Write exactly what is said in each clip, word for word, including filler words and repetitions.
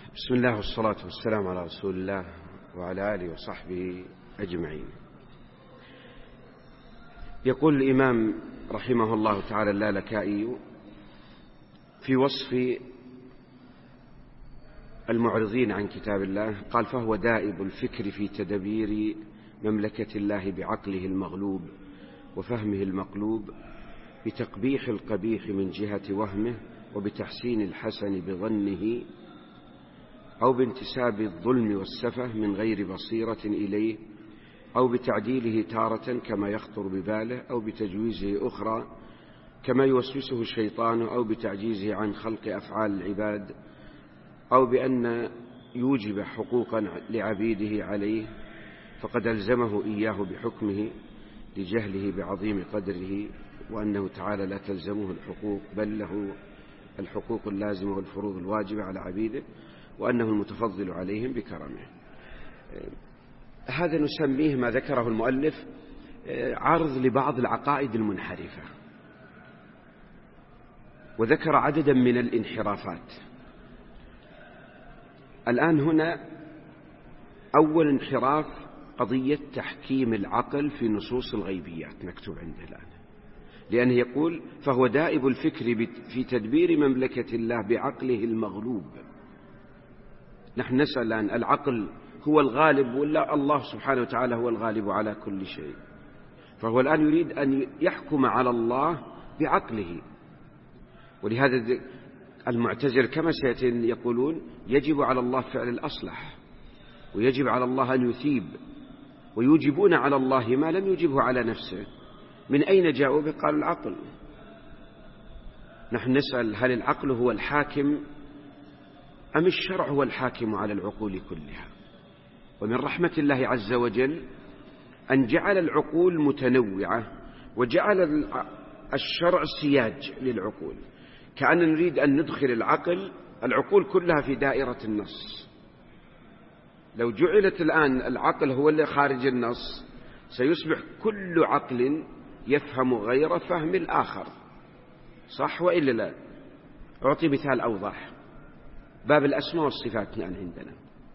بسم الله والصلاة والسلام على رسول الله وعلى آله وصحبه أجمعين. يقول الإمام رحمه الله تعالى اللالكائي في وصف المعرضين عن كتاب الله، قال: فهو دائب الفكر في تدبير مملكة الله بعقله المغلوب وفهمه المقلوب، بتقبيح القبيح من جهة وهمه، وبتحسين الحسن بظنه، أو بانتساب الظلم والسفه من غير بصيرة إليه، أو بتعديله تارة كما يخطر بباله، أو بتجويزه أخرى كما يوسوسه الشيطان، أو بتعجيزه عن خلق أفعال العباد، أو بأن يوجب حقوقا لعبيده عليه فقد ألزمه إياه بحكمه لجهله بعظيم قدره، وأنه تعالى لا تلزمه الحقوق بل له الحقوق اللازمة والفروض الواجبة على عبيده، وأنه المتفضل عليهم بكرمه. هذا نسميه ما ذكره المؤلف عرض لبعض العقائد المنحرفة، وذكر عددا من الانحرافات. الآن هنا أول انحراف قضية تحكيم العقل في نصوص الغيبيات، مكتوب عنده الآن، لأنه يقول: فهو دائب الفكر في تدبير مملكة الله بعقله المغلوب. نحن نسأل الآن: العقل هو الغالب ولا الله سبحانه وتعالى هو الغالب على كل شيء؟ فهو الآن يريد أن يحكم على الله بعقله. ولهذا المعتزلة كما سيأتي يقولون: يجب على الله فعل الأصلح، ويجب على الله أن يثيب، ويوجبون على الله ما لم يجبه على نفسه. من أين جاءوا به؟ قالوا: العقل. نحن نسأل: هل العقل هو الحاكم أم الشرع هو الحاكم على العقول كلها؟ ومن رحمة الله عز وجل أن جعل العقول متنوعة، وجعل الشرع سياج للعقول، كأن نريد أن ندخل العقل العقول كلها في دائرة النص. لو جعلت الآن العقل هو اللي خارج النص سيصبح كل عقل يفهم غير فهم الآخر، صح وإلا لا؟ أعطي مثال أوضح: باب الأسماء والصفات الآن عندنا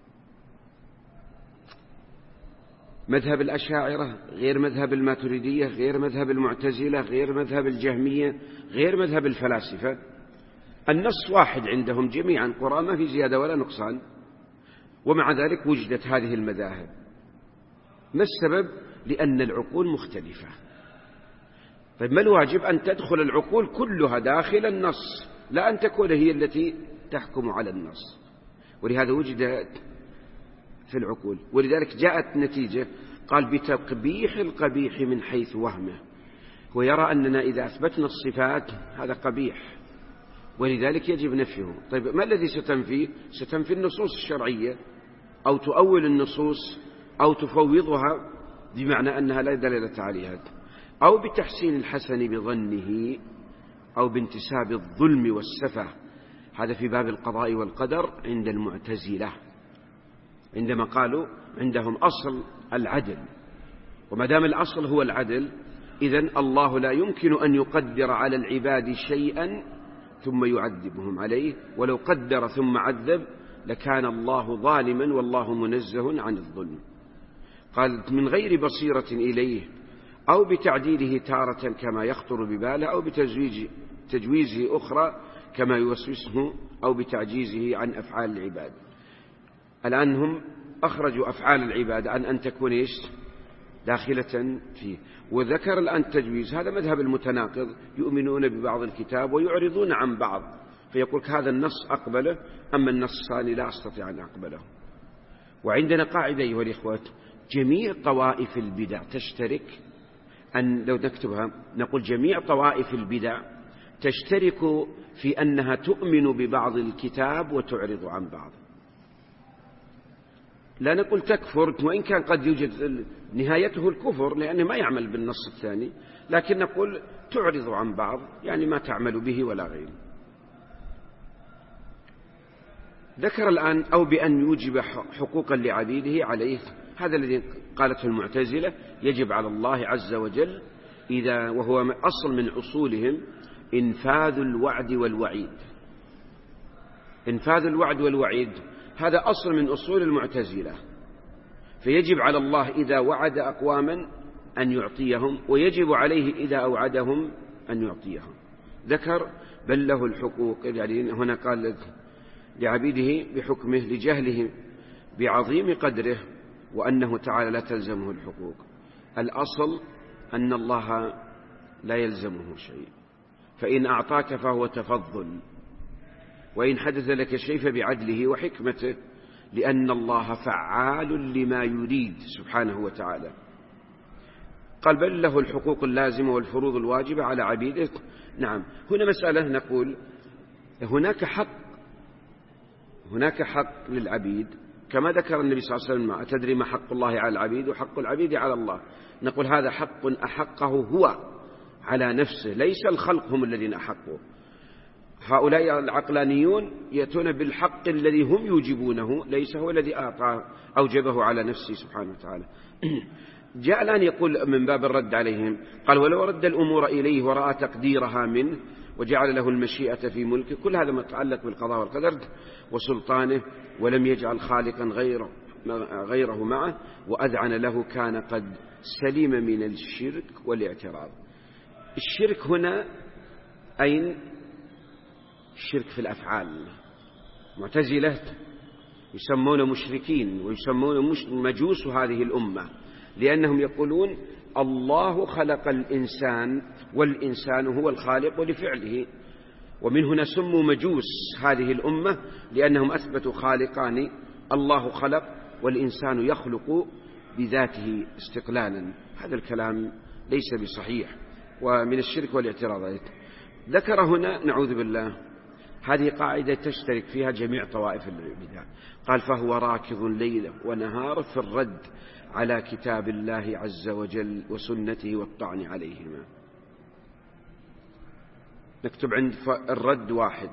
مذهب الأشاعرة غير مذهب الماتريدية، غير مذهب المعتزلة، غير مذهب الجهمية، غير مذهب الفلاسفة. النص واحد عندهم جميعا، قرآن ما في زيادة ولا نقصان، ومع ذلك وجدت هذه المذاهب. ما السبب؟ لأن العقول مختلفة. طيب ما الواجب؟ أن تدخل العقول كلها داخل النص، لا أن تكون هي التي تحكم على النص. ولهذا وجدت في العقول، ولذلك جاءت نتيجة، قال: بتقبيح القبيح من حيث وهمه. ويرى أننا إذا أثبتنا الصفات هذا قبيح، ولذلك يجب نفيه. طيب ما الذي ستنفيه؟ ستنفي النصوص الشرعية، أو تؤول النصوص، أو تفوضها بمعنى أنها لا دلالة عليها، أو بتحسين الحسن بظنه، أو بانتساب الظلم والسفه. هذا في باب القضاء والقدر عند المعتزلة، عندما قالوا عندهم أصل العدل، وما دام الأصل هو العدل إذن الله لا يمكن أن يقدر على العباد شيئا ثم يعذبهم عليه، ولو قدر ثم عذب لكان الله ظالما والله منزه عن الظلم. قال: من غير بصيرة إليه، أو بتعديله تارة كما يخطر بباله، أو بتجويزه أخرى كما يوسوسه، أو بتعجيزه عن أفعال العباد. الآن هم أخرجوا أفعال العباد عن أن تكون إيش؟ داخلة فيه. وذكر الآن التجويز، هذا مذهب المتناقض، يؤمنون ببعض الكتاب ويعرضون عن بعض، فيقول هذا النص أقبله، أما النص الثاني لا أستطيع أن أقبله. وعندنا قاعدة أيها الإخوة: جميع طوائف البدع تشترك، أن لو نكتبها نقول جميع طوائف البدع تشترك في أنها تؤمن ببعض الكتاب وتعرض عن بعض. لا نقول تكفر، وإن كان قد يوجد نهايته الكفر لأنه ما يعمل بالنص الثاني، لكن نقول تعرض عن بعض، يعني ما تعمل به ولا غيره. ذكر الآن: أو بأن يوجب حقوقا لعبيده عليه. هذا الذي قالته المعتزلة، يجب على الله عز وجل إذا، وهو أصل من أصولهم، إنفاذ الوعد والوعيد. إنفاذ الوعد والوعيد هذا أصل من أصول المعتزلة. فيجب على الله إذا وعد أقواما أن يعطيهم، ويجب عليه إذا أوعدهم أن يعطيهم. ذكر بل له الحقوق، يعني هنا قال لعبيده بحكمه لجهله بعظيم قدره وأنه تعالى لا تلزمه الحقوق. الأصل أن الله لا يلزمه شيء، فإن أعطاك فهو تفضل، وإن حدث لك شيء فبعدله وحكمته، لأن الله فعال لما يريد سبحانه وتعالى. قال بل له الحقوق اللازمة والفروض الواجبة على عبيده. نعم، هنا مسألة نقول هناك حق هناك حق للعبيد كما ذكر النبي صلى الله عليه وسلم: أتدري ما حق الله على العبيد وحق العبيد على الله؟ نقول هذا حق أحقه هو على نفسه، ليس الخلق هم الذين أحقوا. هؤلاء العقلانيون يأتون بالحق الذي هم يوجبونه، ليس هو الذي أعطاه أوجبه على نفسه سبحانه وتعالى. جاء الآن يقول من باب الرد عليهم، قال: ولو رد الأمور إليه ورأى تقديرها منه وجعل له المشيئة في ملكه، كل هذا متعلق بالقضاء والقدر وسلطانه، ولم يجعل خالقا غيره, غيره معه وأذعن له، كان قد سلم من الشرك والاعتراض. الشرك هنا أين؟ الشرك في الأفعال. معتزلة يسمون مشركين ويسمون مجوس هذه الأمة، لأنهم يقولون الله خلق الإنسان والإنسان هو الخالق لفعله، ومن هنا سموا مجوس هذه الأمة، لأنهم أثبتوا خالقان: الله خلق والإنسان يخلق بذاته استقلالا. هذا الكلام ليس بصحيح ومن الشرك والاعتراضات. ذكر هنا نعوذ بالله هذه قاعدة تشترك فيها جميع طوائف البدع. قال: فهو راكض ليلا ونهارا في الرد على كتاب الله عز وجل وسنته والطعن عليهما. نكتب عند الرد واحد.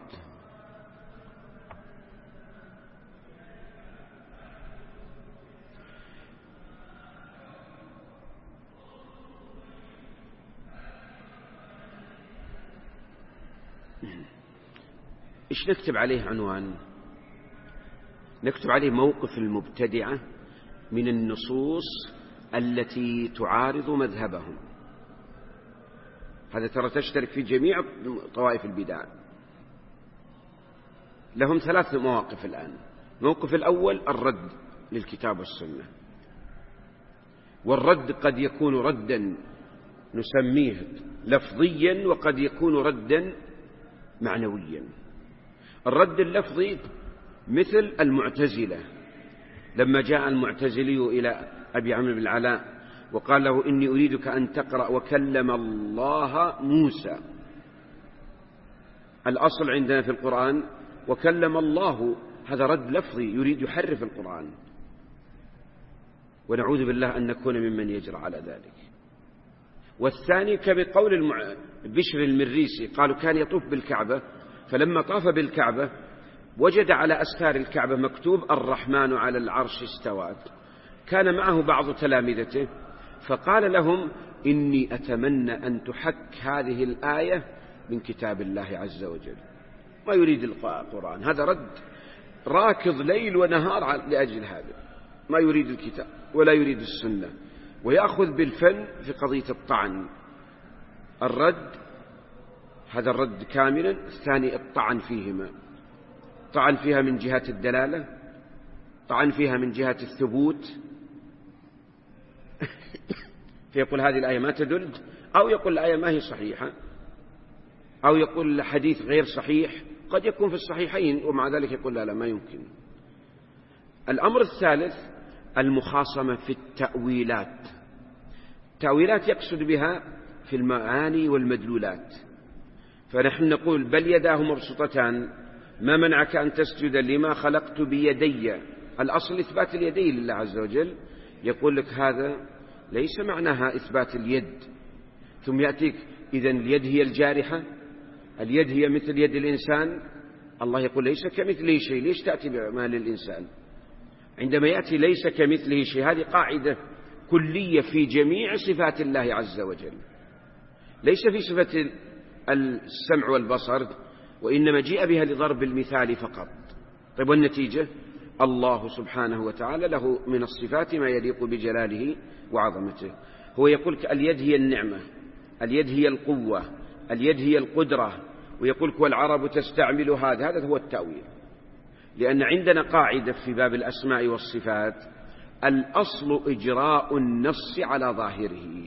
إيش نكتب عليه عنوان؟ نكتب عليه موقف المبتدعة من النصوص التي تعارض مذهبهم. هذا ترى تشترك في جميع طوائف البدع. لهم ثلاث مواقف الآن. الموقف الأول الرد للكتاب والسنة، والرد قد يكون ردا نسميه لفظيا وقد يكون ردا معنويا. الرد اللفظي مثل المعتزلة، لما جاء المعتزلي إلى أبي عمرو بن العلاء وقال له: إني أريدك أن تقرأ وكلم الله موسى. الأصل عندنا في القرآن وكلم الله، هذا رد لفظي يريد يحرف القرآن، ونعوذ بالله أن نكون ممن يجرى على ذلك. والثاني كبقول المع... بشر المريسي، قالوا كان يطوف بالكعبة، فلما طاف بالكعبة وجد على أستار الكعبة مكتوب: الرحمن على العرش استوى. كان معه بعض تلامذته فقال لهم: إني أتمنى أن تحك هذه الآية من كتاب الله عز وجل. ما يريد القرآن، هذا رد راكض ليل ونهار لأجل هذا، ما يريد الكتاب ولا يريد السنة، ويأخذ بالفن في قضية الطعن. الرد هذا الرد كاملا. الثاني الطعن فيهما، طعن فيها من جهة الدلالة، طعن فيها من جهة الثبوت، فيقول هذه الآية ما تدل، أو يقول الآية ما هي صحيحة، أو يقول الحديث غير صحيح، قد يكون في الصحيحين ومع ذلك يقول لا لا ما يمكن. الأمر الثالث المخاصمة في التأويلات. التأويلات يقصد بها في المعاني والمدلولات. فنحن نقول: بل يداه مبسوطتان ما منعك أن تسجد لما خلقت بيدي. الأصل إثبات اليدين لله عز وجل. يقول لك هذا ليس معناها إثبات اليد، ثم يأتيك إذن اليد هي الجارحة، اليد هي مثل يد الإنسان. الله يقول ليس كمثله شيء، ليش تأتي بأعمال الإنسان؟ عندما يأتي ليس كمثله شيء، هذه قاعدة كلية في جميع صفات الله عز وجل، ليس في صفة السمع والبصر، وإنما جيء بها لضرب المثال فقط. طيب والنتيجة؟ الله سبحانه وتعالى له من الصفات ما يليق بجلاله وعظمته. هو يقول اليد هي النعمة، اليد هي القوة، اليد هي القدرة، ويقول والعرب تستعمل هذا. هذا هو التأويل. لأن عندنا قاعدة في باب الأسماء والصفات: الأصل إجراء النص على ظاهره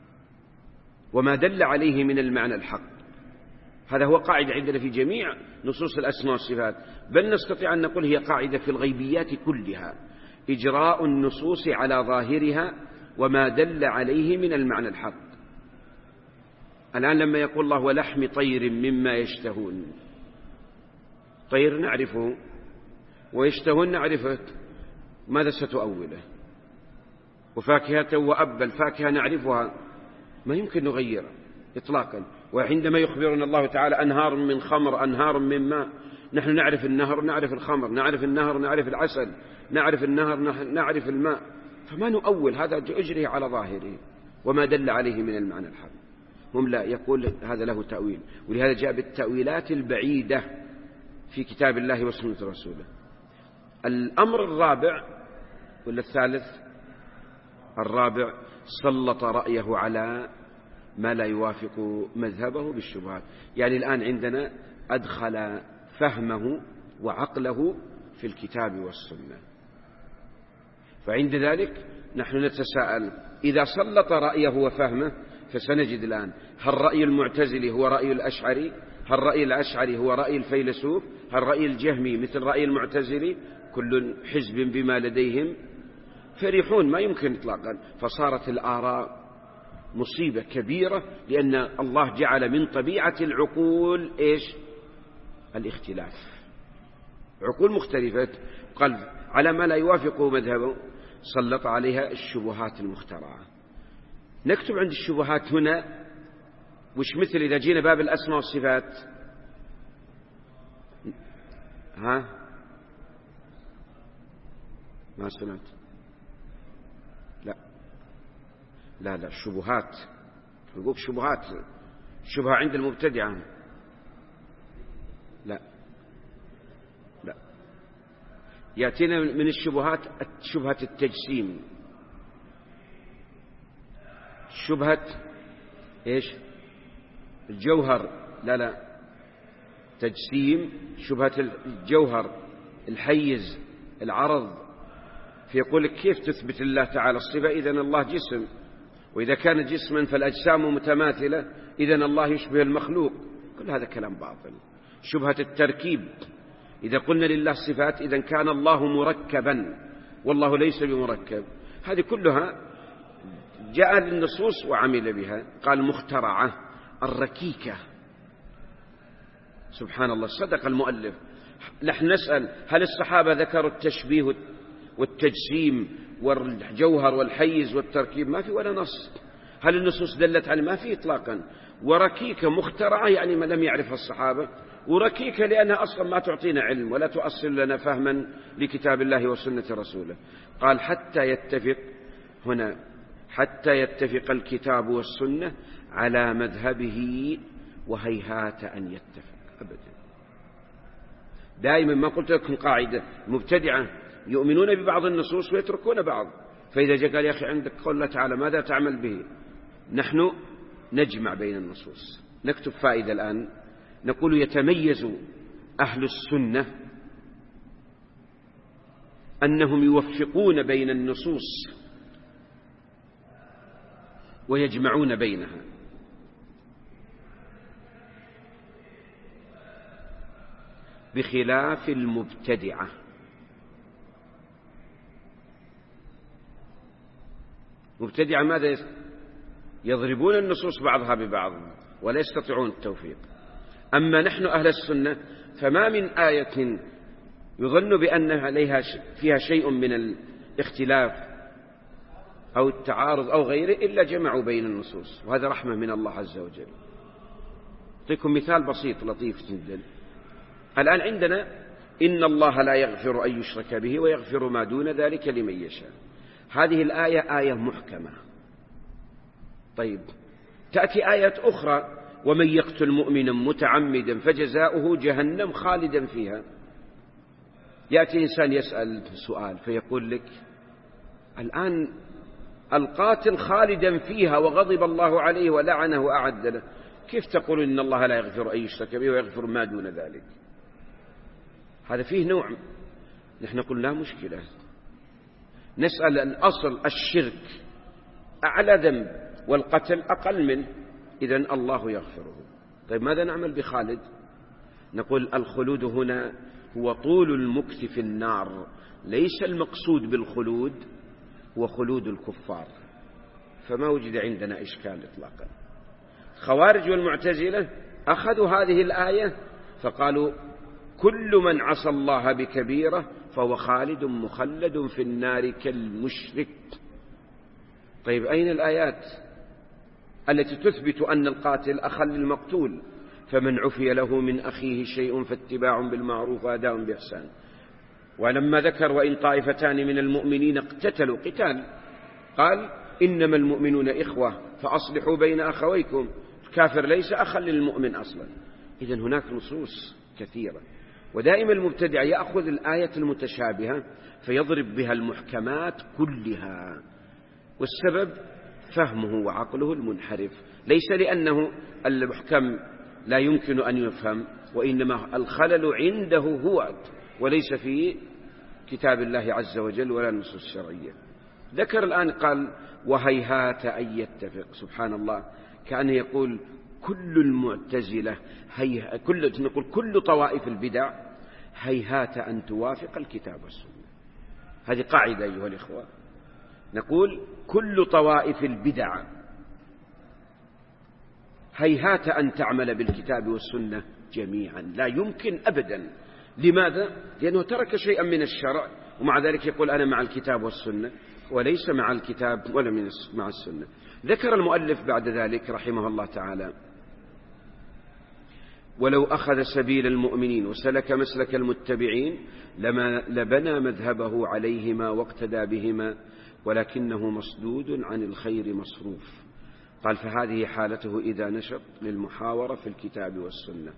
وما دل عليه من المعنى الحق. هذا هو قاعدة عندنا في جميع نصوص الأسماء والصفات، بل نستطيع أن نقول هي قاعدة في الغيبيات كلها: إجراء النصوص على ظاهرها وما دل عليه من المعنى الحق. الآن لما يقول الله ولحم طير مما يشتهون، طير نعرفه ويشتهون نعرفه، ماذا ستؤوله؟ وفاكهة وأبا، الفاكهة نعرفها ما يمكن نغيرها إطلاقا. وعندما يخبرنا الله تعالى أنهار من خمر أنهار من ماء، نحن نعرف النهر نعرف الخمر، نعرف النهر نعرف العسل، نعرف النهر نعرف الماء، فما نؤول، هذا أجره على ظاهره وما دل عليه من المعنى الحق. هم لا، يقول هذا له تأويل، ولهذا جاء بالتأويلات البعيدة في كتاب الله وسنة رسوله. الأمر الرابع ولا الثالث؟ الرابع: سلط رأيه على ما لا يوافق مذهبه بالشبهات. يعني الآن عندنا أدخل فهمه وعقله في الكتاب والسنة، فعند ذلك نحن نتساءل: إذا سلط رأيه وفهمه فسنجد الآن هل رأي المعتزلي هو رأي الأشعري؟ هل رأي الأشعري هو رأي الفيلسوف؟ هل رأي الجهمي مثل رأي المعتزلي؟ كل حزب بما لديهم فرحون، ما يمكن إطلاقا. فصارت الآراء مصيبة كبيرة، لأن الله جعل من طبيعة العقول إيش؟ الاختلاف، عقول مختلفة، قال على ما لا يوافق مذهبه سلط عليها الشبهات المخترعة. نكتب عند الشبهات هنا وش مثل إذا جينا باب الأسماء والصفات؟ ها ما سمعت؟ لا لا لا الشبهات، نقول شبهات، شبهة عند المبتدعة. لا لا يأتينا من الشبهات شبهة التجسيم، شبهة إيش؟ الجوهر، لا لا تجسيم، شبهة الجوهر، الحيز، العرض. فيقول لك كيف تثبت الله تعالى الصفة إذن الله جسم؟ وإذا كان جسما فالأجسام متماثلة، إذن الله يشبه المخلوق. كل هذا كلام باطل. شبهة التركيب، إذا قلنا لله صفات إذن كان الله مركبا والله ليس بمركب. هذه كلها جاء للنصوص وعمل بها. قال مخترعة، الركيكة. سبحان الله، صدق المؤلف. نحن نسأل هل الصحابة ذكروا التشبيه والتجسيم والجوهر والحيز والتركيب؟ ما في ولا نص. هل النصوص دلت عليه؟ ما في إطلاقا. وركيكة مخترعة يعني ما لم يعرفها الصحابة، وركيكة لأنها أصلا ما تعطينا علم ولا تؤصل لنا فهما لكتاب الله وسنة رسوله. قال حتى يتفق هنا، حتى يتفق الكتاب والسنة على مذهبه، وهيهات أن يتفق أبدا. دائما ما قلت لكم قاعدة: مبتدعة يؤمنون ببعض النصوص ويتركون بعض. فإذا جاء قال يا أخي عندك قول الله تعالى ماذا تعمل به؟ نحن نجمع بين النصوص. نكتب فائدة الآن، نقول يتميز أهل السنة أنهم يوفقون بين النصوص ويجمعون بينها. بخلاف المبتدعة، مبتدعة ماذا؟ يضربون النصوص بعضها ببعض ولا يستطيعون التوفيق. أما نحن أهل السنة فما من آية يظن بأن عليها فيها شيء من الاختلاف أو التعارض أو غيره إلا جمعوا بين النصوص، وهذا رحمة من الله عز وجل. أعطيكم مثال بسيط لطيف جدا. الآن عندنا إن الله لا يغفر أن يشرك به ويغفر ما دون ذلك لمن يشاء. هذه الآية آية محكمة. طيب تأتي آية أخرى: ومن يقتل مؤمنا متعمدا فجزاؤه جهنم خالدا فيها. يأتي إنسان يسأل سؤال فيقول لك الآن القاتل خالدا فيها وغضب الله عليه ولعنه وأعد له، كيف تقول إن الله لا يغفر أن يشرك به ويغفر ما دون ذلك؟ هذا فيه نوع. نحن نقول لا مشكلة، نسأل الأصل الشرك أعلى ذنب والقتل أقل منه، إذن الله يغفره. طيب ماذا نعمل بخالد؟ نقول الخلود هنا هو طول المكث في النار، ليس المقصود بالخلود هو خلود الكفار، فما وجد عندنا إشكال إطلاقا. خوارج والمعتزلة أخذوا هذه الآية فقالوا كل من عصى الله بكبيرة فهو خالد مخلد في النار كالمشرك. طيب أين الآيات التي تثبت أن القاتل أخل المقتول؟ فمن عفي له من أخيه شيء فاتباع بالمعروف وأداء بإحسان. ولما ذكر وإن طائفتان من المؤمنين اقتتلوا قتال قال إنما المؤمنون إخوة فأصلحوا بين أخويكم، الكافر ليس أخا للمؤمن أصلا. إذن هناك نصوص كثيرة، ودائما المبتدع يأخذ الآية المتشابهة فيضرب بها المحكمات كلها، والسبب فهمه وعقله المنحرف، ليس لأنه المحكم لا يمكن أن يفهم، وإنما الخلل عنده هو وليس في كتاب الله عز وجل ولا النصوص الشرعية. ذكر الآن قال وهيهات أن يتفق. سبحان الله، كأنه يقول كل المعتزلة هي كل نقول كل طوائف البدع هيهات أن توافق الكتاب والسنة. هذه قاعدة أيها الإخوة، نقول كل طوائف البدع هيهات أن تعمل بالكتاب والسنة جميعا، لا يمكن أبدا. لماذا؟ لأنه ترك شيئا من الشرع ومع ذلك يقول أنا مع الكتاب والسنة، وليس مع الكتاب ولا من مع السنة. ذكر المؤلف بعد ذلك رحمه الله تعالى ولو أخذ سبيل المؤمنين وسلك مسلك المتبعين لما لبنى مذهبه عليهما واقتدى بهما، ولكنه مصدود عن الخير مصروف. قال فهذه حالته إذا نشط للمحاورة في الكتاب والسنة.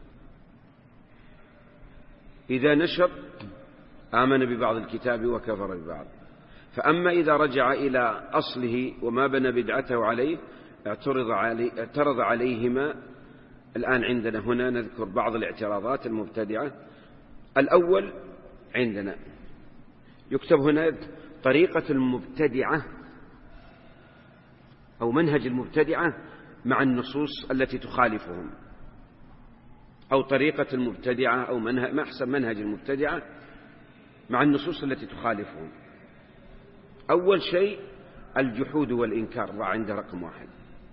إذا نشط آمن ببعض الكتاب وكفر ببعض، فأما إذا رجع إلى أصله وما بنى بدعته عليه اعترض, علي اعترض عليهما. الآن عندنا هنا نذكر بعض الاعتراضات المبتدعة. الأول عندنا يكتب هنا طريقة المبتدعة أو منهج المبتدعة مع النصوص التي تخالفهم، أو طريقة المبتدعة أو منهج ما أحسن منهج المبتدعة مع النصوص التي تخالفهم. أول شيء الجحود والإنكار، ضع عند رقم واحد.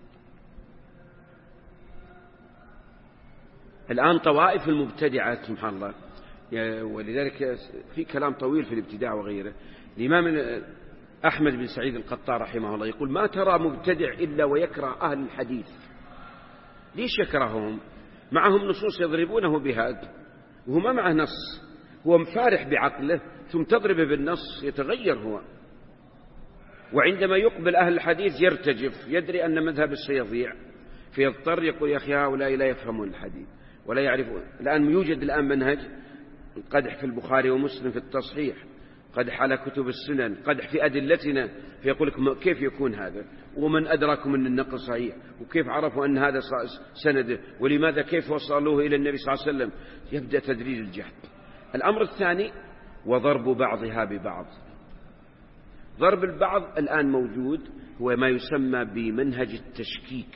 الآن طوائف المبتدعة سبحان الله، ولذلك في كلام طويل في الابتداع وغيره. الإمام أحمد بن سعيد القطار رحمه الله يقول ما ترى مبتدع إلا ويكره أهل الحديث. ليش يكرههم؟ معهم نصوص يضربونه بها وهو ما معه نص، هو مفارح بعقله ثم تضربه بالنص يتغير هو، وعندما يقبل أهل الحديث يرتجف، يدري أن مذهب سيضيع فيضطر يقول يا أخي هؤلاء لا يفهمون الحديث ولا يعرفون. الآن يوجد الآن منهج قدح في البخاري ومسلم في التصحيح، قدح على كتب السنن، قدح في أدلتنا، فيقول لك كيف يكون هذا؟ ومن أدراكم أن النقل صحيح؟ وكيف عرفوا أن هذا سنده؟ ولماذا كيف وصلوه إلى النبي صلى الله عليه وسلم؟ يبدأ تدريج الجهل. الأمر الثاني وضرب بعضها ببعض. ضرب البعض الآن موجود، هو ما يسمى بمنهج التشكيك.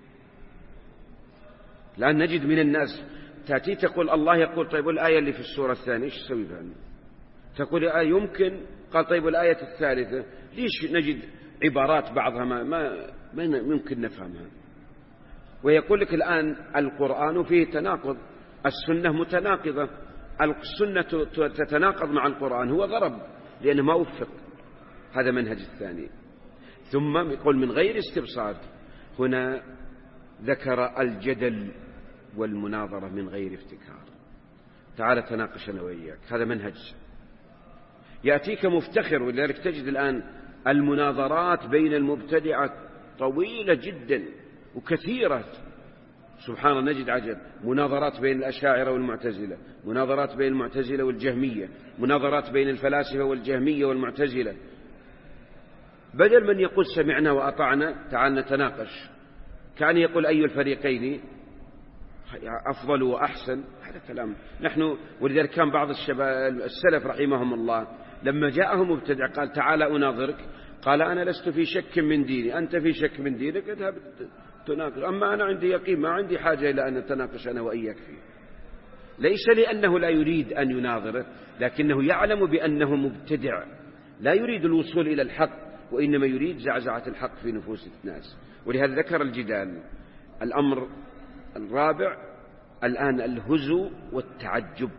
الآن نجد من الناس تأتي تقول الله يقول طيب الآية اللي في السورة الثانية إيش تسوي بها؟ تقول الآية يمكن، قال طيب الآية الثالثة ليش نجد عبارات بعضها ما, ما, ما يمكن نفهمها؟ ويقول لك الآن القرآن فيه تناقض، السنة متناقضة، السنة تتناقض مع القرآن، هو ضرب لأنه ما وفق. هذا منهج الثاني. ثم يقول من غير استبصار، هنا ذكر الجدل والمناظرة من غير افتكار. تعال تناقش أنا وإياك، هذا منهج يأتيك مفتخر. ولذلك تجد الآن المناظرات بين المبتدعة طويلة جدا وكثيرة، سبحان الله نجد عجب، مناظرات بين الأشاعرة والمعتزلة، مناظرات بين المعتزلة والجهمية، مناظرات بين الفلاسفة والجهمية والمعتزلة. بدل من يقول سمعنا وأطعنا تعال نتناقش، كان يقول أي الفريقين أفضل وأحسن. هذا كلام نحن. ولذلك كان بعض الشباب السلف رحمهم الله لما جاءهم مبتدع قال تعال أناظرك، قال أنا لست في شك من ديني، أنت في شك من دينك، اذهب تناقش، أما أنا عندي يقين، ما عندي حاجة إلى أن نتناقش أنا وإياك فيه. ليس لأنه لا يريد أن يناظره، لكنه يعلم بأنه مبتدع لا يريد الوصول إلى الحق، وإنما يريد زعزعة الحق في نفوس الناس. ولهذا ذكر الجدال. الأمر الرابع الآن الهزو والتعجب.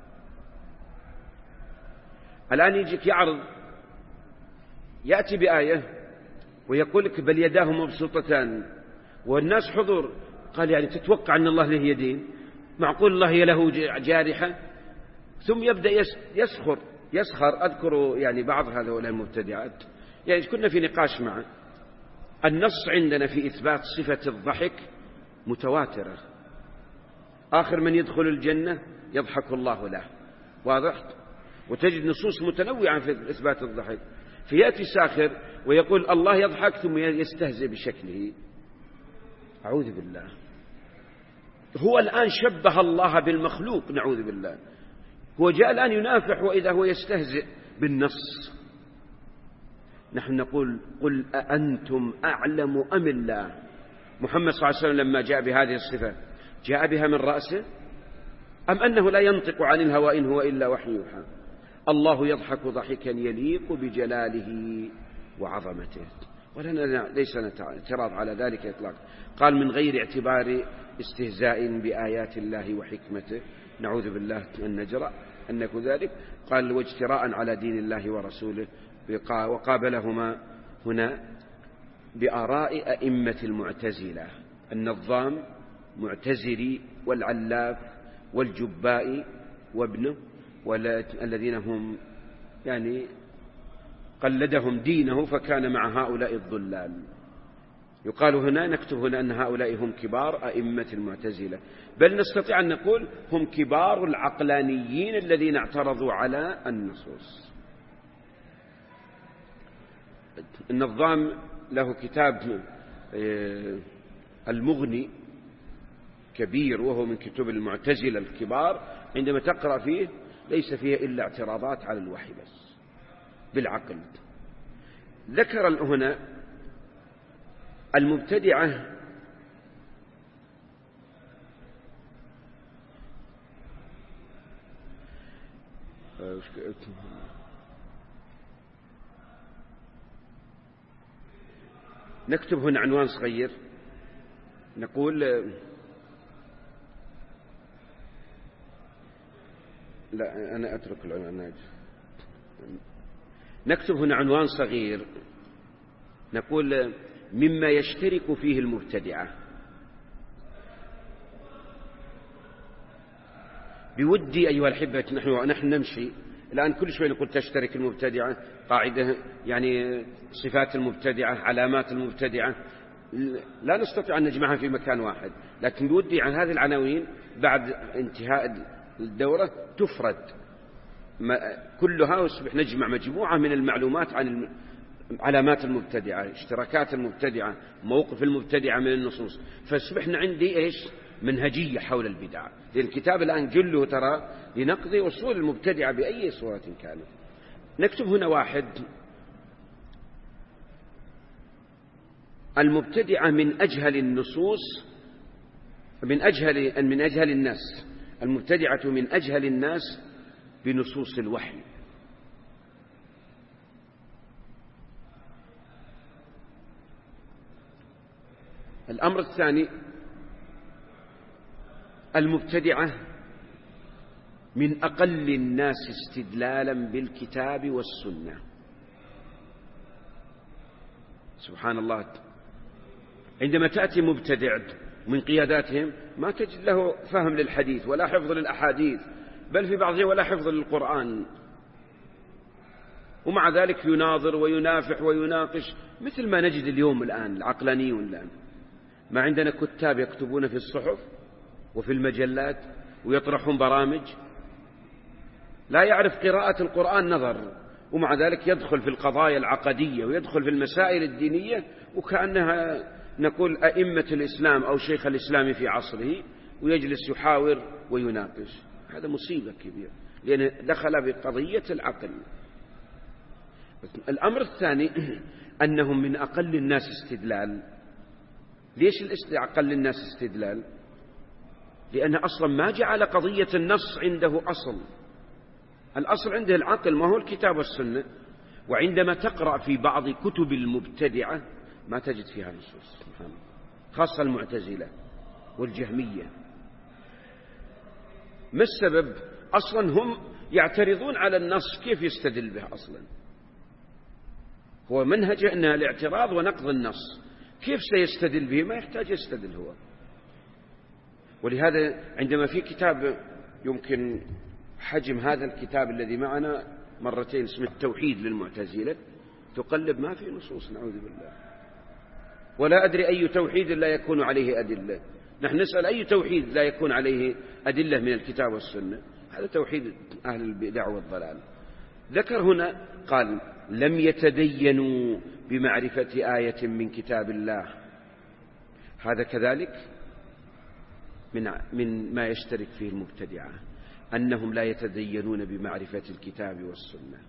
الآن يجيك يعرض، يأتي بآية ويقول لك بل يداه مبسوطتان والناس حضور، قال يعني تتوقع أن الله له يدين؟ معقول الله له جارحة؟ ثم يبدأ يسخر يسخر أذكر يعني بعض هؤلاء المبتدعات، يعني كنا في نقاش معه. النص عندنا في إثبات صفة الضحك متواترة، آخر من يدخل الجنة يضحك الله له، واضح؟ وتجد نصوص متنوعة في إثبات الضحك. فيأتي ساخر ويقول الله يضحك ثم يستهزئ بشكله، أعوذ بالله. هو الآن شبه الله بالمخلوق، نعوذ بالله. هو جاء الآن ينافح وإذا هو يستهزئ بالنص. نحن نقول قل أأنتم أعلم أم الله؟ محمد صلى الله عليه وسلم لما جاء بهذه الصفة جاء بها من رأسه أم أنه لا ينطق عن الهوى إن هو إلا وحي يوحى؟ الله يضحك ضحكا يليق بجلاله وعظمته، ولنا ليس اعتراض على ذلك إطلاقا. قال من غير اعتبار استهزاء بآيات الله وحكمته، نعوذ بالله أن نجرأ أن نكون ذلك. قال واجتراء على دين الله ورسوله، وقابلهما هنا بآراء أئمة المعتزلة، النظام معتزلي والعلاف والجبائي وابنه، والذين هم يعني قلدهم دينه فكان مع هؤلاء الضلال. يقال هنا نكتب هنا أن هؤلاء هم كبار أئمة المعتزلة، بل نستطيع أن نقول هم كبار العقلانيين الذين اعترضوا على النصوص. النظام له كتاب المغني كبير، وهو من كتب المعتزلة الكبار، عندما تقرأ فيه ليس فيه إلا اعتراضات على الوحي بس بالعقل. ذكر هنا المبتدعة نكتب هنا عنوان صغير نقول لا أنا أترك العنوان. نكتب هنا عنوان صغير نقول مما يشترك فيه المبتدعة. بودي أيها الأحبة نحن نحن نمشي الآن كل شوي نقول تشترك المبتدعة، قاعدة يعني صفات المبتدعة، علامات المبتدعة، لا نستطيع أن نجمعها في مكان واحد، لكن بودي عن هذه العناوين بعد انتهاء الدورة تفرد كلها ويصبح نجمع مجموعة من المعلومات عن علامات المبتدعة، اشتراكات المبتدعة، موقف المبتدعة من النصوص، فاصبحنا عندي إيش منهجية حول البدع. لأن الكتاب الآن جله ترى لنقض أصول المبتدعة بأي صورة كانت. نكتب هنا واحد المبتدعة من أجهل النصوص، من أجهل من أجهل الناس، المبتدعة من أجهل الناس بنصوص الوحي. الأمر الثاني المبتدعة من أقل الناس استدلالا بالكتاب والسنة. سبحان الله، عندما تأتي مبتدع من قياداتهم ما تجد له فهم للحديث ولا حفظ للأحاديث، بل في بعضهم ولا حفظ للقرآن، ومع ذلك يناظر وينافح ويناقش مثل ما نجد اليوم الآن العقلانيون الآن. ما عندنا كتاب يكتبون في الصحف وفي المجلات ويطرحون برامج، لا يعرف قراءة القرآن نظر، ومع ذلك يدخل في القضايا العقدية ويدخل في المسائل الدينية وكأنها نقول أئمة الإسلام أو شيخ الإسلام في عصره، ويجلس يحاور ويناقش. هذا مصيبة كبيرة لأنه دخل بقضية العقل. الأمر الثاني أنهم من أقل الناس استدلال. ليش أقل الناس استدلال؟ لأن أصلا ما جعل قضية النص عنده أصل، الأصل عنده العقل ما هو الكتاب والسنة. وعندما تقرأ في بعض كتب المبتدعة ما تجد فيها نصوص، خاصة المعتزلة والجهمية. ما السبب؟ أصلا هم يعترضون على النص، كيف يستدل به؟ أصلا هو منهجه أنها الاعتراض ونقض النص، كيف سيستدل به؟ ما يحتاج يستدل هو. ولهذا عندما في كتاب يمكن حجم هذا الكتاب الذي معنا مرتين اسمه التوحيد للمعتزلة، تقلب ما في نصوص نعوذ بالله، ولا أدري أي توحيد لا يكون عليه أدلة. نحن نسأل أي توحيد لا يكون عليه أدلة من الكتاب والسنة؟ هذا توحيد أهل البدع والضلال. ذكر هنا قال لم يتدينوا بمعرفة آية من كتاب الله، هذا كذلك من من ما يشترك فيه المبتدعة، أنهم لا يتدينون بمعرفة الكتاب والسنة.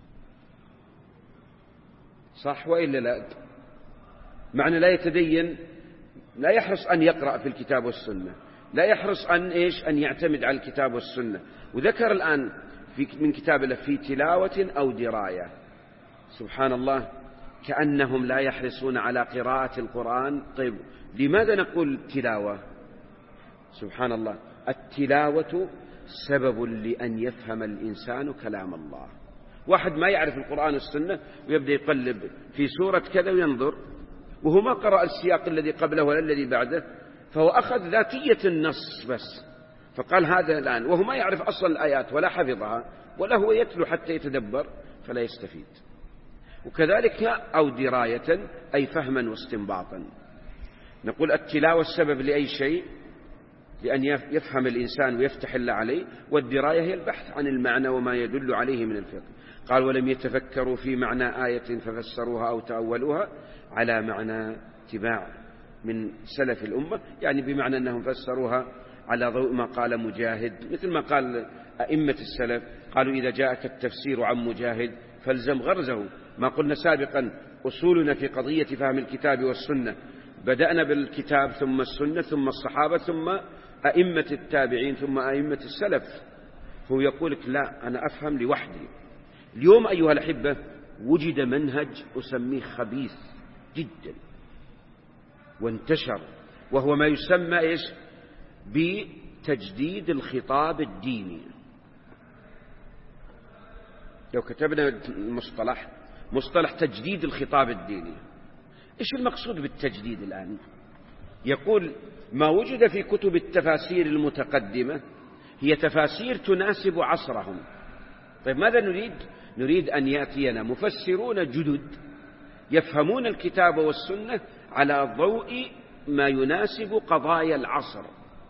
صح وإلا لا؟ معنى لا يتدين لا يحرص أن يقرأ في الكتاب والسنة، لا يحرص أن إيش أن يعتمد على الكتاب والسنة. وذكر الآن في من كتاب الله في تلاوة أو دراية. سبحان الله، كأنهم لا يحرصون على قراءة القرآن. طيب لماذا نقول تلاوة؟ سبحان الله، التلاوة سبب لأن يفهم الإنسان كلام الله. واحد ما يعرف القرآن والسنة ويبدأ يقلب في سورة كذا وينظر وهو ما قرأ السياق الذي قبله ولا الذي بعده، فهو أخذ ذاتية النص بس، فقال هذا الآن، وهو ما يعرف أصل الآيات ولا حفظها ولا هو يتلو حتى يتدبر، فلا يستفيد. وكذلك أو دراية أي فهما واستنباطا. نقول التلاوة السبب لأي شيء لأن يفهم الإنسان ويفتح الله عليه، والدراية هي البحث عن المعنى وما يدل عليه من الفقه. قال ولم يتفكروا في معنى آية ففسروها أو تأولوها على معنى اتباع من سلف الأمة، يعني بمعنى أنهم فسروها على ضوء ما قال مجاهد، مثل ما قال أئمة السلف، قالوا إذا جاءك التفسير عن مجاهد فالزم غرزه. ما قلنا سابقا أصولنا في قضية فهم الكتاب والسنة، بدأنا بالكتاب ثم السنة ثم الصحابة ثم أئمة التابعين ثم أئمة السلف. هو يقولك لا أنا أفهم لوحدي. اليوم أيها الأحبة وجد منهج أسميه خبيث جدا وانتشر، وهو ما يسمى إيش بتجديد الخطاب الديني. لو كتبنا المصطلح مصطلح تجديد الخطاب الديني، إيش المقصود بالتجديد الآن؟ يقول ما وجد في كتب التفاسير المتقدمة هي تفاسير تناسب عصرهم. طيب ماذا نريد؟ نريد أن يأتينا مفسرون جدد يفهمون الكتاب والسنة على ضوء ما يناسب قضايا العصر.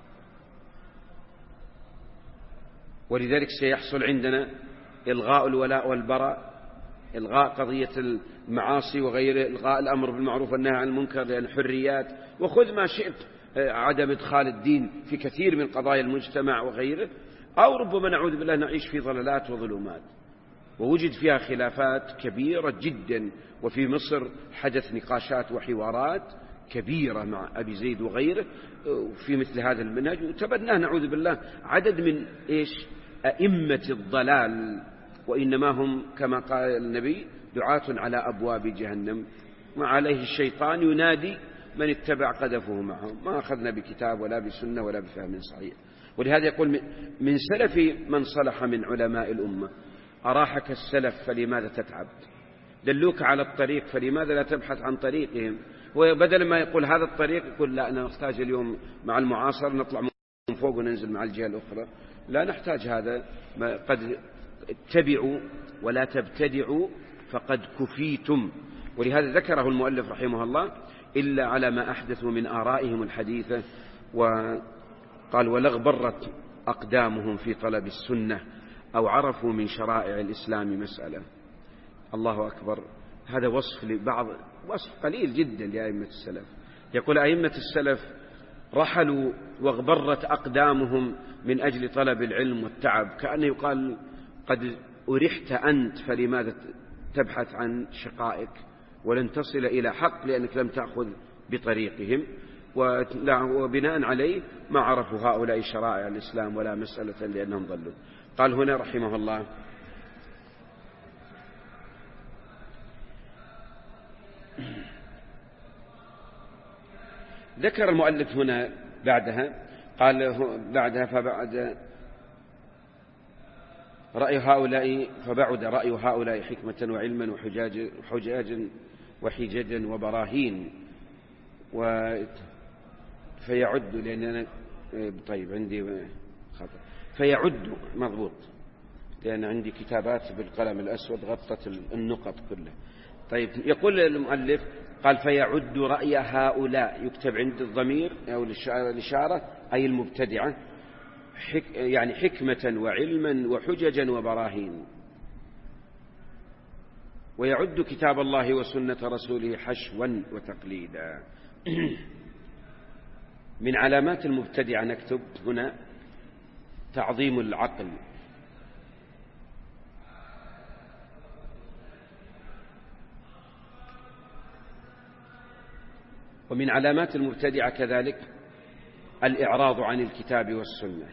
ولذلك سيحصل عندنا إلغاء الولاء والبراء، إلغاء قضية المعاصي وغيره، إلغاء الأمر بالمعروف والنهي عن المنكر لأن حريات، وخذ ما شئت، عدم إدخال الدين في كثير من قضايا المجتمع وغيره. أو ربما نعوذ بالله نعيش في ضلالات وظلمات ووجد فيها خلافات كبيرة جدا. وفي مصر حدث نقاشات وحوارات كبيرة مع أبي زيد وغيره في مثل هذا المنهج، وتبناه نعوذ بالله عدد من إيش أئمة الضلال، وإنما هم كما قال النبي دعاة على أبواب جهنم، وعليه الشيطان ينادي من اتبع قذفه معهم. ما أخذنا بكتاب ولا بسنة ولا بفهم صحيح. ولهذا يقول من سلف من صلح من علماء الأمة، أراحك السلف فلماذا تتعب؟ دلوك على الطريق فلماذا لا تبحث عن طريقهم؟ وبدل ما يقول هذا الطريق يقول لا أنا نحتاج اليوم مع المعاصر نطلع من فوق وننزل مع الجهة الأخرى. لا نحتاج هذا، قد اتبعوا ولا تبتدعوا فقد كفيتم. ولهذا ذكره المؤلف رحمه الله إلا على ما أحدثوا من آرائهم الحديثة. وقال ولغبرت أقدامهم في طلب السنة أو عرفوا من شرائع الإسلام مسألة. الله أكبر. هذا وصف لبعض، وصف قليل جدا لأئمة السلف. يقول أئمة السلف رحلوا واغبرت أقدامهم من أجل طلب العلم والتعب، كأنه يقال قد أرحت أنت فلماذا تبحث عن شقائك ولن تصل إلى حق لأنك لم تأخذ بطريقهم. وبناء عليه ما عرفوا هؤلاء شرائع الإسلام ولا مسألة لأنهم ضلوا. قال هنا رحمه الله: ذكر المؤلف هنا بعدها، قال بعدها فبعد رأي هؤلاء فبعد رأي هؤلاء حكمة وعلما وحجاج وحجاجا وحججا وبراهين و فيعد لأن أنا طيب عندي خطأ فيعد مضبوط لأن عندي كتابات بالقلم الأسود غطت النقط كلها. طيب يقول المؤلف قال فيعد رأي هؤلاء، يكتب عند الضمير أو الإشارة أي المبتدعة، حك يعني حكمة وعلما وحججا وبراهين. ويعد كتاب الله وسنة رسوله حشوا وتقليدا. من علامات المبتدعة نكتب هنا تعظيم العقل، ومن علامات المبتدعة كذلك الإعراض عن الكتاب والسنة،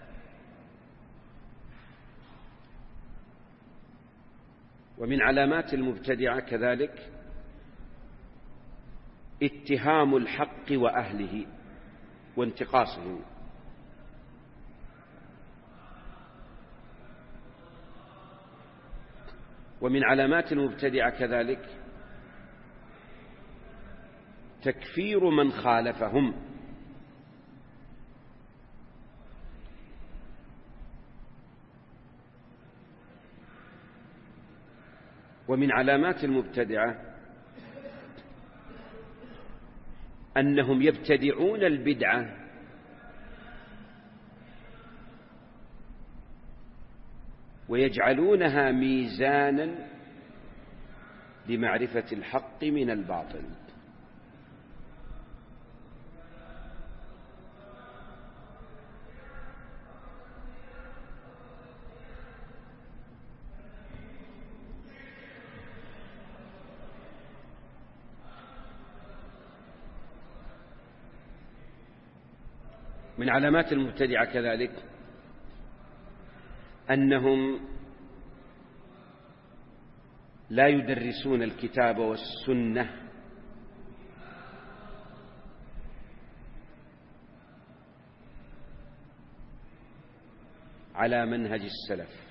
ومن علامات المبتدعة كذلك اتهام الحق وأهله وانتقاصهم، ومن علامات المبتدعة كذلك تكفير من خالفهم، ومن علامات المبتدعة أنهم يبتدعون البدعة ويجعلونها ميزانا لمعرفة الحق من الباطل. من علامات المبتدعة كذلك أنهم لا يدرسون الكتاب والسنة على منهج السلف.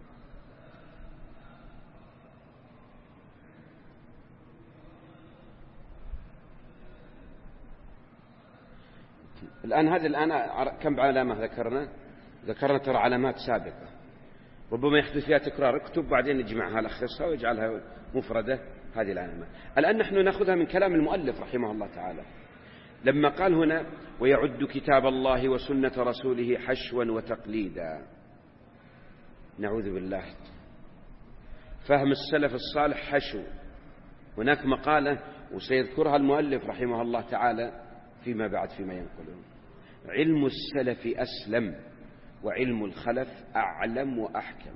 الآن هذه الآن كم علامة ذكرنا؟ ذكرنا ترى علامات سابقة ربما يحدث فيها تكرار، اكتب بعدين نجمعها لخصها ويجعلها مفردة هذه العلامات. الآن نحن نأخذها من كلام المؤلف رحمه الله تعالى لما قال هنا ويعد كتاب الله وسنة رسوله حشوا وتقليدا. نعوذ بالله. فهم السلف الصالح حشو. هناك مقالة وسيذكرها المؤلف رحمه الله تعالى فيما بعد فيما ينقلون: علم السلف أسلم وعلم الخلف أعلم وأحكم.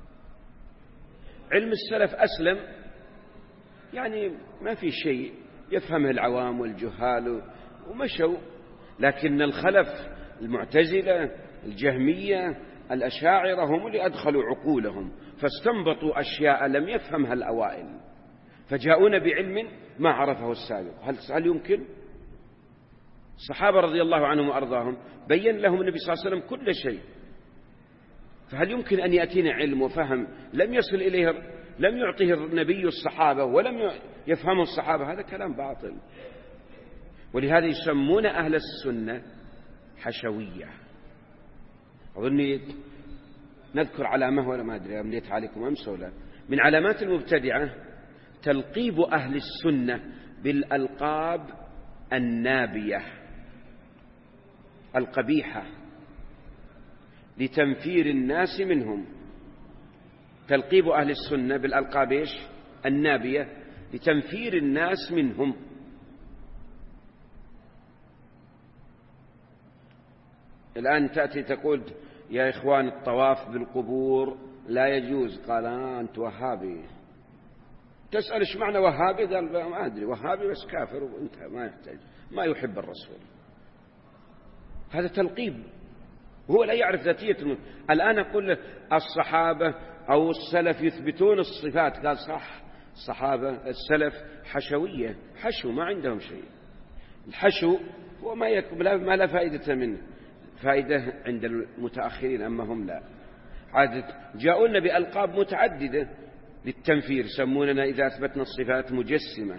علم السلف أسلم يعني ما في شيء يفهمه العوام والجهال ومشوا، لكن الخلف المعتزلة الجهمية الأشاعرة هم اللي أدخلوا عقولهم فاستنبطوا أشياء لم يفهمها الأوائل فجاءون بعلم ما عرفه السابق. هل يمكن؟ الصحابة رضي الله عنهم وأرضاهم بين لهم النبي صلى الله عليه وسلم كل شيء، فهل يمكن أن يأتينا علم وفهم لم يصل إليه، لم يعطيه النبي الصحابة ولم يفهمه الصحابة؟ هذا كلام باطل. ولهذا يسمون أهل السنة حشوية. أظني نذكر علامة ولا ما أدري أمليت عليكم أمس ولا. من علامات المبتدعة تلقيب أهل السنة بالألقاب النابية القبيحة لتنفير الناس منهم. تلقيب أهل السنة بالألقاب إيش؟ النابية لتنفير الناس منهم. الآن تأتي تقول يا إخوان الطواف بالقبور لا يجوز، قال آه أنت وهابي. تسأل إيش معنى وهابي؟ قال ما أدري، وهابي بس كافر وانت ما يحتاج، ما يحب الرسول. هذا تلقيب، هو لا يعرف ذاتية المنكر. الآن أقول الصحابة أو السلف يثبتون الصفات، قال صح، الصحابة السلف حشوية، حشو ما عندهم شيء. الحشو هو ما يكب ما لا فائدة منه، فائدة عند المتأخرين، أما هم لا. عادة جاءوا لنا بألقاب متعددة للتنفير، يسموننا إذا أثبتنا الصفات مجسمة.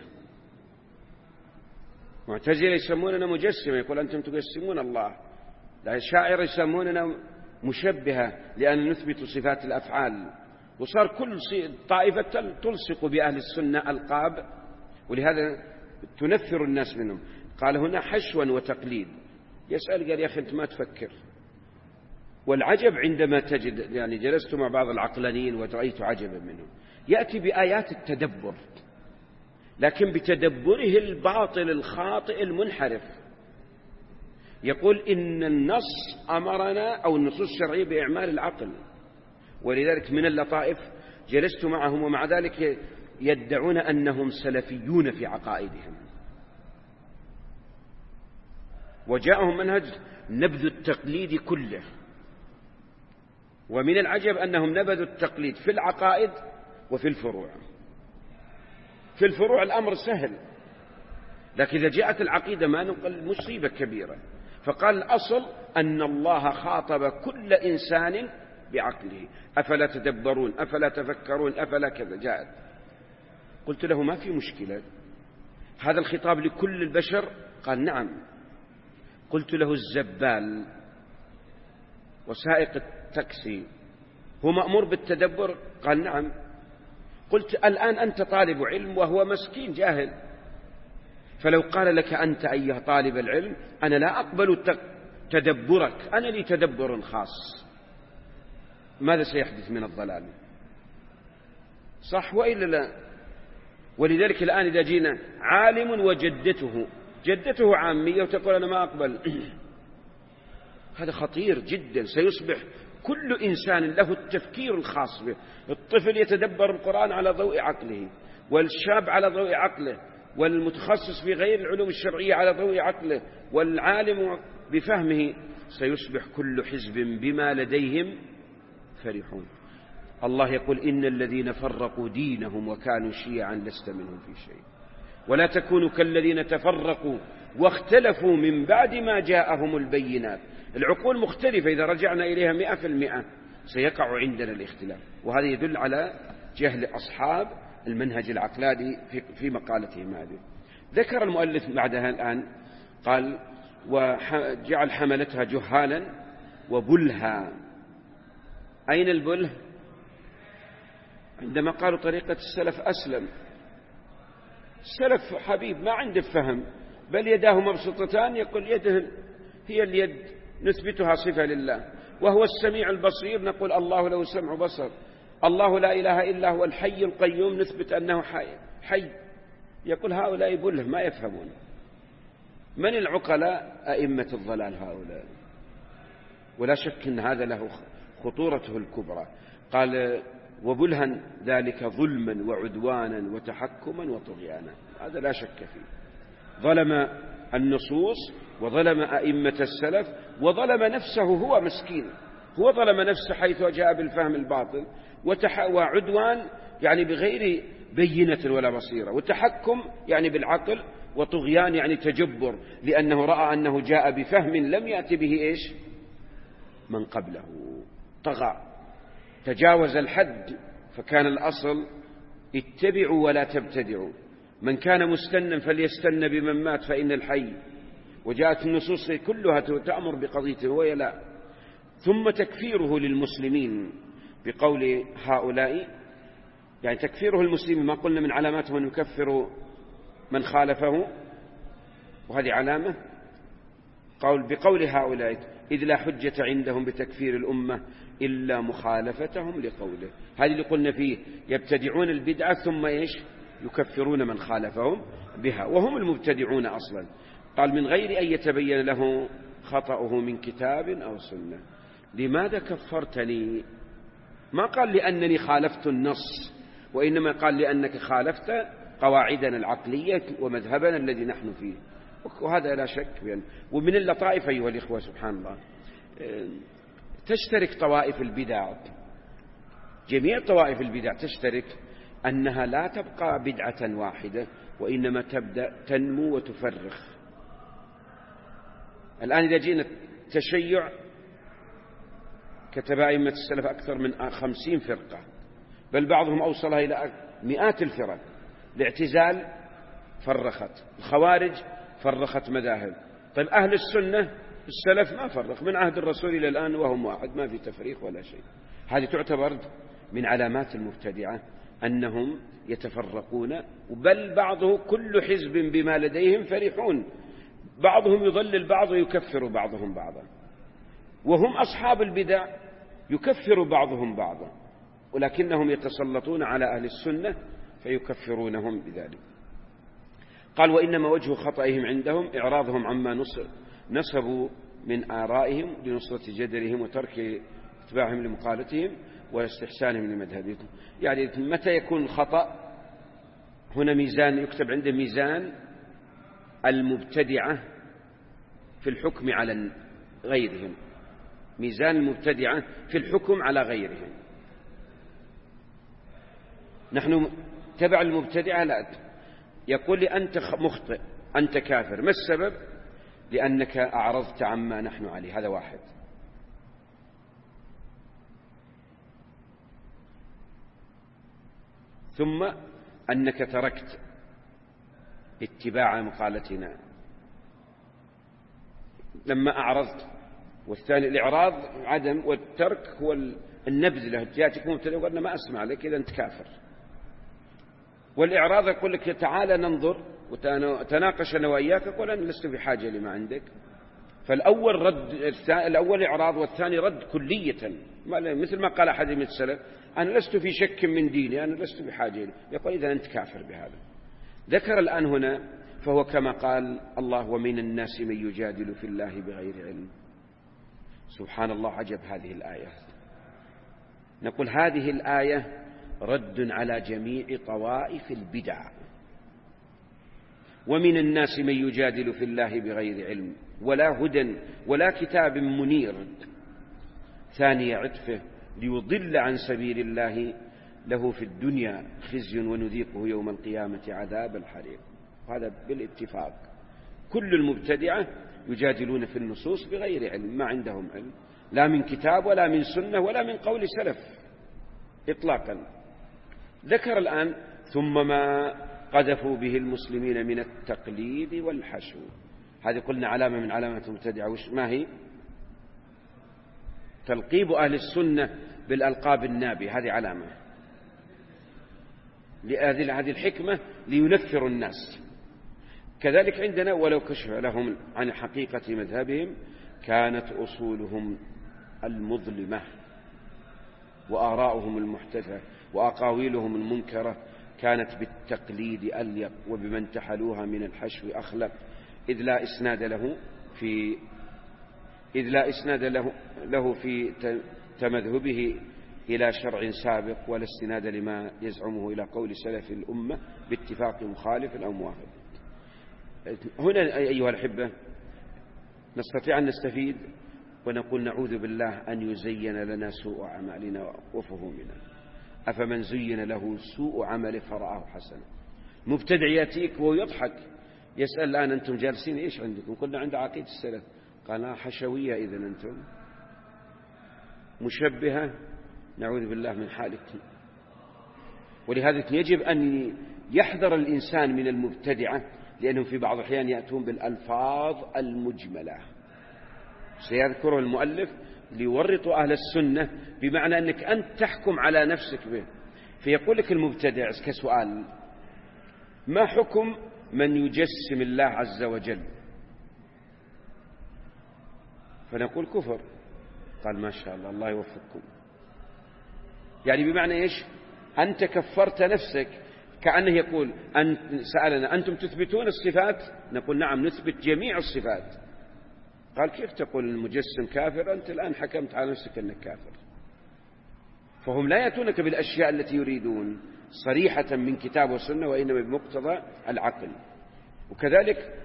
معتزلة يسموننا مجسمة، يقول أنتم تجسمون الله. لا، الشاعر يسموننا مشبهة لأن نثبت صفات الأفعال. وصار كل طائفة تلصق بأهل السنة ألقاب، ولهذا تنفر الناس منهم. قال هنا حشوا وتقليد. يسأل قال يا أخي أنت ما تفكر. والعجب عندما تجد، يعني جلست مع بعض العقلانيين ورأيت عجبا منهم، يأتي بآيات التدبر لكن بتدبره الباطل الخاطئ المنحرف. يقول إن النص أمرنا أو النصوص الشرعية بإعمال العقل، ولذلك من اللطائف جلست معهم ومع ذلك يدعون أنهم سلفيون في عقائدهم، وجاءهم منهج نبذ التقليد كله. ومن العجب أنهم نبذوا التقليد في العقائد وفي الفروع. في الفروع الأمر سهل، لكن إذا جاءت العقيدة ما نقل مصيبة كبيرة. فقال الأصل أن الله خاطب كل إنسان بعقله، أفلا تدبرون، أفلا تفكرون، أفلا كذا جاءت. قلت له ما في مشكلة، هذا الخطاب لكل البشر؟ قال نعم. قلت له الزبال وسائق التاكسي هو مأمور بالتدبر؟ قال نعم. قلت الآن أنت طالب علم وهو مسكين جاهل، فلو قال لك أنت أيها طالب العلم أنا لا أقبل تدبرك، أنا لي تدبر خاص، ماذا سيحدث من الضلال؟ صح وإلا لا؟ ولذلك الآن إذا جينا عالم وجدته جدته عامية وتقول أنا ما أقبل هذا خطير جدا. سيصبح كل إنسان له التفكير الخاص به. الطفل يتدبر القرآن على ضوء عقله، والشاب على ضوء عقله، والمتخصص في غير العلوم الشرعية على ضوء عقله، والعالم بفهمه. سيصبح كل حزب بما لديهم فرحون. الله يقول إن الذين فرقوا دينهم وكانوا شيعا لست منهم في شيء ولا تكونوا كالذين تفرقوا واختلفوا من بعد ما جاءهم البينات. العقول مختلفة، إذا رجعنا إليها مئة في المئة سيقع عندنا الاختلاف، وهذا يدل على جهل أصحاب المنهج العقلاني في مقالتهم هذه. ذكر المؤلف بعدها الآن قال وجعل حملتها جهالا وبلها. أين البله؟ عندما قالوا طريقة السلف أسلم. السلف حبيب ما عنده فهم، بل يداه مبسوطتان، يقول يده هي اليد نثبتها صفة لله، وهو السميع البصير نقول الله له سمع بصر. الله لا إله إلا هو الحي القيوم نثبت أنه حي, حي. يقول هؤلاء بله ما يفهمون. من العقلاء؟ أئمة الضلال هؤلاء، ولا شك أن هذا له خطورته الكبرى. قال وبلها ذلك ظلما وعدوانا وتحكما وطغيانا، هذا لا شك فيه. ظلم النصوص وظلم أئمة السلف وظلم نفسه، هو مسكين، هو ظلم نفسه حيث جاء بالفهم الباطل، وعدوان يعني بغير بينة ولا بصيرة، وتحكم يعني بالعقل، وطغيان يعني تجبر، لأنه رأى أنه جاء بفهم لم يأتي به إيش من قبله، طغى، تجاوز الحد. فكان الأصل اتبعوا ولا تبتدعوا، من كان مستنا فليستن بمن مات فإن الحي. وجاءت النصوص كلها تأمر بقضيته وهي لا. ثم تكفيره للمسلمين بقول هؤلاء، يعني تكفيره المسلمين ما قلنا من علاماته أن يكفر من خالفه، وهذه علامة قول بقول هؤلاء إذ لا حجة عندهم بتكفير الأمة إلا مخالفتهم لقوله. هذه اللي قلنا فيه يبتدعون البدعة ثم إيش يكفرون من خالفهم بها وهم المبتدعون أصلا. قال من غير أن يتبين له خطأه من كتاب أو سنة. لماذا كفرتني؟ ما قال لأنني خالفت النص، وإنما قال لأنك خالفت قواعدنا العقلية ومذهبنا الذي نحن فيه. وهذا لا شك يعني. ومن اللطائف أيها الإخوة سبحان الله تشترك طوائف البدع، جميع طوائف البدع تشترك أنها لا تبقى بدعة واحدة وإنما تبدأ تنمو وتفرخ. الآن إذا جينا التشيع كتب أئمة السلف أكثر من خمسين فرقة، بل بعضهم أوصلها إلى مئات الفرق. الاعتزال فرخت، الخوارج فرخت مذاهب. طيب أهل السنة السلف ما فرق من عهد الرسول إلى الآن وهم واحد، ما في تفريق ولا شيء. هذه تعتبر من علامات المبتدعة أنهم يتفرقون، بل بعضه كل حزب بما لديهم فرحون، بعضهم يضلل بعض ويكفر بعضهم بعضا، وهم أصحاب البدع يكفر بعضهم بعضا، ولكنهم يتسلطون على أهل السنة فيكفرونهم بذلك. قال وإنما وجه خطئهم عندهم إعراضهم عما نسبوا من آرائهم لنصرة جدلهم وترك اتباعهم لمقالتهم واستحسانهم لمذهبهم. يعني متى يكون الخطأ؟ هنا ميزان يكتب عنده ميزان المبتدعة في الحكم على غيرهم، ميزان المبتدعة في الحكم على غيرهم. نحن تبع المبتدعة لا، يقول لي أنت مخطئ أنت كافر، ما السبب؟ لأنك أعرضت عما نحن عليه، هذا واحد. ثم أنك تركت اتباع مقالتنا لما أعرضت. والثاني الإعراض عدم، والترك هو النبذ له. جاءتك مبتدع وقالنا ما أسمع لك إذا أنت كافر. والإعراض يقول لك تعالى ننظر وتناقش أنا وإياك، يقول أنا لست بحاجة لما عندك. فالأول رد، الأول إعراض والثاني رد كلية، مثل ما قال أحد من السلف أنا لست في شك من ديني، أنا لست بحاجة لي. يقول إذا أنت كافر بهذا. ذكر الآن هنا فهو كما قال الله ومن الناس من يجادل في الله بغير علم. سبحان الله، عجب هذه الآية. نقول هذه الآية رد على جميع طوائف البدع. ومن الناس من يجادل في الله بغير علم ولا هدى ولا كتاب منير. ثاني عطفه ليضل عن سبيل الله له في الدنيا خزي ونذيقه يوم القيامة عذاب الحريق. هذا بالاتفاق كل المبتدعة يجادلون في النصوص بغير علم، ما عندهم علم لا من كتاب ولا من سنة ولا من قول سلف إطلاقا. ذكر الآن ثم ما قذفوا به المسلمين من التقليد والحشو. هذه قلنا علامة من علامات المبتدعة. وش ما هي؟ تلقيب أهل السنة بالألقاب النابية، هذه علامة. لهذه الحكمة لينفروا الناس. كذلك عندنا ولو كشف لهم عن حقيقة مذهبهم كانت أصولهم المظلمة وآراؤهم المحدثة وأقاويلهم المنكرة كانت بالتقليد أليق وبمن تحلوها من الحشو أخلق، إذ لا إسناد له في إذ لا إسناد له, له في تمذهبه إلى شرع سابق ولا استناد لما يزعمه إلى قول سلف الأمة باتفاق مخالف أو موافق. هنا أيها الأحبة نستطيع أن نستفيد ونقول نعوذ بالله أن يزين لنا سوء أعمالنا وفهومنا. أفمن زين له سوء عمله فرآه حسنا. مبتدع يأتيك ويضحك يسأل الآن أنتم جالسين إيش عندكم؟ قلنا عند عقيدة السلف. قال حشوية إذن أنتم مشبهة، نعوذ بالله من حالكم. ولهذا يجب أن يحذر الإنسان من المبتدعة، لأنهم في بعض الأحيان يأتون بالألفاظ المجملة سيذكره المؤلف ليورطوا أهل السنة، بمعنى أنك أنت تحكم على نفسك به. فيقول لك المبتدع كسؤال ما حكم من يجسم الله عز وجل؟ فنقول كفر. قال ما شاء الله، الله يوفقكم. يعني بمعنى إيش؟ أنت كفرت نفسك، كأنه يقول أن سألنا أنتم تثبتون الصفات؟ نقول نعم نثبت جميع الصفات. قال كيف تقول المجسم كافر؟ أنت الآن حكمت على نفسك أنك كافر. فهم لا يأتونك بالأشياء التي يريدون صريحة من كتاب والسنة، وإنما بمقتضى العقل. وكذلك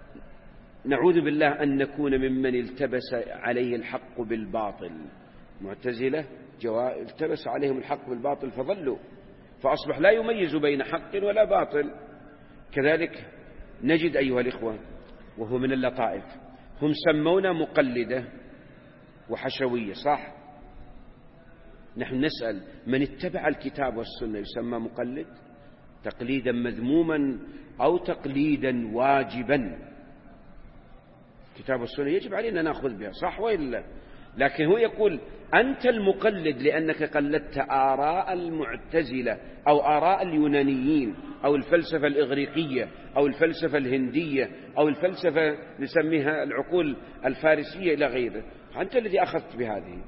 نعوذ بالله أن نكون ممن التبس عليه الحق بالباطل. معتزلة جوا... التبس عليهم الحق بالباطل فضلوا، فأصبح لا يميز بين حق ولا باطل. كذلك نجد أيها الإخوة، وهو من اللطائف، هم سمونا مقلدة وحشوية، صح؟ نحن نسأل من اتبع الكتاب والسنة يسمى مقلد؟ تقليدا مذموما أو تقليدا واجبا؟ كتاب والسنة يجب علينا نأخذ بها، صح وإلا؟ لكن هو يقول أنت المقلد لأنك قلدت آراء المعتزلة أو آراء اليونانيين أو الفلسفة الإغريقية أو الفلسفة الهندية أو الفلسفة نسميها العقول الفارسية إلى غيره، أنت الذي أخذت بهذه.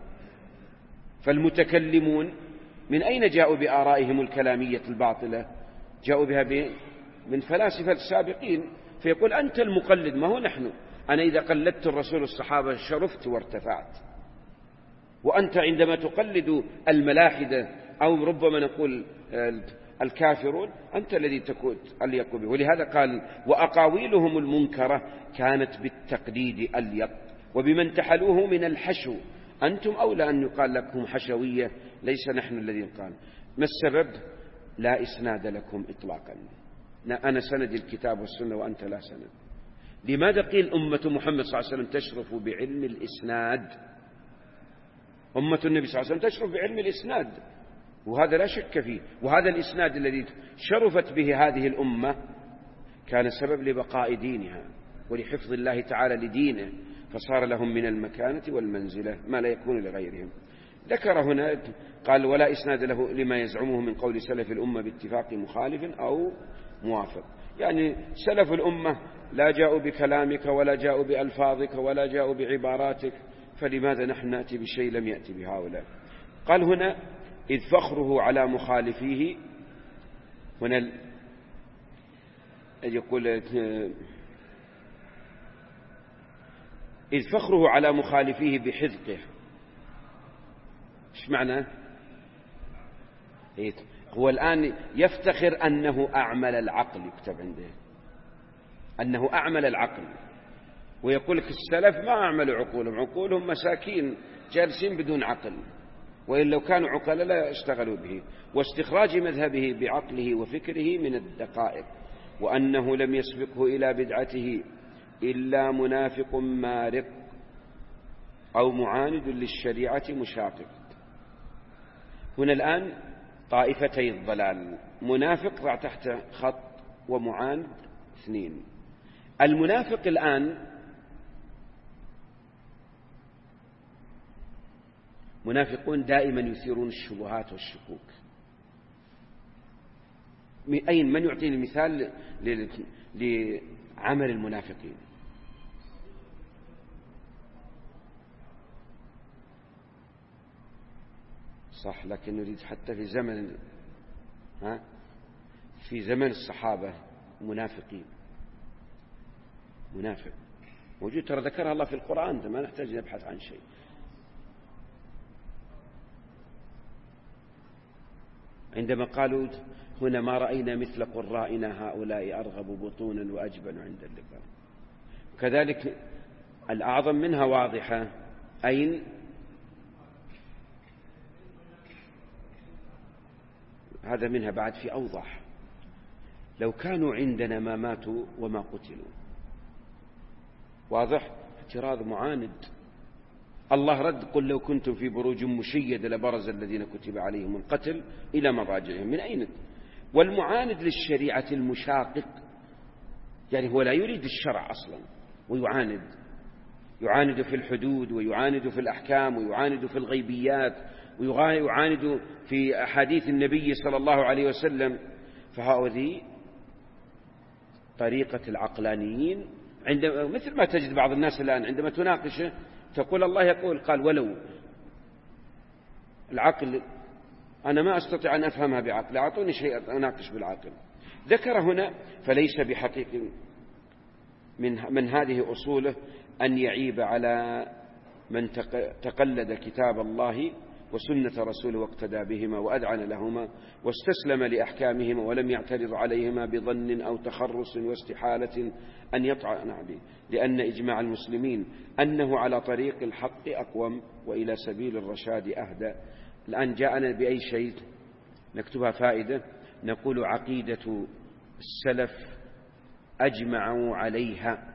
فالمتكلمون من أين جاءوا بآرائهم الكلامية الباطلة؟ جاءوا بها من فلاسفة السابقين. فيقول أنت المقلد، ما هو نحن. أنا إذا قلدت الرسول الصحابة شرفت وارتفعت، وأنت عندما تقلد الملاحدة أو ربما نقول الكافرون أنت الذي تكون أليق به. ولهذا قال وأقاويلهم المنكرة كانت بالتقليد أليق، وبمن تحلوه من الحشو أنتم أولى أن يقال لكم حشوية، ليس نحن الذين قال. ما السبب؟ لا إسناد لكم إطلاقا. أنا سند الكتاب والسنة وأنت لا سند. لماذا قيل أمة محمد صلى الله عليه وسلم تشرف بعلم الإسناد؟ أمة النبي صلى الله عليه وسلم تشرف بعلم الإسناد، وهذا لا شك فيه. وهذا الإسناد الذي شرفت به هذه الأمة كان سبب لبقاء دينها ولحفظ الله تعالى لدينه، فصار لهم من المكانة والمنزلة ما لا يكون لغيرهم. ذكر هنا قال ولا إسناد له لما يزعمه من قول سلف الأمة باتفاق مخالف أو موافق. يعني سلف الأمة لا جاءوا بكلامك ولا جاءوا بألفاظك ولا جاءوا بعباراتك، فلماذا نحن نأتي بشيء لم يأتي بهؤلاء؟ قال هنا إذ فخره على مخالفيه. هنا يقول إذ فخره على مخالفيه بحذقه. إيش معنى؟ هو الآن يفتخر أنه أعمل العقل، يكتب عنده أنه أعمل العقل، ويقول لك السلف ما أعملوا عقولهم، عقولهم مساكين جالسين بدون عقل، وإن لو كانوا عقل لا اشتغلوا به. واستخراج مذهبه بعقله وفكره من الدقائق، وأنه لم يسبقه إلى بدعته إلا منافق مارق أو معاند للشريعة مشاقق. هنا الآن طائفتي الضلال، منافق ضع تحت خط ومعاند اثنين. المنافق الآن منافقون دائما يثيرون الشبهات والشكوك. أين من يعطيني المثال لعمل المنافقين؟ صح، لكن نريد حتى في زمن ها في زمن الصحابة منافقين، منافق موجود، ترى ذكرها الله في القرآن، ما نحتاج نبحث عن شيء. عندما قالوا هنا ما رأينا مثل قرائنا هؤلاء أرغب بطونا وأجبن عند اللقاء. كذلك الأعظم منها واضحة، أين؟ هذا منها بعد في أوضح، لو كانوا عندنا ما ماتوا وما قتلوا. واضح؟ اعتراض معاند. الله رد قل لو كنتم في بروج مشيدة لبرز الذين كتب عليهم القتل إلى مضاجعهم. من أين؟ والمعاند للشريعة المشاقق، يعني هو لا يريد الشرع أصلا ويعاند، يعاند في الحدود ويعاند في الأحكام ويعاند في الغيبيات ويعاند في أحاديث النبي صلى الله عليه وسلم. فهؤلاء طريقة العقلانيين، عندما مثل ما تجد بعض الناس الآن عندما تناقشه تقول الله يقول، قال ولو العقل أنا ما أستطيع أن أفهمها بعقل، أعطوني شيء أناقش بالعقل. ذكر هنا فليس بحقيقي من, من هذه أصوله أن يعيب على من تقلد كتاب الله وسنة رسوله واقتدى بهما وأذعن لهما واستسلم لأحكامهما ولم يعترض عليهما بظن أو تخرص واستحالة أن يطعن عليه، لأن إجماع المسلمين أنه على طريق الحق أقوم وإلى سبيل الرشاد أهدى. الآن جاءنا بأي شيء نكتبها فائدة، نقول عقيدة السلف أجمعوا عليها.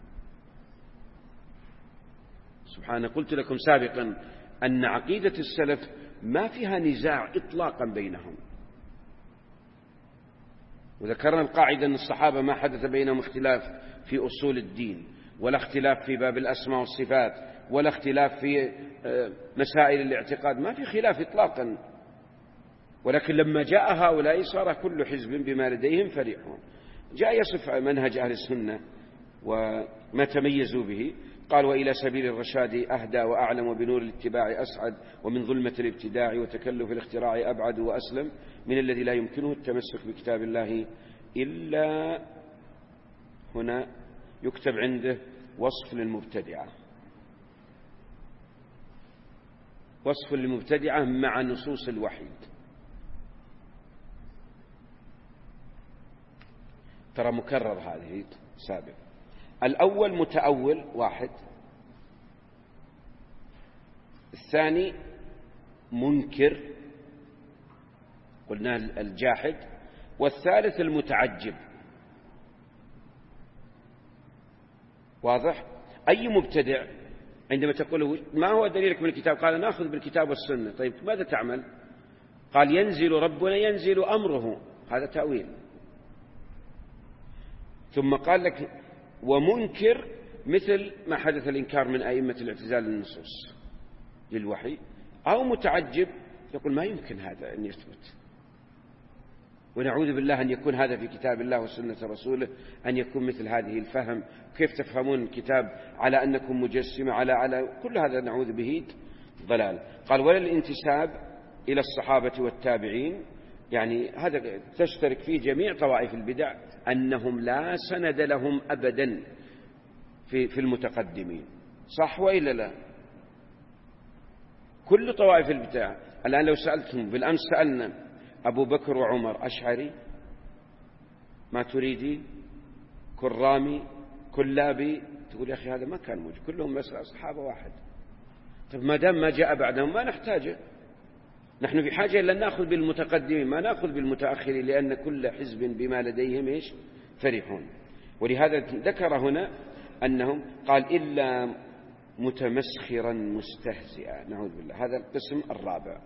سبحانه قلت لكم سابقا أن عقيدة السلف ما فيها نزاع إطلاقا بينهم، وذكرنا القاعدة أن الصحابة ما حدث بينهم اختلاف في أصول الدين، ولا اختلاف في باب الأسماء والصفات، ولا اختلاف في مسائل الاعتقاد، ما في خلاف إطلاقا. ولكن لما جاء هؤلاء صار كل حزب بما لديهم فرحون. جاء يصف منهج أهل السنة وما تميزوا به، قال وإلى سبيل الرشاد أهدى وأعلم وبنور الاتباع أسعد ومن ظلمة الابتداع وتكلف الاختراع أبعد وأسلم من الذي لا يمكنه التمسك بكتاب الله إلا هنا يكتب عنده وصف للمبتدعة، وصف للمبتدعة مع نصوص الوحيد. ترى مكرر هذه سابق. الأول متأول واحد، الثاني منكر قلنا الجاحد، والثالث المتعجب. واضح؟ أي مبتدع عندما تقول ما هو دليلك من الكتاب؟ قال نأخذ بالكتاب والسنة. طيب ماذا تعمل؟ قال ينزل ربنا ينزل أمره، هذا تأويل. ثم قال لك ومنكر مثل ما حدث الإنكار من أئمة الاعتزال للنصوص للوحي، أو متعجب يقول ما يمكن هذا أن يثبت، ونعوذ بالله أن يكون هذا في كتاب الله وسنة رسوله، أن يكون مثل هذه الفهم. كيف تفهمون الكتاب على أنكم مجسمة على على كل هذا نعوذ به ضلال. قال ولا الانتساب إلى الصحابة والتابعين، يعني هذا تشترك فيه جميع طوائف البدع أنهم لا سند لهم أبدا في في المتقدمين، صح وإلا لا؟ كل طوائف البدع الآن لو سألتهم، بالأمس سألنا أبو بكر وعمر أشعري ماتريدي كرامي كلابي، تقول يا أخي هذا ما كان موجود، كلهم بس أصحاب واحد. طيب ما دام ما جاء بعدهم ما نحتاجه، نحن بحاجة إلا نأخذ بالمتقدمين ما نأخذ بالمتأخرين، لأن كل حزب بما لديهم إيش فرحون. ولهذا ذكر هنا أنهم قال إلا متمسخرا مستهزئا، نعوذ بالله. هذا القسم الرابع.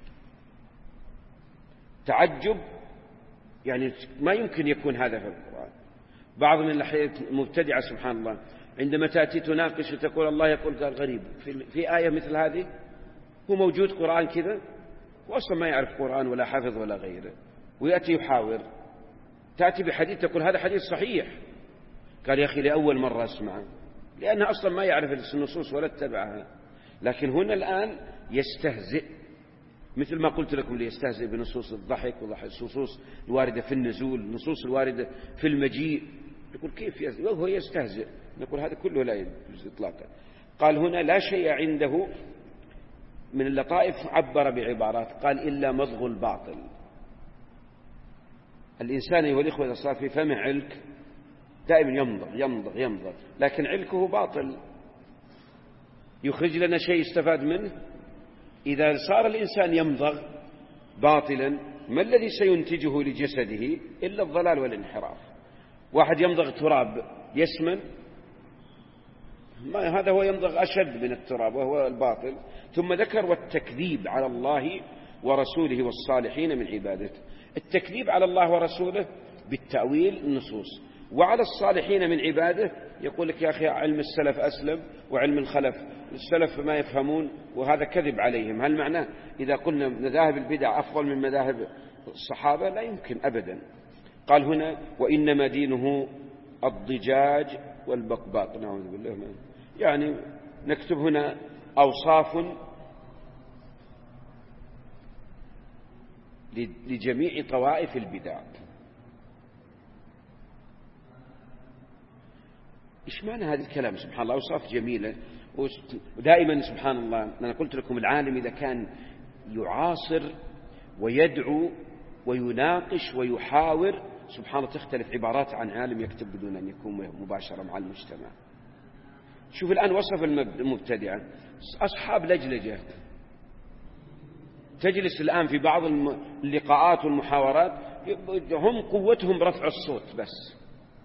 تعجب يعني ما يمكن يكون هذا في القرآن. بعض من المبتدعة سبحان الله عندما تأتي تناقش وتقول الله يقول، قال غريب في, في آية مثل هذه هو موجود قرآن كذا، وأصلا ما يعرف قرآن ولا حافظ ولا غيره، ويأتي يحاور. تأتي بحديث تقول هذا حديث صحيح، قال يا أخي لأول مرة أسمعه، لأنه أصلا ما يعرف النصوص ولا اتبعها. لكن هنا الآن يستهزئ، مثل ما قلت لكم ليستهزئ بنصوص الضحك والنصوص الواردة في النزول، النصوص الواردة في المجيء. يقول كيف يستهزئ وهو يستهزئ؟ نقول هذا كله لا يجوز إطلاقا. قال هنا لا شيء عنده من اللطائف، عبر بعبارات قال إلا مضغ الباطل. الإنسان أيها الإخوة إذا صار في فمه علك دائما يمضغ يمضغ يمضغ، لكن علكه باطل، يخرج لنا شيء يستفاد منه. إذا صار الإنسان يمضغ باطلا ما الذي سينتجه لجسده إلا الضلال والانحراف. واحد يمضغ تراب يسمن، ما هذا هو يمضغ أشد من التراب وهو الباطل. ثم ذكر والتكذيب على الله ورسوله والصالحين من عبادته. التكذيب على الله ورسوله بالتأويل النصوص، وعلى الصالحين من عباده يقول لك يا أخي علم السلف أسلم وعلم الخلف، السلف ما يفهمون وهذا كذب عليهم. هل معناه إذا قلنا مذاهب البدع أفضل من مذاهب الصحابة؟ لا يمكن أبدا. قال هنا وإنما دينه الضجاج والبقباق، نعوذ بالله منه. يعني نكتب هنا أوصاف لجميع طوائف البدع. إيش معنى هذا الكلام؟ سبحان الله، أوصاف جميلة. ودائما سبحان الله أنا قلت لكم العالم إذا كان يعاصر ويدعو ويناقش ويحاور سبحان الله تختلف عبارات عن عالم يكتب بدون أن يكون مباشرة مع المجتمع. شوف الآن وصف المبتدعة أصحاب لجلجة، تجلس الآن في بعض اللقاءات والمحاورات هم قوتهم برفع الصوت بس،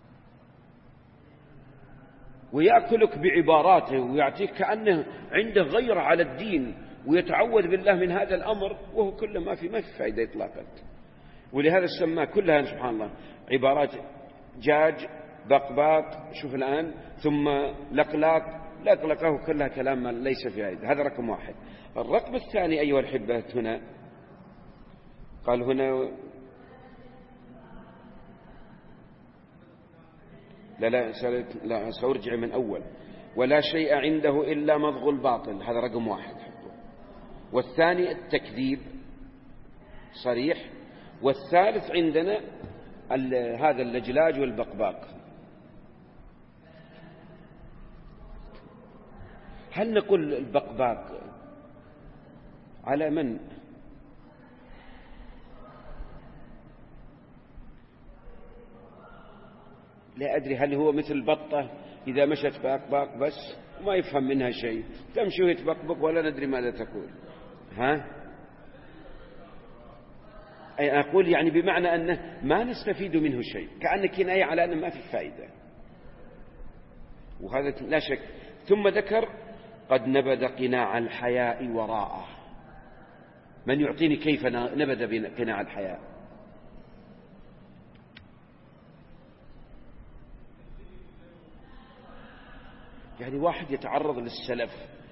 ويأكلك بعباراته ويعطيك كأنه عنده غيرة على الدين ويتعوذ بالله من هذا الأمر، وهو كله ما في ما في فائدة إطلاقا. ولهذا سماه كلها سبحان الله عبارات جاج بقباق، شوف الآن، ثم لقلاق، لقلقه كلها كلام ليس في فائدة. هذا رقم واحد. الرقم الثاني أيها الحبة هنا قال هنا لا لا لا سأرجع من أول، ولا شيء عنده إلا مضغ الباطل، هذا رقم واحد. والثاني التكذيب صريح. والثالث عندنا هذا اللجلاج والبقباق. هل نقول البقباق على من؟ لا أدري، هل هو مثل البطة إذا مشت بقباق بس ما يفهم منها شيء، تمشي وهي تبقبق ولا ندري ماذا تقول؟ ها؟ أي أقول يعني بمعنى أنه ما نستفيد منه شيء، كأنه كناية على أنه ما في فائدة، وهذا لا شك. ثم ذكر قد نبذ قناع الحياء وراءه. من يعطيني كيف نبذ قناع الحياء؟ يعني واحد يتعرض للسلف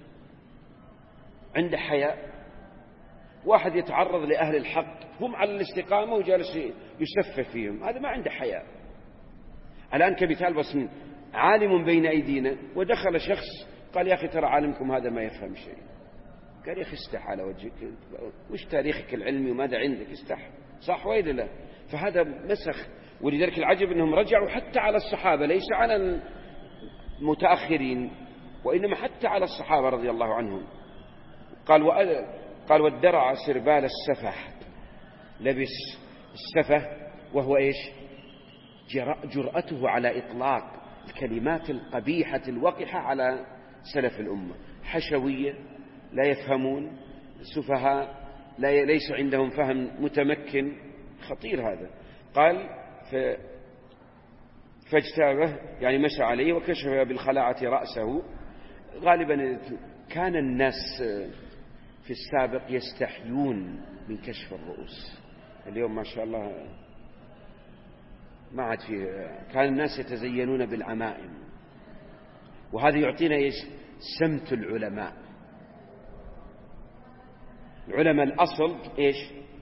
عنده حياء، واحد يتعرض لأهل الحق هم على الاستقامة وجالس يسفه فيهم، هذا ما عنده حياء. الآن كمثال بس، عالم بين أيدينا ودخل شخص قال يا أخي ترى عالمكم هذا ما يفهم شيء. قال يا أخي استح على وجهك، وش تاريخك العلمي وماذا عندك؟ استح، صح وإلا لا؟ فهذا مسخ. ولذلك العجب أنهم رجعوا حتى على الصحابة، ليس على المتأخرين وإنما حتى على الصحابة رضي الله عنهم. قال وأ... قال والدرع سربال السفه، لبس السفه وهو إيش؟ جرأته على إطلاق الكلمات القبيحة الوقحة على سلف الأمة. حشوية، لا يفهمون، سفهاء، لا ليس عندهم فهم متمكن، خطير هذا. قال ف... فاجتابه يعني مشى عليه وكشف بالخلاعة رأسه. غالبا كان الناس في السابق يستحيون من كشف الرؤوس، اليوم ما شاء الله ما عاد فيه. كان الناس يتزينون بالعمائم، وهذا يعطينا إيش؟ سمت العلماء. العلماء الأصل إيش؟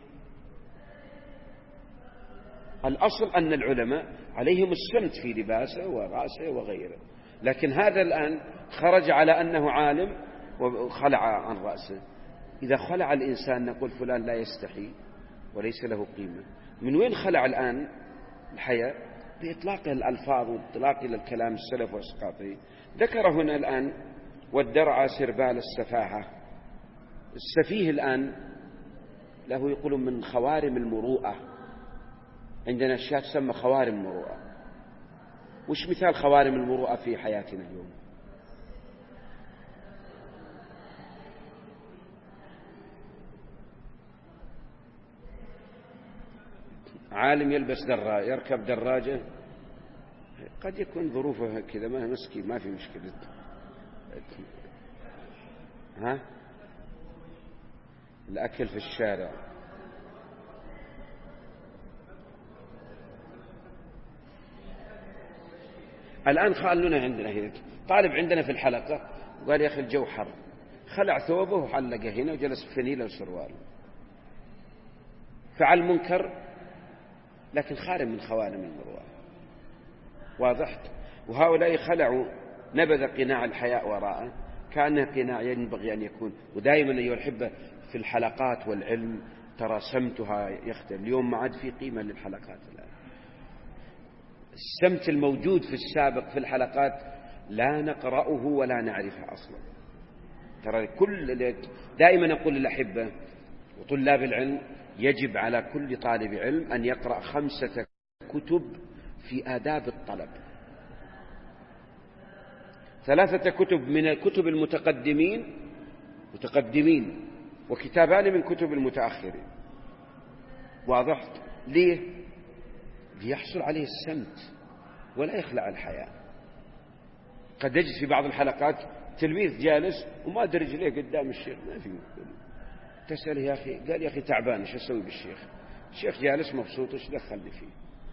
الأصل أن العلماء عليهم السمت في لباسه ورأسه وغيره، لكن هذا الآن خرج على أنه عالم وخلع عن رأسه. إذا خلع الإنسان نقول فلان لا يستحي وليس له قيمة. من وين خلع الآن الحياء؟ بإطلاق الألفاظ والإطلاق إلى الكلام السلف وإسقاطه. ذكر هنا الآن والدرع سربال السفاهة. السفيه الآن له يقولون من خوارم المروءة، عندنا أشياء تسمى خوارم المروءة. وش مثال خوارم المروءة في حياتنا اليوم؟ عالم يلبس دراجة، يركب دراجة، قد يكون ظروفه كذا ما مسكين ما في مشكلة. ها؟ الأكل في الشارع. الآن خلونا عندنا هنا طالب عندنا في الحلقة وقال يا أخي الجو حر، خلع ثوبه وحلقه هنا وجلس في فنيلة وسروال، فعل منكر لكن خارم من خوارم المروءة. واضح؟ وهؤلاء خلعوا نبذ قناع الحياء وراءه، كان قناع ينبغي أن يكون. ودائما أيها الأحبة في الحلقات والعلم ترى سمتها يختلف. اليوم ما عاد في قيمة للحلقات الآن. السمت الموجود في السابق في الحلقات لا نقرأه ولا نعرفه أصلا. ترى كل دائما أقول للأحبة وطلاب العلم يجب على كل طالب علم أن يقرأ خمسة كتب في آداب الطلب. ثلاثة كتب من الكتب المتقدمين متقدمين وكتابان من كتب المتأخرين. واضح؟ ليه؟ ليحصل عليه السمت ولا يخلع الحياة. قد يجد في بعض الحلقات تلميذ جالس وما أدري رجليه قدام الشيخ، ما في. تسأله يا أخي، قال يا أخي تعبان، إيش أسوي بالشيخ؟ الشيخ جالس مبسوط، إيش دخلني فيه؟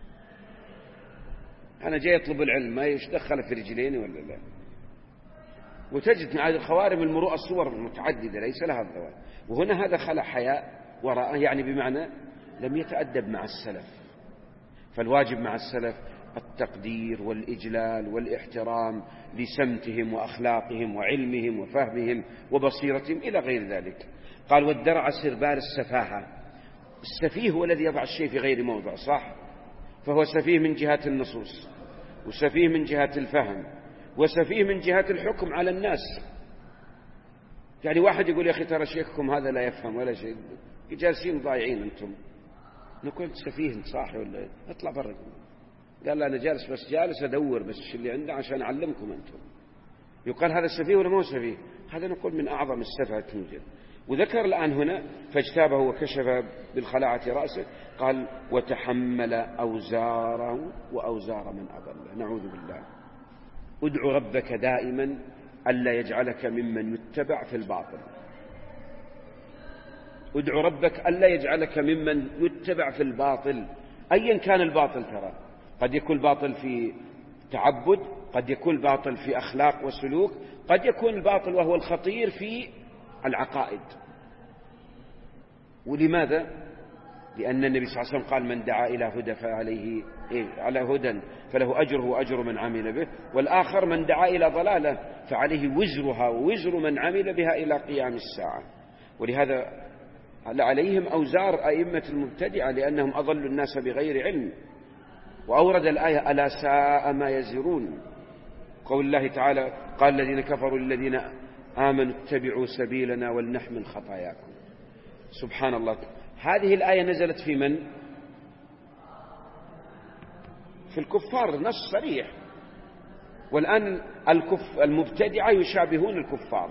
أنا جاي أطلب العلم، ما إيش دخل في رجليني ولا لا؟ وتجد مع خوارم المروءة الصور متعددة ليس لها الضوء. وهنا هذا خلع حياء وراءه، يعني بمعنى لم يتأدب مع السلف. فالواجب مع السلف التقدير والإجلال والاحترام لسمتهم وأخلاقهم وعلمهم وفهمهم وبصيرتهم إلى غير ذلك. قال والدرع سربال السفاهة. السفيه هو الذي يضع الشيء في غير موضع، صح؟ فهو سفيه من جهة النصوص، وسفيه من جهة الفهم، وسفيه من جهة الحكم على الناس. يعني واحد يقول يا أخي ترى شيخكم هذا لا يفهم ولا شيء، جالسين ضايعين أنتم. نقول سفيه انت صاحي ولا اطلع برا. قال لا أنا جالس بس جالس أدور بس الشيء اللي عنده عشان أعلمكم أنتم. يقال هذا السفيه ولا مو سفيه؟ هذا نقول من أعظم السفه توجد. وذكر الآن هنا فاجتابه وكشف بالخلاعة رأسه، قال وتحمل أوزاره وأوزار من أضله. نعوذ بالله. ادعو ربك دائما ألا يجعلك ممن يتبع في الباطل. ادعو ربك ألا يجعلك ممن يتبع في الباطل، أيا كان الباطل. ترى قد يكون باطل في تعبد، قد يكون باطل في أخلاق وسلوك، قد يكون الباطل وهو الخطير في العقائد. ولماذا؟ لأن النبي صلى الله عليه وسلم قال من دعا إلى هدى فعليه إيه؟ على هدى فله أجره وأجر من عمل به، والآخر من دعا إلى ضلالة فعليه وزرها ووزر من عمل بها إلى قيام الساعة. ولهذا عليهم أوزار أئمة المبتدعة لأنهم أضلوا الناس بغير علم. وأورد الآية ألا ساء ما يزرون. قول الله تعالى قال الذين كفروا للذين آمنوا اتبعوا سبيلنا ولنحمل خطاياكم. سبحان الله. هذه الآية نزلت في من؟ في الكفار، نص صريح. والآن الكف المبتدعة يشابهون الكفار،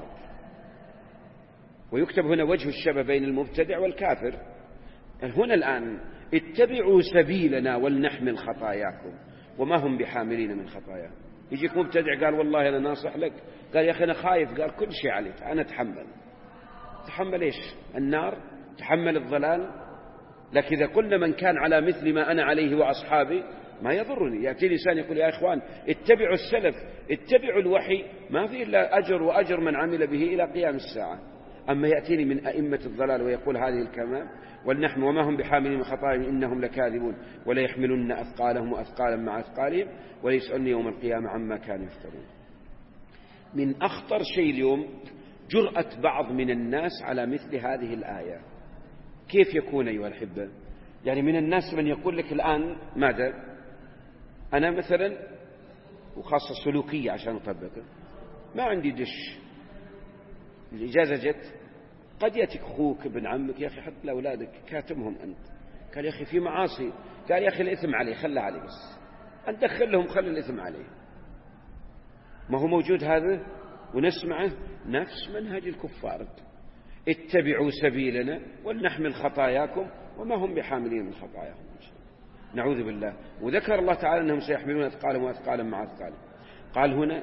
ويكتب هنا وجه الشبه بين المبتدع والكافر. هنا الآن اتبعوا سبيلنا ولنحمل خطاياكم وما هم بحاملين من خطاياهم. يجيك مبتدع قال والله أنا ناصح لك، قال يا أخي أنا خايف، قال كل شيء عليك أنا أتحمل. تحمل إيش؟ النار؟ تحمل الضلال؟ لكن إذا قلنا من كان على مثل ما أنا عليه وأصحابي ما يضرني. يأتي لسان يقول يا إخوان اتبعوا السلف، اتبعوا الوحي، ما في إلا أجر وأجر من عمل به إلى قيام الساعة. أما يأتيني من أئمة الضلال ويقول هذه الكلمات ولنحن وما هم بحاملين من خطاياهم إنهم لكاذبون ولا يحملن أثقالهم وأثقالا مع أثقالهم وليسألن يوم القيامة عما كانوا يفترون. من أخطر شيء اليوم جرأة بعض من الناس على مثل هذه الآية. كيف يكون أيها الأحبة؟ يعني من الناس من يقول لك الآن ماذا؟ أنا مثلا وخاصة سلوكية عشان أطبقه ما عندي دش، الإجازة جت، قد يأتيك أخوك ابن عمك يا أخي حط لأولادك كاتمهم أنت، قال يا أخي في معاصي، قال يا أخي الإثم عليه خلى عليه، بس أنت دخلهم خلى الإثم عليه. ما هو موجود هذا ونسمعه نفس منهج الكفار. اتبعوا سبيلنا ولنحمل خطاياكم وما هم بحاملين من خطاياهم. نعوذ بالله. وذكر الله تعالى أنهم سيحملون أثقالهم وأثقالا مع أثقالهم. قال هنا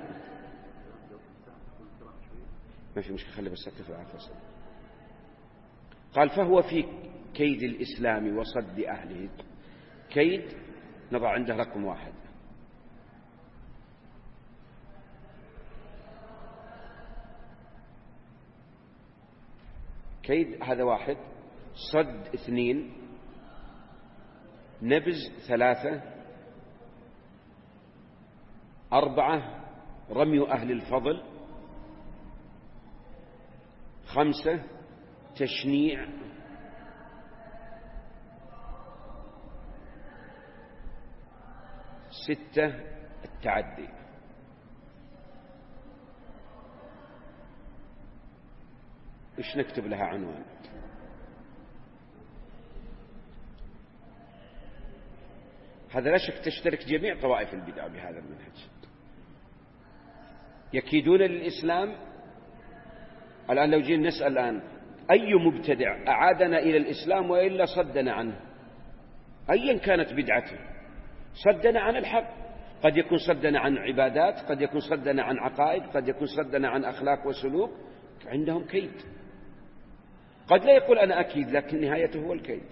ما في مشكلة، خلي بس أكتفي على الفصل. قال فهو في كيد الإسلام وصد أهله. كيد نضع عنده رقم واحد، كيد هذا واحد، صد اثنين، نبز ثلاثة، أربعة رمي أهل الفضل، خمسة تشنيع، ستة التعدي. إيش نكتب لها عنوان؟ هذا لا شك تشترك جميع طوائف البدع بهذا المنهج، يكيدون للإسلام. الآن لو جينا نسأل الآن أي مبتدع أعادنا إلى الإسلام وإلا صدنا عنه، أيا كانت بدعته، صدنا عن الحق. قد يكون صدنا عن عبادات، قد يكون صدنا عن عقائد، قد يكون صدنا عن أخلاق وسلوك. عندهم كيد، قد لا يقول أنا أكيد، لكن نهايته هو الكيد.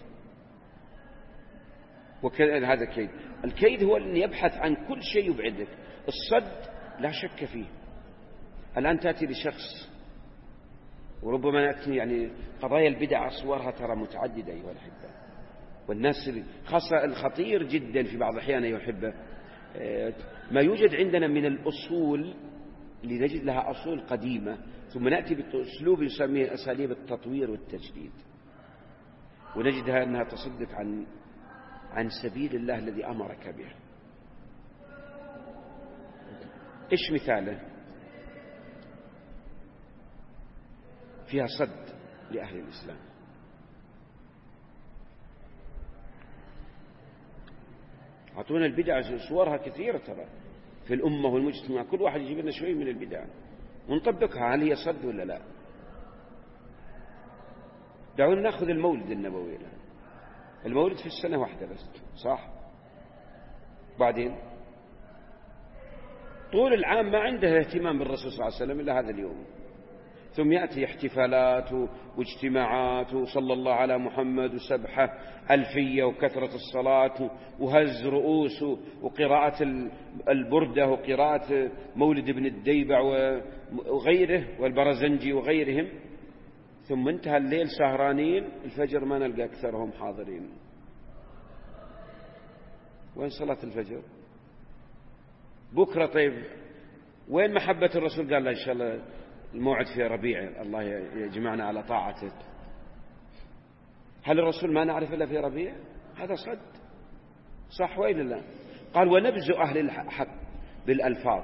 وهذا كيد. الكيد هو أن يبحث عن كل شيء يبعدك. الصد لا شك فيه. الآن تأتي لشخص، وربما نأتي يعني قضايا البدع أصورها ترى متعددة أيها الأحبة، والناس خاصة الخطير جدا في بعض الأحيان يحبه ما يوجد عندنا من الأصول لنجد لها أصول قديمة، ثم نأتي بأسلوب يسميه أساليب التطوير والتجديد، ونجدها أنها تصدق عن عن سبيل الله الذي أمرك به. إيش مثاله؟ فيها صد لأهل الإسلام. أعطونا البدع صورها كثيرة ترى في الأمة والمجتمع، كل واحد يجيب لنا شوي من البدع ونطبقها. هل هي صد ولا لا؟ دعونا نأخذ المولد النبوي. المولد في السنة واحدة بس، صح؟ بعدين طول العام ما عنده اهتمام بالرسول صلى الله عليه وسلم إلا هذا اليوم، ثم يأتي احتفالات واجتماعات وصلى الله على محمد وسبحة ألفية وكثرة الصلاة وهز رؤوس وقراءة البردة وقراءة مولد ابن الديبع وغيره والبرزنجي وغيرهم، ثم انتهى الليل سهرانين، الفجر ما نلقى أكثرهم حاضرين. وين صلاة الفجر؟ بكرة طيب وين محبة الرسول؟ قال لا إن شاء الله الموعد في ربيع، الله يجمعنا على طاعته. هل الرسول ما نعرف إلا في ربيع؟ هذا صد، صح وإلا لا؟ قال ونبذ أهل الحق بالألفاظ.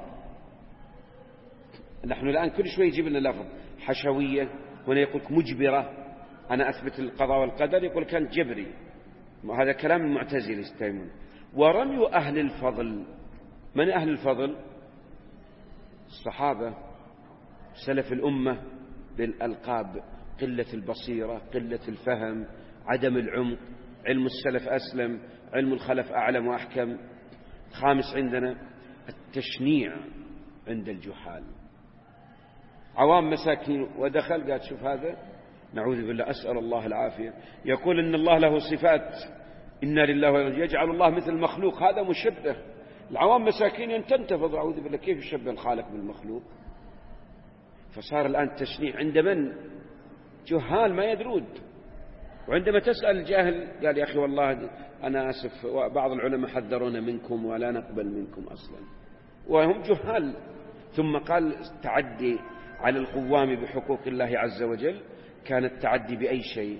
نحن الآن كل شوي يجيب لنا لفظ حشوية، هنا يقول مجبرة، أنا أثبت القضاء والقدر يقول كان جبري، هذا كلام المعتزلة يستيمون. ورمي أهل الفضل، من أهل الفضل؟ الصحابة سلف الأمة بالألقاب، قلة البصيرة، قلة الفهم، عدم العمق، علم السلف أسلم، علم الخلف أعلم وأحكم. خامس عندنا التشنيع عند الجحال، عوام مساكين ودخل قال شوف هذا، نعوذ بالله أسأل الله العافية، يقول إن الله له صفات، إنا لله وإنا، يجعل الله مثل المخلوق، هذا مشبه. العوام مساكين تنتفض، أعوذ بالله، كيف يشبه الخالق بالمخلوق؟ فصار الآن التشنيع عند من؟ جهال ما يدرون. وعندما تسأل الجاهل قال يا أخي والله أنا آسف، بعض العلماء حذرونا منكم ولا نقبل منكم أصلا، وهم جهال. ثم قال التعدي على القوام بحقوق الله عز وجل كان التعدي بأي شيء.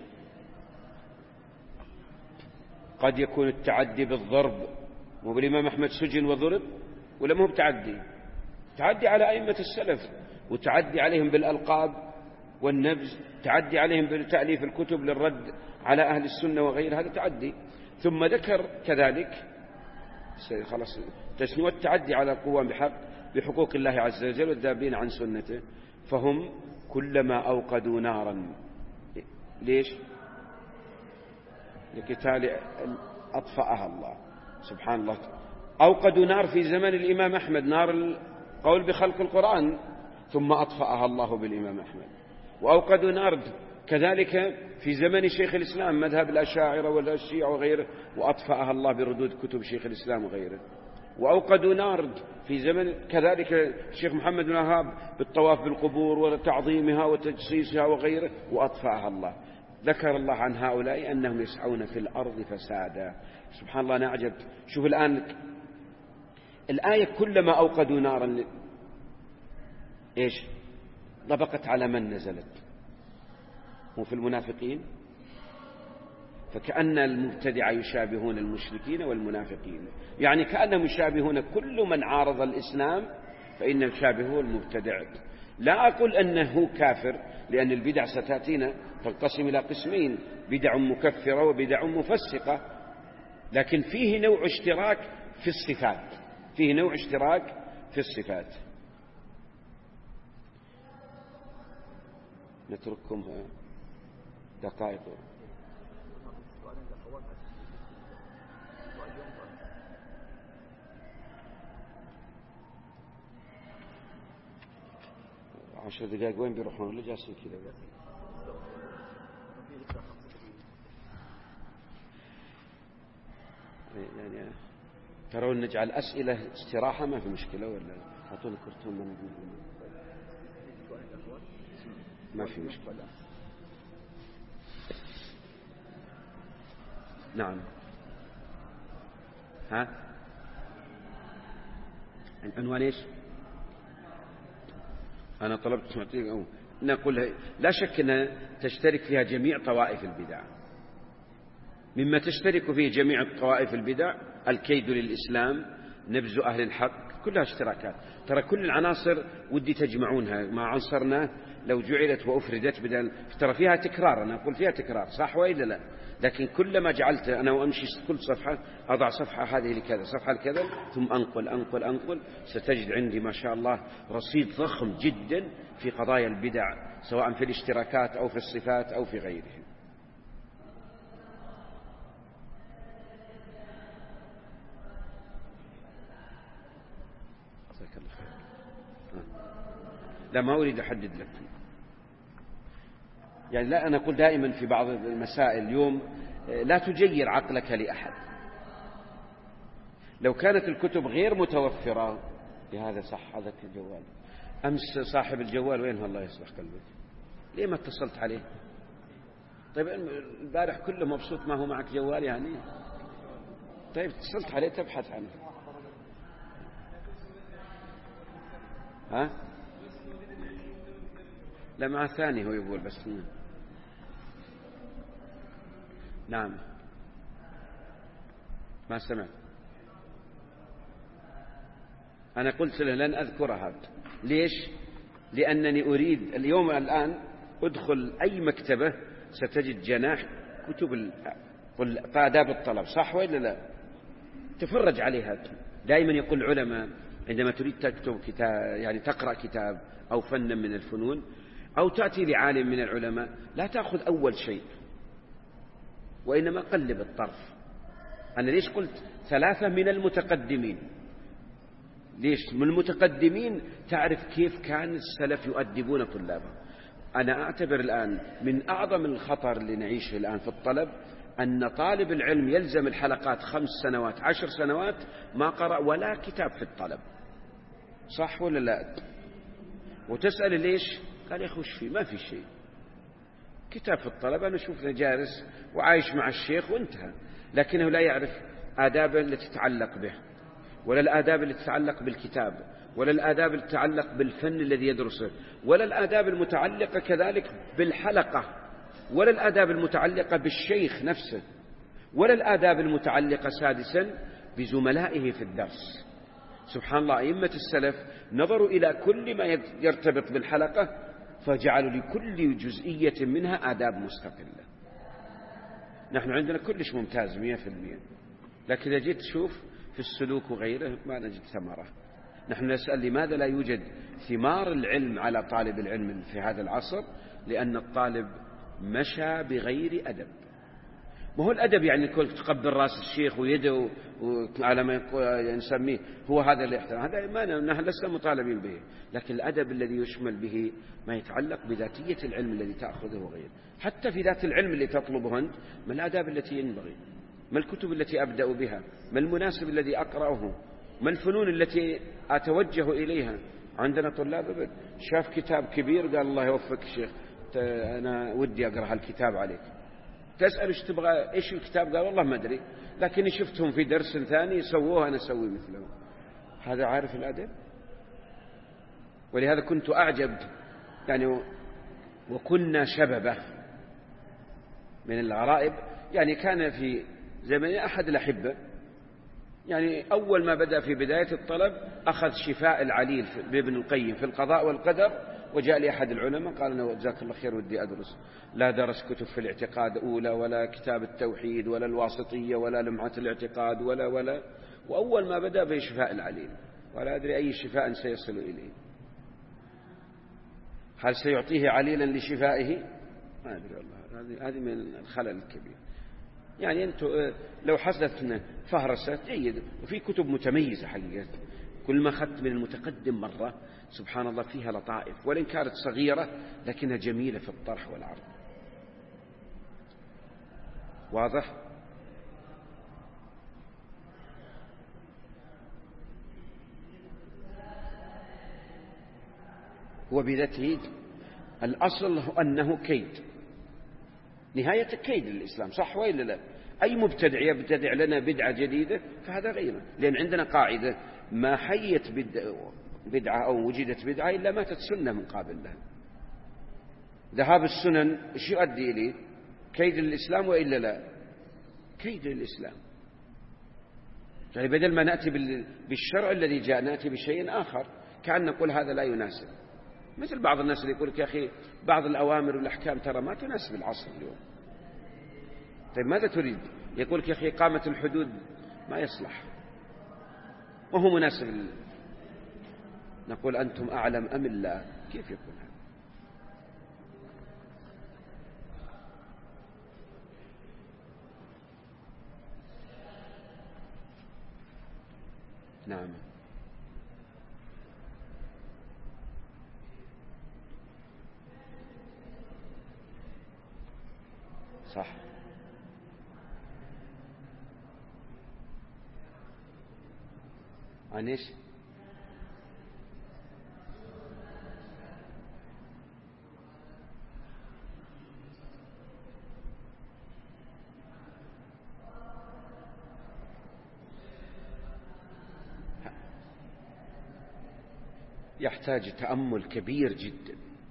قد يكون التعدي بالضرب، والإمام أحمد سجن وضرب ولا ما هو بتعدي؟ تعدي على أئمة السلف، وتعدي عليهم بالألقاب والنبذ، تعدي عليهم بتأليف الكتب للرد على أهل السنة وغير هذا تعدي. ثم ذكر كذلك خلاص تشنيع التعدي على القوام بحق بحقوق الله عز وجل والذابين عن سنته، فهم كلما أوقدوا نارا، ليش؟ لقتال أطفأها الله سبحان الله. أوقدوا نار في زمن الإمام أحمد، نار القول بخلق القرآن، ثم أطفأها الله بالإمام أحمد. وأوقدوا نار كذلك في زمن شيخ الإسلام مذهب الأشاعرة والشيعة وغيره، وأطفأها الله بردود كتب شيخ الإسلام وغيره. وأوقدوا نار في زمن كذلك الشيخ محمد بن وهاب بالطواف بالقبور وتعظيمها وتجسيسها وغيره، وأطفأها الله. ذكر الله عن هؤلاء أنهم يسعون في الأرض فسادا، سبحان الله أنا أعجبت. شوف الآن الآية كلما أوقدوا نارا إيش طبقت على من نزلت؟ مو في المنافقين؟ فكأن المبتدع يشابهون المشركين والمنافقين، يعني كأنهم يشابهون كل من عارض الإسلام فإنهم يشابهون المبتدع. لا أقول أنه كافر، لأن البدع ستأتينا تنقسم إلى قسمين: بدع مكفرة وبدع مفسقة، لكن فيه نوع اشتراك في الصفات، فيه نوع اشتراك في الصفات. نترككم دقائق. عشر دقائق وين بيروحون ولا جالسين كذا؟ يعني ترون نجعل أسئلة استراحة ما في مشكلة، ولا أعطونا كرتون ما نقول ما في مشكلة. نعم. ها العنوان ايش؟ أنا طلبت تعطيك أو نقول لا شك أن تشترك فيها جميع طوائف البدع. مما تشترك فيه جميع طوائف البدع الكيد للإسلام، نبذ أهل الحق، كلها اشتراكات. ترى كل العناصر ودي تجمعونها مع عنصرنا لو جعلت وأفردت بدل، ترى فيها تكرار. أنا أقول فيها تكرار صح وإلا لا؟ لكن كلما جعلت أنا وأمشي كل صفحة أضع صفحة هذه لكذا صفحة لكذا ثم أنقل أنقل أنقل، ستجد عندي ما شاء الله رصيد ضخم جدا في قضايا البدع، سواء في الاشتراكات أو في الصفات أو في غيرهم. لا ما أريد أحدد لك، يعني لا، أنا أقول دائما في بعض المسائل اليوم لا تجير عقلك لأحد. لو كانت الكتب غير متوفرة بهذا صح هذا الجوال. أمس صاحب الجوال وين الله يصلح قلبك؟ ليه ما اتصلت عليه؟ طيب البارح كله مبسوط ما هو معك جوال يعني؟ طيب اتصلت عليه تبحث عنه. ها؟ لا مع ثاني هو يقول بس. نعم ما سمعت. أنا قلت له لن أذكرها. ليش؟ لأنني أريد اليوم الآن أدخل أي مكتبة ستجد جناح كتب آداب الطلب صح وإلا لا؟ تفرج عليها. دائما يقول العلماء عندما تريد تكتب كتاب، يعني تقرأ كتاب أو فن من الفنون أو تأتي لعالم من العلماء، لا تأخذ أول شيء وإنما قلب الطرف. أنا ليش قلت ثلاثة من المتقدمين؟ ليش من المتقدمين؟ تعرف كيف كان السلف يؤدبون طلابهم. أنا أعتبر الآن من أعظم الخطر اللي نعيشه الآن في الطلب أن طالب العلم يلزم الحلقات خمس سنوات عشر سنوات ما قرأ ولا كتاب في الطلب، صح ولا لا؟ وتسأل ليش؟ قال يا أخي وش فيه؟ ما في شيء، كتاب في الطلب أنا أشوفه جالس وعايش مع الشيخ وانتهى، لكنه لا يعرف آداب التي تتعلق به، ولا الآداب التي تتعلق بالكتاب، ولا الآداب التي تتعلق بالفن الذي يدرسه، ولا الآداب المتعلقة كذلك بالحلقة، ولا الآداب المتعلقة بالشيخ نفسه، ولا الآداب المتعلقة سادسا بزملائه في الدرس. سبحان الله، أئمة السلف نظروا إلى كل ما يرتبط بالحلقة فجعلوا لكل جزئية منها آداب مستقلة. نحن عندنا كلش ممتاز مئة في المئة، لكن إذا جيت تشوف في السلوك وغيره ما نجد ثمرة. نحن نسأل لماذا لا يوجد ثمار العلم على طالب العلم في هذا العصر؟ لأن الطالب مشى بغير أدب. ما هو الأدب يعني الكل تقبل رأس الشيخ ويده وعلى ما نسميه هو هذا اللي يحترم، هذا ما نحن لسنا مطالبين به، لكن الأدب الذي يشمل به ما يتعلق بذاتية العلم الذي تأخذه وغيره. حتى في ذات العلم اللي تطلبه أنت، ما الآداب التي ينبغي؟ ما الكتب التي أبدأ بها؟ ما المناسب الذي أقرأه؟ ما الفنون التي أتوجه إليها؟ عندنا طلاب شاف كتاب كبير قال الله يوفقك شيخ أنا ودي أقرأ هالكتاب عليك، تسأل إيش تبغى، إيش الكتاب؟ قال والله ما أدري، لكني شفتهم في درس ثاني سووه أنا أسوي مثلهم. هذا عارف الأدب؟ ولهذا كنت أعجب يعني، وكنا شببه من الغرائب. يعني كان في زمن أحد الأحبة، يعني أول ما بدأ في بداية الطلب أخذ شفاء العليل بابن القيم في القضاء والقدر، وجاء لي أحد العلماء قال أنا جزاك الله خير ودي أدرس. لا درس كتب في الاعتقاد أولى، ولا كتاب التوحيد، ولا الواسطية، ولا لمعة الاعتقاد، ولا ولا وأول ما بدأ بشفاء العليل، ولا أدري أي شفاء سيصل إليه. هل سيعطيه عليلا لشفائه؟ ما أدري والله. هذه هذه من الخلل الكبير. يعني أنتم لو حدثنا فهرسة جيد، وفي كتب متميزة حقيقة، كل ما أخذت من المتقدم مرة سبحان الله فيها لطائف، وإن كانت صغيرة لكنها جميلة في الطرح والعرض. واضح؟ هو بذاته الأصل أنه كيد، نهاية كيد للإسلام، صح وإلا لا؟ أي مبتدع يبتدع لنا بدعة جديدة فهذا غيره، لأن عندنا قاعدة ما حيت بدعة أو وجدت بدعة إلا ماتت سنة من قابل لها. ذهاب السنن إيش يؤدي إليه؟ كيد للإسلام وإلا لا؟ كيد للإسلام. يعني بدل ما نأتي بالشرع الذي جاء نأتي بشيء آخر، كأن نقول هذا لا يناسب. مثل بعض الناس اللي يقول لك يا أخي بعض الأوامر والأحكام ترى ما تناسب العصر اليوم. طيب ماذا تريد؟ يقول لك يا أخي إقامة الحدود ما يصلح وهو مناسب. نقول أنتم أعلم أم الله؟ كيف يكون هذا؟ نعم صح. عن إيش؟ يحتاج تأمل كبير جدا.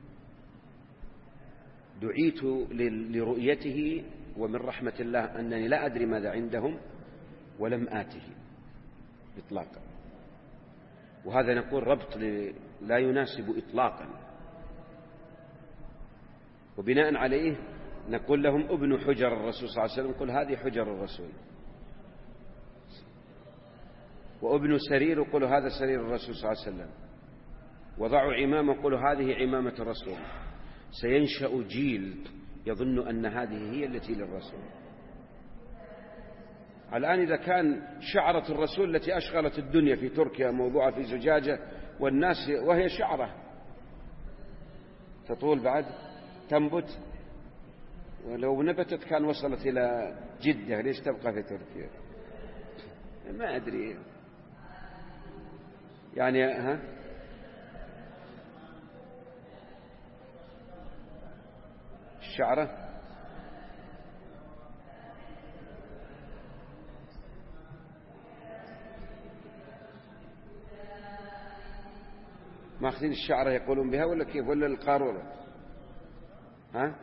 دعيت لرؤيته، ومن رحمة الله أنني لا أدري ماذا عندهم ولم آته إطلاقا، وهذا نقول ربط لا يناسب إطلاقا، وبناء عليه نقول لهم ابن حجر الرسول صلى الله عليه وسلم، نقول هذه حجر الرسول، وابن سرير يقول هذا سرير الرسول صلى الله عليه وسلم، وضعوا عمامة يقول هذه عمامة الرسول. سينشأ جيل يظن أن هذه هي التي للرسول. الآن إذا كان شعرة الرسول التي أشغلت الدنيا في تركيا موضوعة في زجاجة والناس، وهي شعرة تطول بعد تنبت، ولو نبتت كان وصلت إلى جدة، ليش تبقى في تركيا؟ ما أدري يعني. ها الشعرة ماخذين الشعرة يقولون بها ولا كيف؟ ولا القارورة؟ ها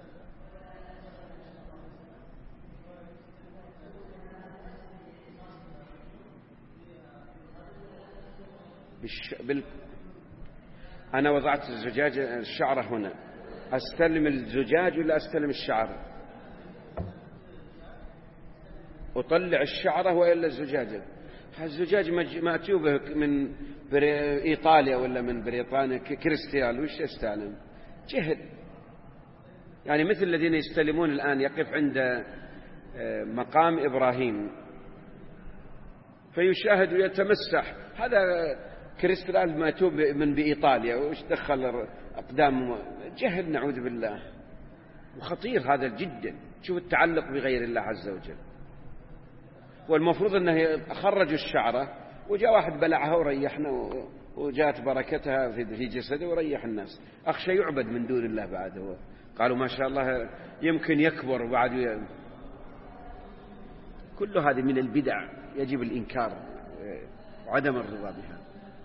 بالش... بال... أنا وضعت الزجاج الشعرة هنا، أستلم الزجاج ولا أستلم الشعر؟ أطلع الشعرة وإلا الزجاجة؟ الزجاج مأتوبة من إيطاليا ولا من بريطانيا كريستيال، وش يستعلم؟ جهل. يعني مثل الذين يستلمون الآن، يقف عند مقام إبراهيم فيشاهد ويتمسح، هذا كريستيال مأتوب من بإيطاليا، وش دخل أقدام؟ جهل نعوذ بالله، وخطير هذا جدا. شوف التعلق بغير الله عز وجل. والمفروض أنه خرجوا الشعرة وجاء واحد بلعها وريحنا، وجاءت بركتها في جسده وريح الناس. أخشى يعبد من دون الله بعد، هو قالوا ما شاء الله يمكن يكبر وبعد ي... كل هذه من البدع يجب الإنكار وعدم الرضا بها.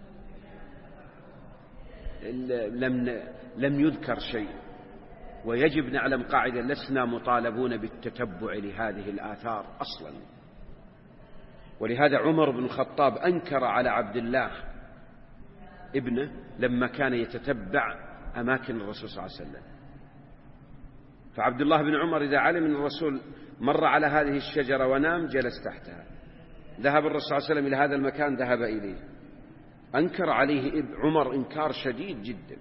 لم لم يذكر شيء، ويجب نعلم قاعدة: لسنا مطالبون بالتتبع لهذه الآثار أصلا. ولهذا عمر بن الخطاب أنكر على عبد الله ابنه لما كان يتتبع أماكن الرسول صلى الله عليه وسلم. فعبد الله بن عمر إذا علم أن الرسول مر على هذه الشجرة ونام جلس تحتها، ذهب الرسول صلى الله عليه وسلم إلى هذا المكان ذهب إليه، أنكر عليه عمر إنكار شديد جدا.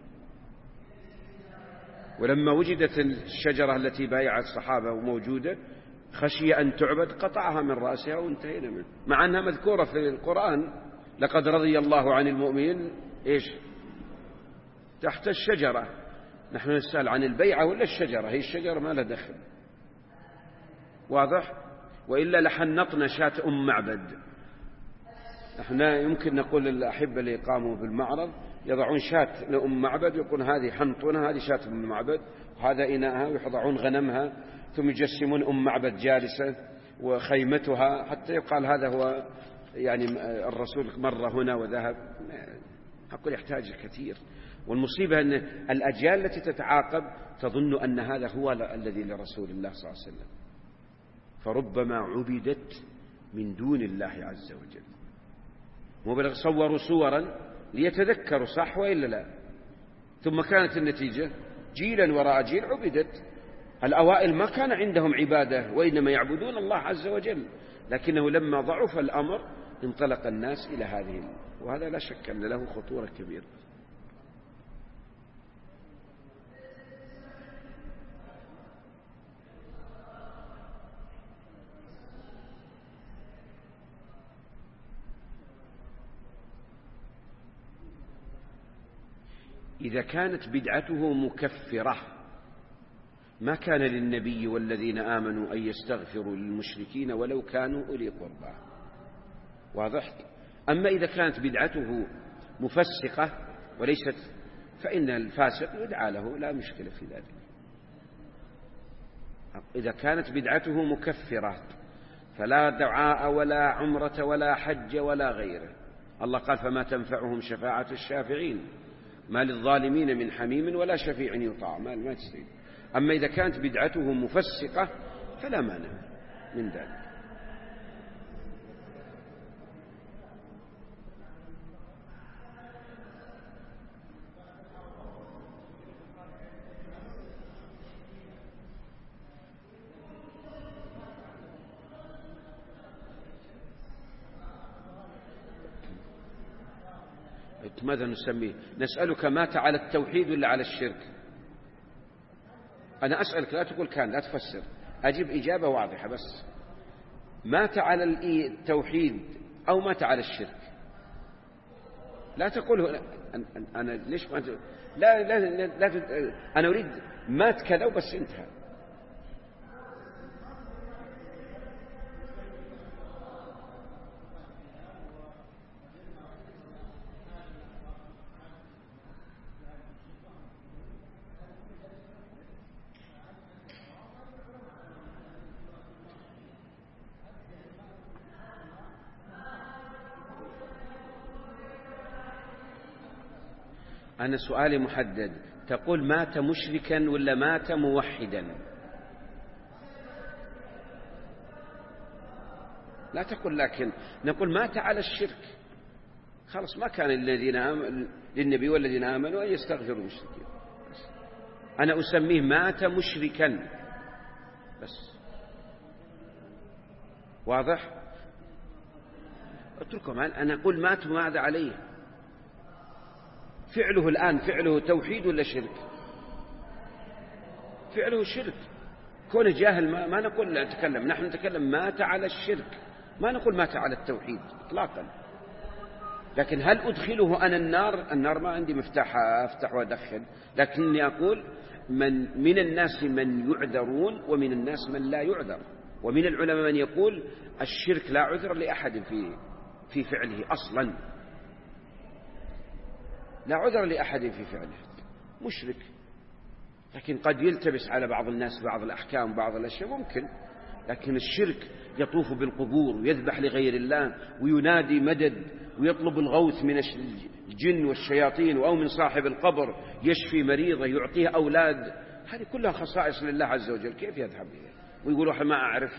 ولما وجدت الشجرة التي بايعت الصحابة وموجودة خشي أن تعبد قطعها من رأسها وانتهينا منه، مع أنها مذكورة في القرآن: لقد رضي الله عن المؤمنين إيش تحت الشجرة. نحن نسأل عن البيعة ولا الشجرة؟ هي الشجرة ما لها دخل، واضح؟ وإلا لحنطنا شاة أم معبد. نحن يمكن نقول للأحبة اللي قاموا بالمعرض يضعون شاة لأم معبد، يقول هذه حنطونها، هذه شاة أم معبد، وهذا إناءها، ويضعون غنمها، ثم يجسمون أم معبد جالسة وخيمتها، حتى يقال هذا هو يعني الرسول مر هنا وذهب. أقول يحتاج كثير. والمصيبة أن الأجيال التي تتعاقب تظن أن هذا هو الذي لرسول الله صلى الله عليه وسلم، فربما عبدت من دون الله عز وجل. مو صوروا صورا ليتذكروا، صح وإلا لا؟ ثم كانت النتيجة جيلا وراء جيل عبدت. الأوائل ما كان عندهم عبادة وإنما يعبدون الله عز وجل، لكنه لما ضعف الأمر انطلق الناس إلى هذه، وهذا لا شك أن له خطورة كبيرة. إذا كانت بدعته مكفرة ما كان للنبي والذين آمنوا أن يستغفروا للمشركين ولو كانوا أولي قربى، واضح؟ أما إذا كانت بدعته مفسقة وليست، فإن الفاسق يدعى له، لا مشكلة في ذلك. إذا كانت بدعته مكفرة فلا دعاء ولا عمرة ولا حج ولا غيره. الله قال: فما تنفعهم شفاعة الشافعين ما للظالمين من حميم ولا شفيع يطاع. ما تستطيع. أما إذا كانت بدعته مفسقة فلا مانع من ذلك. ماذا نسميه؟ نسألك: مات على التوحيد ولا على الشرك؟ أنا أسألك، لا تقول كان، لا تفسر، أجيب إجابة واضحة بس. مات على التوحيد أو مات على الشرك؟ لا تقول أنا ليش ما لا لا لا, لا أنا أريد مات كذا وبس انتهى. أنا سؤالي محدد، تقول مات مشركا ولا مات موحدا؟ لا تقول، لكن نقول مات على الشرك. خلاص ما كان الذين آمنوا للنبي والذين آمنوا أن يستغفروا المشركين. أنا أسميه مات مشركا بس، واضح؟ اتركهم. أنا أقول مات ماذا عليه؟ فعله الآن فعله توحيد ولا شرك؟ فعله شرك. كون جاهل ما, ما نقول لا نتكلم، نحن نتكلم مات على الشرك، ما نقول مات على التوحيد إطلاقا. لكن هل أدخله أنا النار؟ النار ما عندي مفتاح أفتح وأدخل، لكني أقول من من الناس من يعذرون ومن الناس من لا يعذر. ومن العلماء من يقول الشرك لا عذر لأحد في في فعله أصلا، لا عذر لأحد في فعله، مشرك. لكن قد يلتبس على بعض الناس بعض الأحكام وبعض الأشياء ممكن. لكن الشرك يطوف بالقبور ويذبح لغير الله وينادي مدد ويطلب الغوث من الجن والشياطين أو من صاحب القبر، يشفي مريضه، يعطيه أولاد، هذه كلها خصائص لله عز وجل. كيف يذهب إليه ويقول أحد ما أعرف؟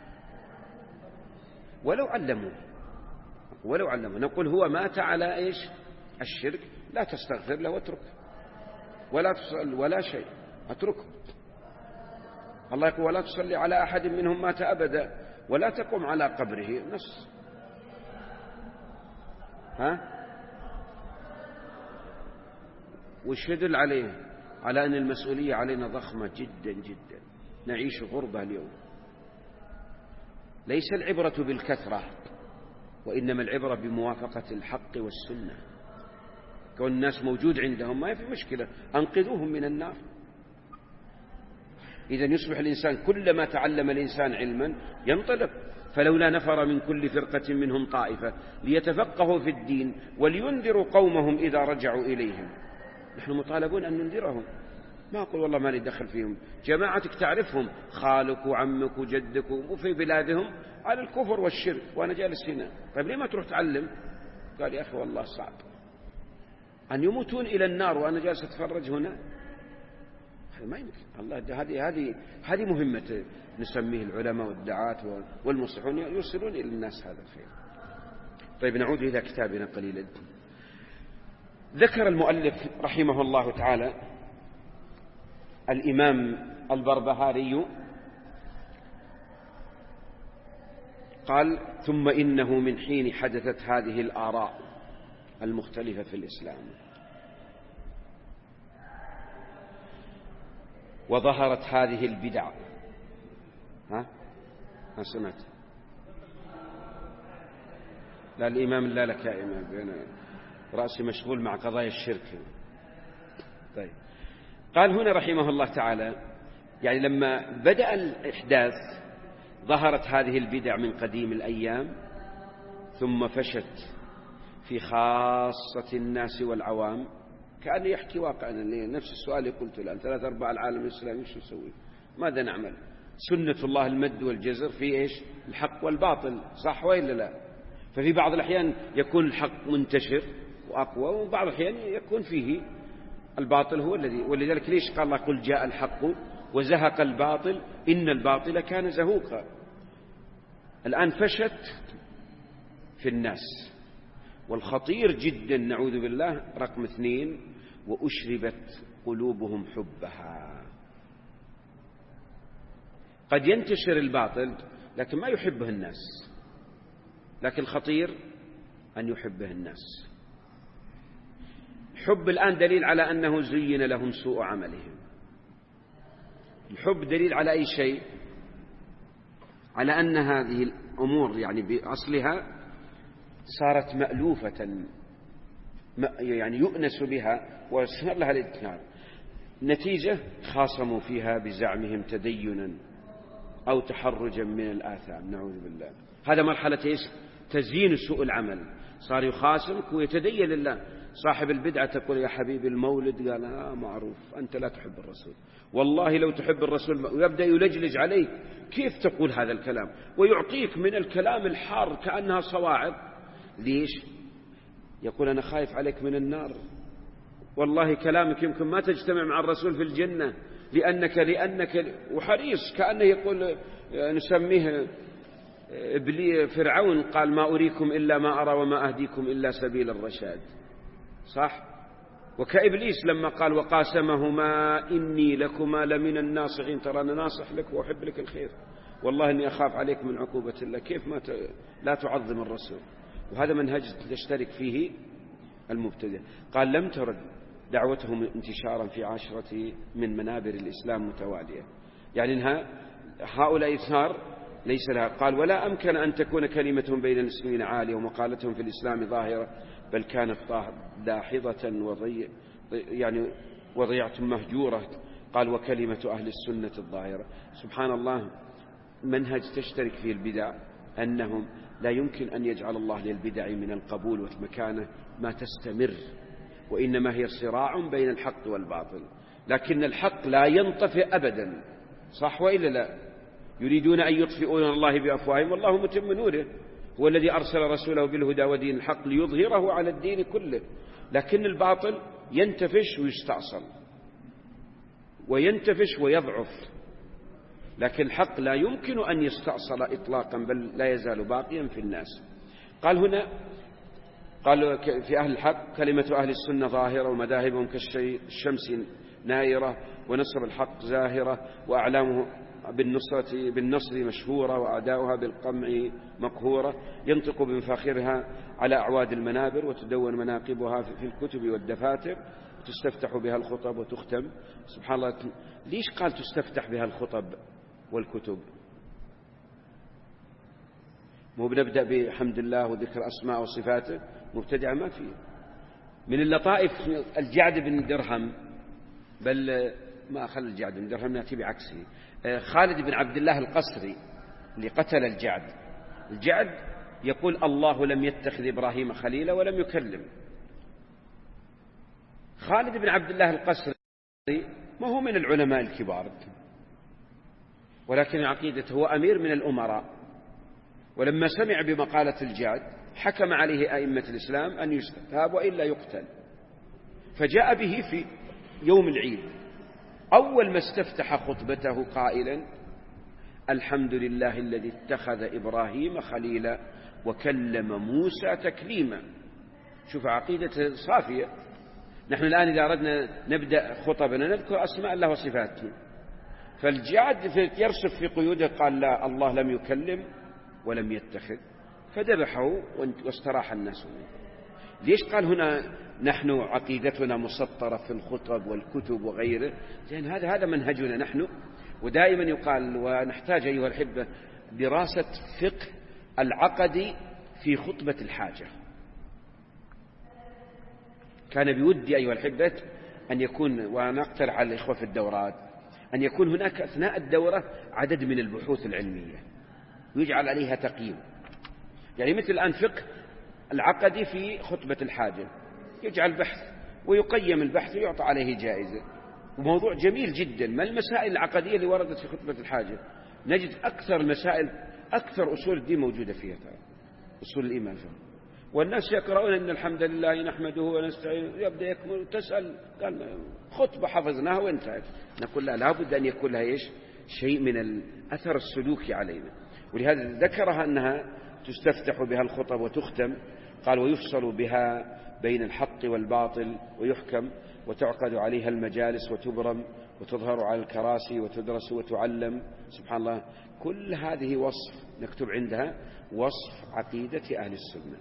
ولو علموا ولو علموا نقول هو مات على إيش؟ الشرك، لا تستغفر له واتركه، ولا تصل ولا شيء، اتركه. الله يقول ولا تصلي على أحد منهم مات أبدا ولا تقم على قبره، نص. ها وش يدل عليه؟ على أن المسؤولية علينا ضخمة جدا جدا، نعيش غربة اليوم. ليس العبرة بالكثرة، وإنما العبرة بموافقة الحق والسنة. كون الناس موجود عندهم ما في مشكلة، أنقذوهم من النار. إذن يصبح الإنسان كلما تعلم الإنسان علما ينطلق. فلولا نفر من كل فرقة منهم طائفة ليتفقهوا في الدين ولينذروا قومهم إذا رجعوا إليهم. نحن مطالبون أن ننذرهم، ما أقول والله ما لي دخل فيهم، جماعتك تعرفهم، خالك وعمك وجدك وفي بلادهم على الكفر والشرك وأنا جالس هنا. طيب ليه ما تروح تعلم؟ قال يا أخي والله صعب أن يموتون إلى النار وأنا جالس أتفرج هنا، هذا ما يمكن. الله هذه هذه هذه مهمة نسميه العلماء والدعاة والمصلحون، يوصلون إلى الناس هذا الخير. طيب نعود إلى كتابنا قليلا. ذكر المؤلف رحمه الله تعالى الإمام البربهاري قال ثم إنه من حين حدثت هذه الآراء المختلفة في الإسلام وظهرت هذه البدع. ها ما سمعت؟ لا الإمام لا لك يا إمام، أنا رأسي مشغول مع قضايا الشرك. طيب قال هنا رحمه الله تعالى يعني لما بدأ الإحداث ظهرت هذه البدع من قديم الأيام ثم فشت في خاصة الناس والعوام. كأنه يحكي واقعا نفس السؤال اللي قلته الآن، ثلاث أرباع العالم الإسلامي شو يسوي؟ ماذا نعمل؟ سنة الله المد والجزر في إيش؟ الحق والباطل، صح وإلا لا؟ ففي بعض الأحيان يكون الحق منتشر وأقوى، وبعض الأحيان يكون فيه الباطل هو الذي. ولذلك ليش قال الله قل جاء الحق وزهق الباطل إن الباطل كان زهوقا. الآن فشت في الناس، والخطير جدا نعوذ بالله رقم اثنين وأشربت قلوبهم حبها. قد ينتشر الباطل لكن ما يحبه الناس، لكن الخطير أن يحبه الناس. الحب الآن دليل على أنه زين لهم سوء عملهم. الحب دليل على أي شيء؟ على أن هذه الأمور يعني بأصلها صارت مألوفة يعني يؤنس بها وصار لها الاتنار. نتيجة خاصموا فيها بزعمهم تدينا أو تحرجا من الآثام، نعوذ بالله. هذا مرحلة إيش؟ تزيين سوء العمل. صار يخاصمك ويتدين لله. صاحب البدعة تقول يا حبيبي المولد، قال آه معروف أنت لا تحب الرسول، والله لو تحب الرسول، ويبدأ يلجلج عليك كيف تقول هذا الكلام، ويعطيك من الكلام الحار كأنها صواعق. ليش؟ يقول أنا خايف عليك من النار، والله كلامك يمكن ما تجتمع مع الرسول في الجنة لأنك لأنك وحريص كأنه يقول نسميه إبلي فرعون قال ما أريكم إلا ما أرى وما أهديكم إلا سبيل الرشاد، صح؟ وكإبليس لما قال وقاسمهما إني لكما لمن الناصحين، ترى أنا ناصح لك وأحب لك الخير، والله إني أخاف عليك من عقوبة الله، كيف ما ت... لا تعظم الرسول. وهذا منهج تشترك فيه المبتدع. قال لم ترد دعوتهم انتشارا في عشرة من منابر الإسلام متوالية، يعني إنها هؤلاء إثار ليس لها. قال ولا أمكن أن تكون كلمتهم بين المسلمين عالية ومقالتهم في الإسلام ظاهرة، بل كانت داحضة وضيع يعني وضيعة مهجورة. قال وكلمة أهل السنة الظاهرة. سبحان الله، منهج تشترك فيه البدع أنهم لا يمكن أن يجعل الله للبدع من القبول والمكانة ما تستمر، وإنما هي صراع بين الحق والباطل. لكن الحق لا ينطفئ أبدا، صح وإلا لا؟ يريدون أن يطفئوا نور الله بأفواههم والله متم نوره، هو الذي أرسل رسوله بالهدى ودين الحق ليظهره على الدين كله. لكن الباطل ينتفش ويستأصل وينتفش ويضعف، لكن الحق لا يمكن أن يستأصل إطلاقا، بل لا يزال باقيا في الناس. قال هنا، قال في أهل الحق كلمة أهل السنة ظاهرة ومذاهبهم كالشمس نائرة، ونصر الحق زاهرة، وأعلامه بالنصرة بالنصر مشهورة، وأعداؤها بالقمع مقهورة. ينطق بمفاخرها على أعواد المنابر، وتدون مناقبها في الكتب والدفاتر، تستفتح بها الخطب وتختم. سبحان الله، ليش قال تستفتح بها الخطب والكتب؟ مو بنبدأ بحمد الله وذكر أسماء وصفاته؟ مبتدع ما فيه. من اللطائف الجعد بن درهم، بل ما أخل الجعد بن درهم نأتي بعكسه، خالد بن عبد الله القسري اللي قتل الجعد. الجعد يقول الله لم يتخذ إبراهيم خليلا ولم يكلم. خالد بن عبد الله القسري ما هو من العلماء الكبار، ولكن عقيدته هو أمير من الأمراء، ولما سمع بمقالة الجعد حكم عليه أئمة الإسلام أن يستتاب وإلا يقتل، فجاء به في يوم العيد. أول ما استفتح خطبته قائلا الحمد لله الذي اتخذ إبراهيم خليلا وكلم موسى تكليما. شوف عقيدة صافية. نحن الآن إذا أردنا نبدأ خطبنا نذكر أسماء الله وصفاته، فالجعد يرسف في قيوده قال لا، الله لم يكلم ولم يتخذ، فذبحوا واستراح الناس منه. ليش قال هنا نحن عقيدتنا مسطرة في الخطب والكتب وغيره؟ لأن هذا هذا منهجنا نحن. ودائما يقال ونحتاج أيها الأحبة دراسة فقه العقد في خطبة الحاجة. كان بودي أيها الأحبة أن يكون، ونقترح على الإخوة في الدورات، أن يكون هناك أثناء الدورة عدد من البحوث العلمية ويجعل عليها تقييم. يعني مثل الآن فقه العقد في خطبة الحاجة، يجعل بحث ويقيم البحث ويعطى عليه جائزة، وموضوع جميل جدا. ما المسائل العقدية اللي وردت في خطبة الحاجة؟ نجد أكثر المسائل، أكثر أصول الدين موجودة فيها، أصول الإيمان فيها. والناس يقرؤون إن الحمد لله نحمده ونستعينه، يبدأ يكمل تسأل قال خطبة حفظناها وانتهت. نقول لا، لابد أن يكون لها إيش؟ شيء من الأثر السلوكي علينا. ولهذا ذكرها أنها تستفتح بها الخطب وتختم. قال ويفصل بها بين الحق والباطل ويحكم، وتعقد عليها المجالس وتبرم، وتظهر على الكراسي وتدرس وتعلم. سبحان الله، كل هذه وصف نكتب عندها وصف عقيدة أهل السنة.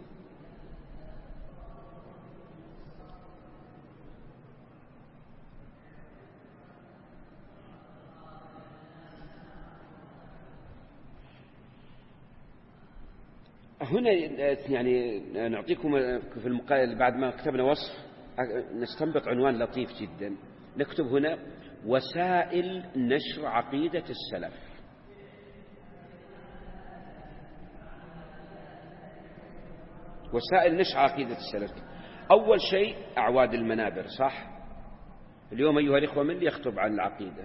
هنا يعني نعطيكم في المقال بعد ما كتبنا وصف نستنبط عنوان لطيف جدا. نكتب هنا وسائل نشر عقيدة السلف. وسائل نشر عقيدة السلف. أول شيء أعواد المنابر، صح؟ اليوم أيها الإخوة من اللي يخطب عن العقيدة؟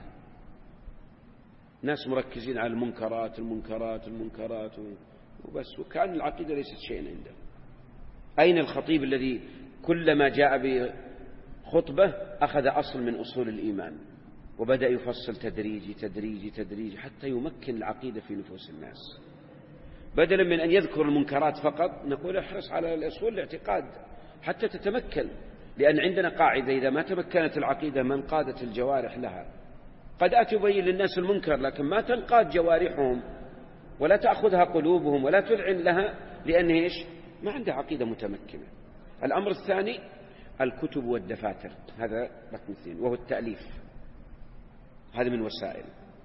ناس مركزين على المنكرات المنكرات المنكرات وبس، وكأن العقيدة ليست شيئا عنده. أين الخطيب الذي كلما جاء بخطبة أخذ أصل من أصول الإيمان وبدأ يفصل تدريجي تدريجي تدريجي حتى يمكن العقيدة في نفوس الناس، بدلا من أن يذكر المنكرات فقط نقول احرص على الأصول الاعتقاد حتى تتمكن. لأن عندنا قاعدة إذا ما تمكنت العقيدة ما انقادت الجوارح لها. قد أتبين للناس المنكر لكن ما تنقاد جوارحهم ولا تأخذها قلوبهم ولا تذعن لها، لأن إيش؟ ما عنده عقيدة متمكنة. الأمر الثاني الكتب والدفاتر، هذا رقم اثنين، وهو التأليف. هذا من وسائل.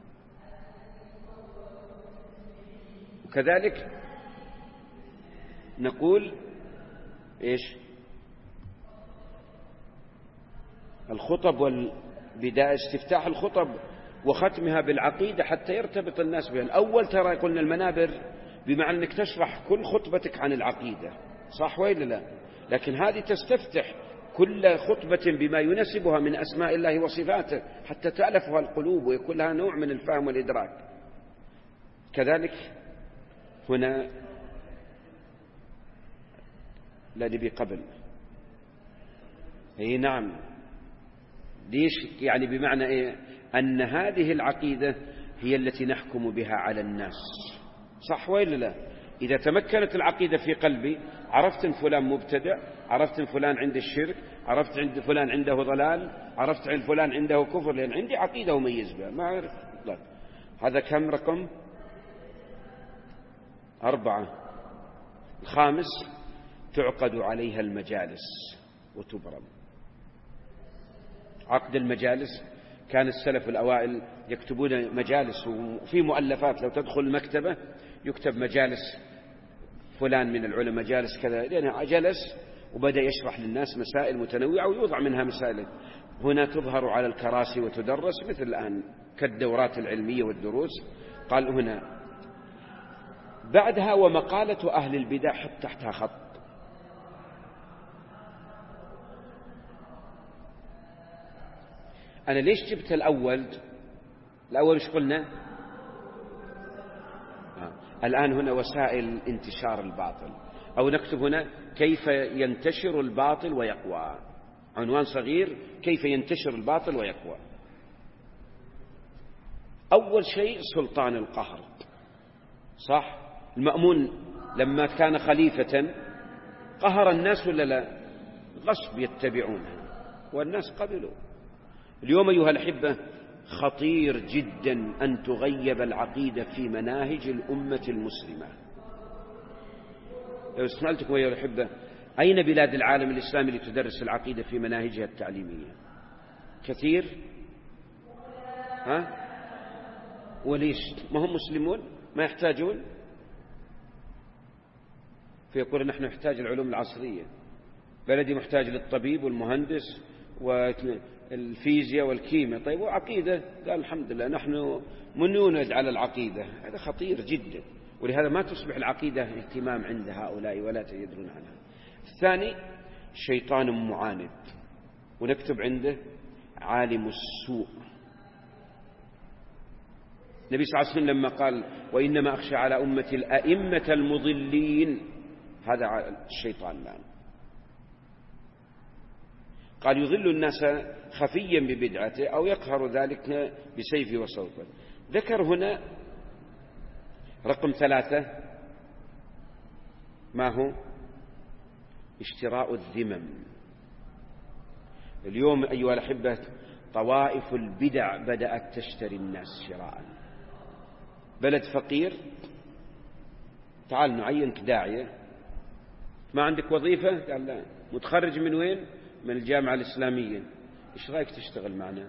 وكذلك نقول إيش؟ الخطب والبداية، استفتاح الخطب وختمها بالعقيدة حتى يرتبط الناس بها. الأول ترى قلنا المنابر بمعنى أنك تشرح كل خطبتك عن العقيدة، صح وإلا لا؟ لكن هذه تستفتح كل خطبة بما يناسبها من أسماء الله وصفاته حتى تألفها القلوب ويكون لها نوع من الفهم والإدراك. كذلك هنا لا نبي قبل اي نعم. ليش؟ يعني بمعنى إيه؟ أن هذه العقيدة هي التي نحكم بها على الناس، صح ولا لا؟ إذا تمكنت العقيدة في قلبي، عرفت إن فلان مبتدع، عرفت إن فلان عنده الشرك، عرفت عند فلان عنده ضلال، عرفت عند فلان عنده كفر، لأن عندي عقيدة وميز بها ما أعرف. هذا كم رقم؟ أربعة. الخامس تعقد عليها المجالس وتبرم. عقد المجالس، كان السلف الأوائل يكتبون مجالس، وفي مؤلفات لو تدخل المكتبة يكتب مجالس فلان من العلماء، مجالس كذا، لأنه جلس وبدأ يشرح للناس مسائل متنوعة ويوضع منها مسائل. هنا تظهر على الكراسي وتدرس مثل الآن كالدورات العلمية والدروس. قال هنا بعدها ومقالة أهل البدع حط تحتها خط. أنا ليش جبت الأول؟ الأول إيش قلنا؟ آه. الآن هنا وسائل انتشار الباطل، أو نكتب هنا كيف ينتشر الباطل ويقوى، عنوان صغير كيف ينتشر الباطل ويقوى. أول شيء سلطان القهر، صح؟ المأمون لما كان خليفة قهر الناس ولا لا؟ غصب يتبعونه والناس قبلوا. اليوم أيها الأحبة خطير جدا أن تغيب العقيدة في مناهج الأمة المسلمة. لو سألتكم أيها الأحبة أين بلاد العالم الإسلامي لتدرس العقيدة في مناهجها التعليمية؟ كثير؟ ها؟ وليش؟ ما هم مسلمون؟ ما يحتاجون؟ فيقول نحن نحتاج العلوم العصرية، بلدي محتاج للطبيب والمهندس والفيزياء والكيمياء. طيب وعقيدة؟ قال الحمد لله نحن منوند على العقيدة. هذا خطير جدا، ولهذا ما تصبح العقيدة اهتمام عند هؤلاء ولا يدرون عنها. الثاني شيطان معاند، ونكتب عنده عالم السوء. النبي صلى الله عليه وسلم لما قال وإنما أخشى على أمتي الأئمة المضلين، هذا الشيطان الآن قال يضل الناس خفيا ببدعته أو يقهر ذلك بسيفه وصوته. ذكر هنا رقم ثلاثة، ما هو؟ اشتراء الذمم. اليوم أيها الأحبة طوائف البدع بدأت تشتري الناس شراء. بلد فقير، تعال نعينك داعية، ما عندك وظيفة؟ قال لا. متخرج من وين؟ من الجامعة الإسلامية، إيش رأيك تشتغل معنا؟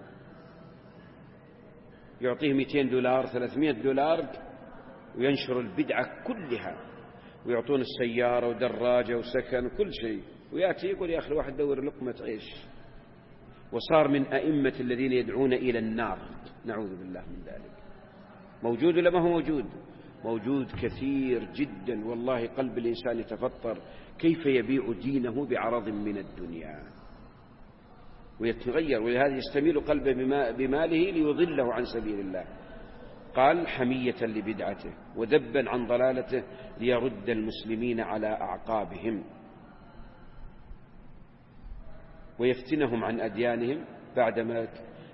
يعطيه مئتين دولار ثلاثمائة دولار وينشر البدعة كلها، ويعطون السيارة ودراجة وسكن وكل شيء، ويأتي يقول يا أخي الواحد دور لقمة عيش. وصار من أئمة الذين يدعون إلى النار، نعوذ بالله من ذلك. موجود ولا ما هو موجود؟ موجود كثير جدا. والله قلب الإنسان يتفطر كيف يبيع دينه بعرض من الدنيا ويتغير، ولهذا يستميل قلبه بماله ليضله عن سبيل الله. قال حمية لبدعته وذبا عن ضلالته ليرد المسلمين على أعقابهم ويفتنهم عن أديانهم بعدما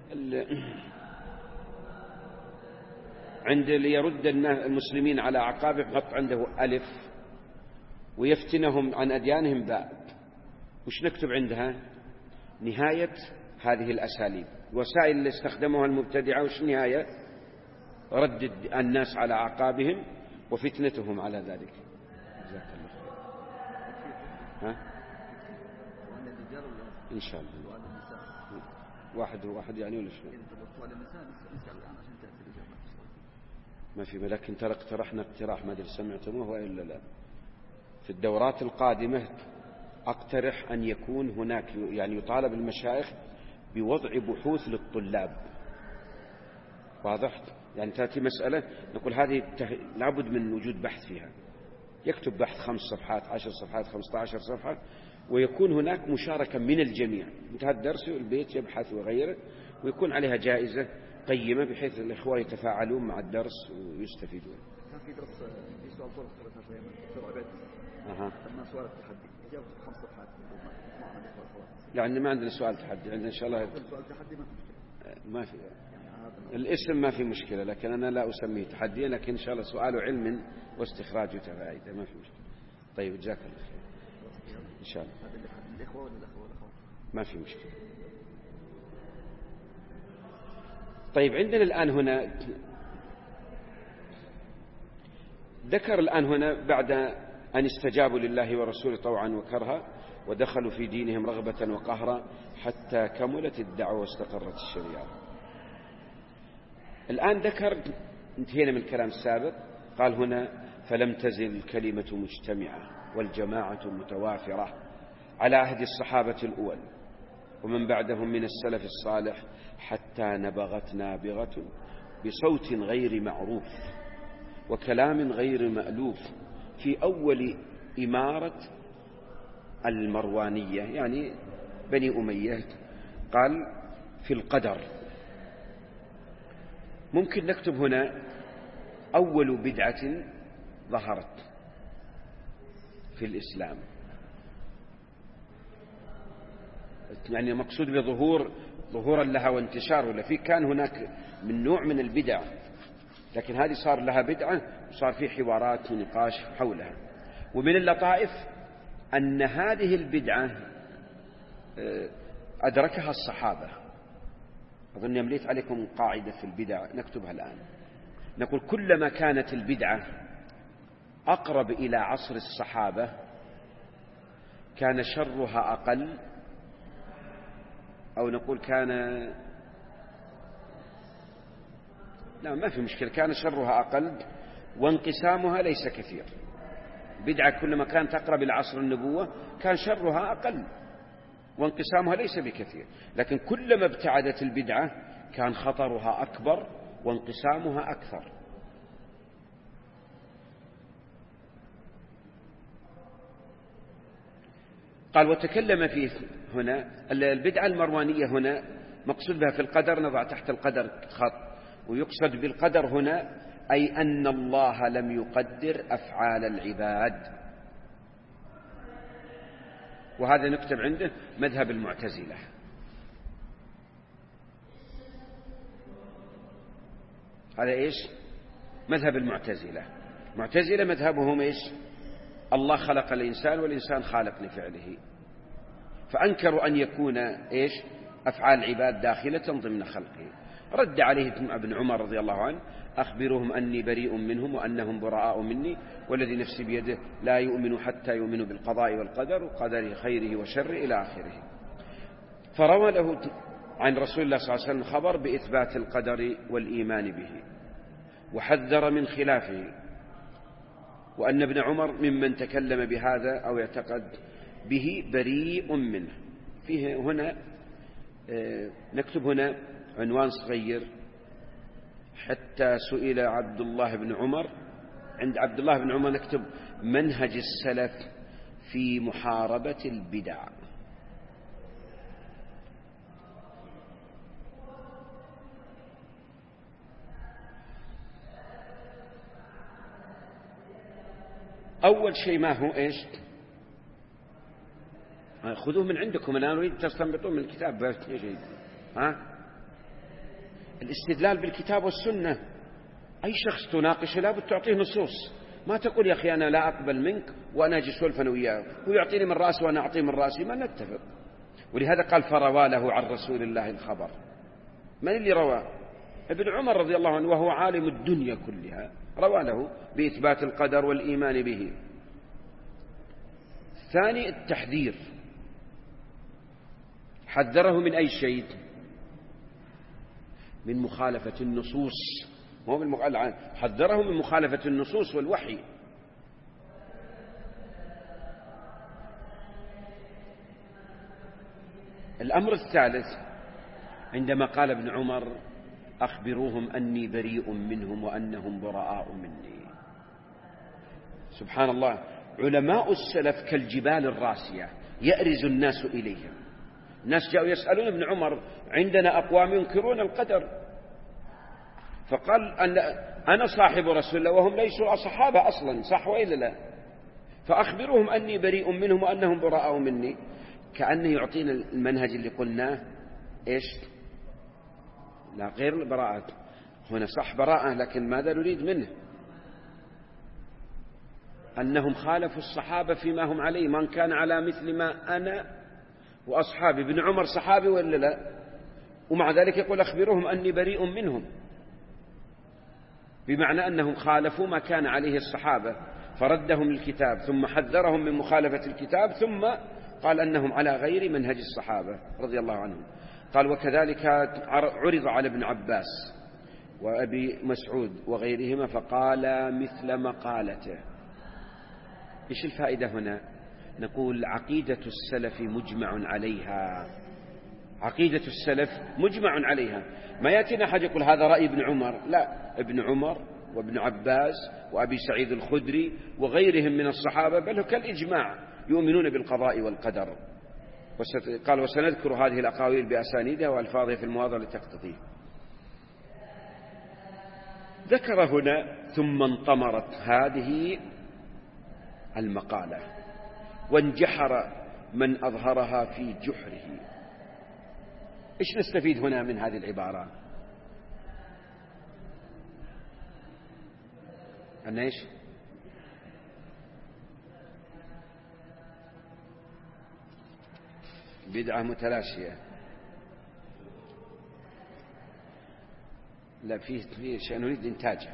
عند ليرد المسلمين على أعقابهم حط عنده ألف، ويفتنهم عن أديانهم باء. وش نكتب عندها؟ نهاية هذه الأساليب وسائل اللي استخدموها المبتدعة. وش النهاية؟ رد الناس على أعقابهم وفتنتهم على ذلك. جزاك الله خير. ها؟ إن شاء الله واحد واحد يعني ولا شو؟ ما في، لكن ترى اقترحنا اقتراح ما أدري سمعتموه إلا لا. في الدورات القادمة أقترح أن يكون هناك يعني يطالب المشايخ بوضع بحوث للطلاب. واضح؟ يعني تأتي مسألة نقول هذه لابد من وجود بحث فيها، يكتب بحث خمس صفحات عشر صفحات خمسة عشر صفحة، ويكون هناك مشاركة من الجميع. انتهى الدرس البيت يبحث وغيره، ويكون عليها جائزة قيمة بحيث الإخوة يتفاعلون مع الدرس ويستفيدون. كان في درس في سؤال طول اختبرتها شوية من دكتور عبيد. أها. لما سؤال التحدي إجابة خمس صفحات. يعني ما عندنا سؤال تحدي، عندنا إن شاء الله سؤال تحدي ما في مشكلة. ما في الاسم ما في مشكلة، لكن أنا لا أسميه تحديا، لكن إن شاء الله سؤال علم واستخراج فائدة ما في مشكلة. طيب جزاك الله خير إن شاء الله. هذا الإخوة ولا الأخوة والأخوات؟ ما في مشكلة. طيب عندنا الآن هنا ذكر الآن هنا بعد أن استجابوا لله ورسوله طوعا وكرها ودخلوا في دينهم رغبة وقهرا حتى كملت الدعوة واستقرت الشريعة. الآن ذكر، انتهينا من الكلام السابق، قال هنا فلم تزل الكلمة مجتمعة والجماعة متوافرة على عهد الصحابة الأول ومن بعدهم من السلف الصالح حتى نبغت نابغة بصوت غير معروف وكلام غير مألوف في أول إمارة المروانية، يعني بني أمية. قال في القدر. ممكن نكتب هنا أول بدعة ظهرت في الإسلام، يعني مقصود بظهور ظهورا لها وانتشار، ولا في كان هناك من نوع من البدع، لكن هذه صار لها بدعة وصار في حوارات ونقاش حولها. ومن اللطائف أن هذه البدعة أدركها الصحابة. أظن يمليت عليكم قاعدة في البدع نكتبها الآن، نقول كلما كانت البدعة أقرب إلى عصر الصحابة كان شرها أقل، أو نقول كان لا ما في مشكلة، كان شرها أقل وانقسامها ليس كثير. بدعة كلما كانت أقرب إلى عصر النبوة كان شرها أقل وانقسامها ليس بكثير، لكن كلما ابتعدت البدعة كان خطرها أكبر وانقسامها أكثر. قال وتكلم فيه هنا البدعة المروانية، هنا مقصود بها في القدر، نضع تحت القدر خط، ويقصد بالقدر هنا أي أن الله لم يقدر أفعال العباد. وهذا نكتب عنده مذهب المعتزلة. هذا إيش؟ مذهب المعتزلة. معتزلة مذهبهم إيش؟ الله خلق الإنسان والإنسان خالق لفعله، فأنكروا أن يكون إيش؟ أفعال العباد داخلة ضمن خلقه. رد عليه ابن عمر رضي الله عنه أخبرهم أني بريء منهم وأنهم براء مني والذي نفسي بيده لا يؤمن حتى يؤمنوا بالقضاء والقدر وقدر خيره وشره إلى آخره. فروى له عن رسول الله صلى الله عليه وسلم خبر بإثبات القدر والإيمان به، وحذر من خلافه، وأن ابن عمر ممن تكلم بهذا أو يعتقد به بريء منه. فيه هنا نكتب هنا عنوان صغير: حتى سئل عبد الله بن عمر. عند عبد الله بن عمر نكتب منهج السلف في محاربة البدع. أول شيء ما هو إيش؟ خذوه من عندكم، أنا أريد تستنبطون من الكتاب. ها؟ الاستدلال بالكتاب والسنة. أي شخص تناقشه لابد تعطيه نصوص، ما تقول يا أخي أنا لا أقبل منك وأنا أجي سولف أنا وياه، هو يعطيني من رأسي وأنا أعطيه من رأسي، ما نتفق. ولهذا قال فروى له عن رسول الله الخبر. من اللي روى؟ ابن عمر رضي الله عنه وهو عالم الدنيا كلها، روى له بإثبات القدر والإيمان به. ثاني التحذير، حذره من أي شيء؟ من مخالفة النصوص، مو من مخ... حذره من مخالفة النصوص والوحي. الأمر الثالث عندما قال ابن عمر أخبروهم أني بريء منهم وأنهم براء مني. سبحان الله، علماء السلف كالجبال الراسية يأرز الناس إليهم. الناس جاءوا يسألون ابن عمر: عندنا أقوام ينكرون القدر، فقال: أن أنا صاحب رسول الله وهم ليسوا أصحابه أصلا، صح وإلا لا؟ فأخبرهم أني بريء منهم وأنهم براء مني. كأنه يعطينا المنهج اللي قلناه إيش؟ لا، غير البراءة هنا صح براءة، لكن ماذا نريد منه؟ أنهم خالفوا الصحابة فيما هم عليه، من كان على مثل ما أنا وأصحابي. ابن عمر صحابي ولا لا؟ ومع ذلك يقول: أخبرهم أني بريء منهم، بمعنى أنهم خالفوا ما كان عليه الصحابة، فردهم الكتاب ثم حذرهم من مخالفة الكتاب، ثم قال أنهم على غير منهج الصحابة رضي الله عنهم. قال: وكذلك عرض على ابن عباس وأبي مسعود وغيرهما فقال مثل مقالته. إيش الفائدة هنا؟ نقول عقيدة السلف مجمع عليها، عقيدة السلف مجمع عليها. ما يأتينا أحد يقول هذا رأي ابن عمر، لا، ابن عمر وابن عباس وأبي سعيد الخدري وغيرهم من الصحابة بل هو كالإجماع يؤمنون بالقضاء والقدر. قال: وسنذكر هذه الأقاويل بأسانيدها وألفاظها في المواضع لتقتضيه. ذكر هنا: ثم انطمرت هذه المقالة وانجحر من أظهرها في جحره. إيش نستفيد هنا من هذه العبارة؟ أن إيش؟ بدعة متلاشية. لا، فيه فيه شيء نريد إنتاجه.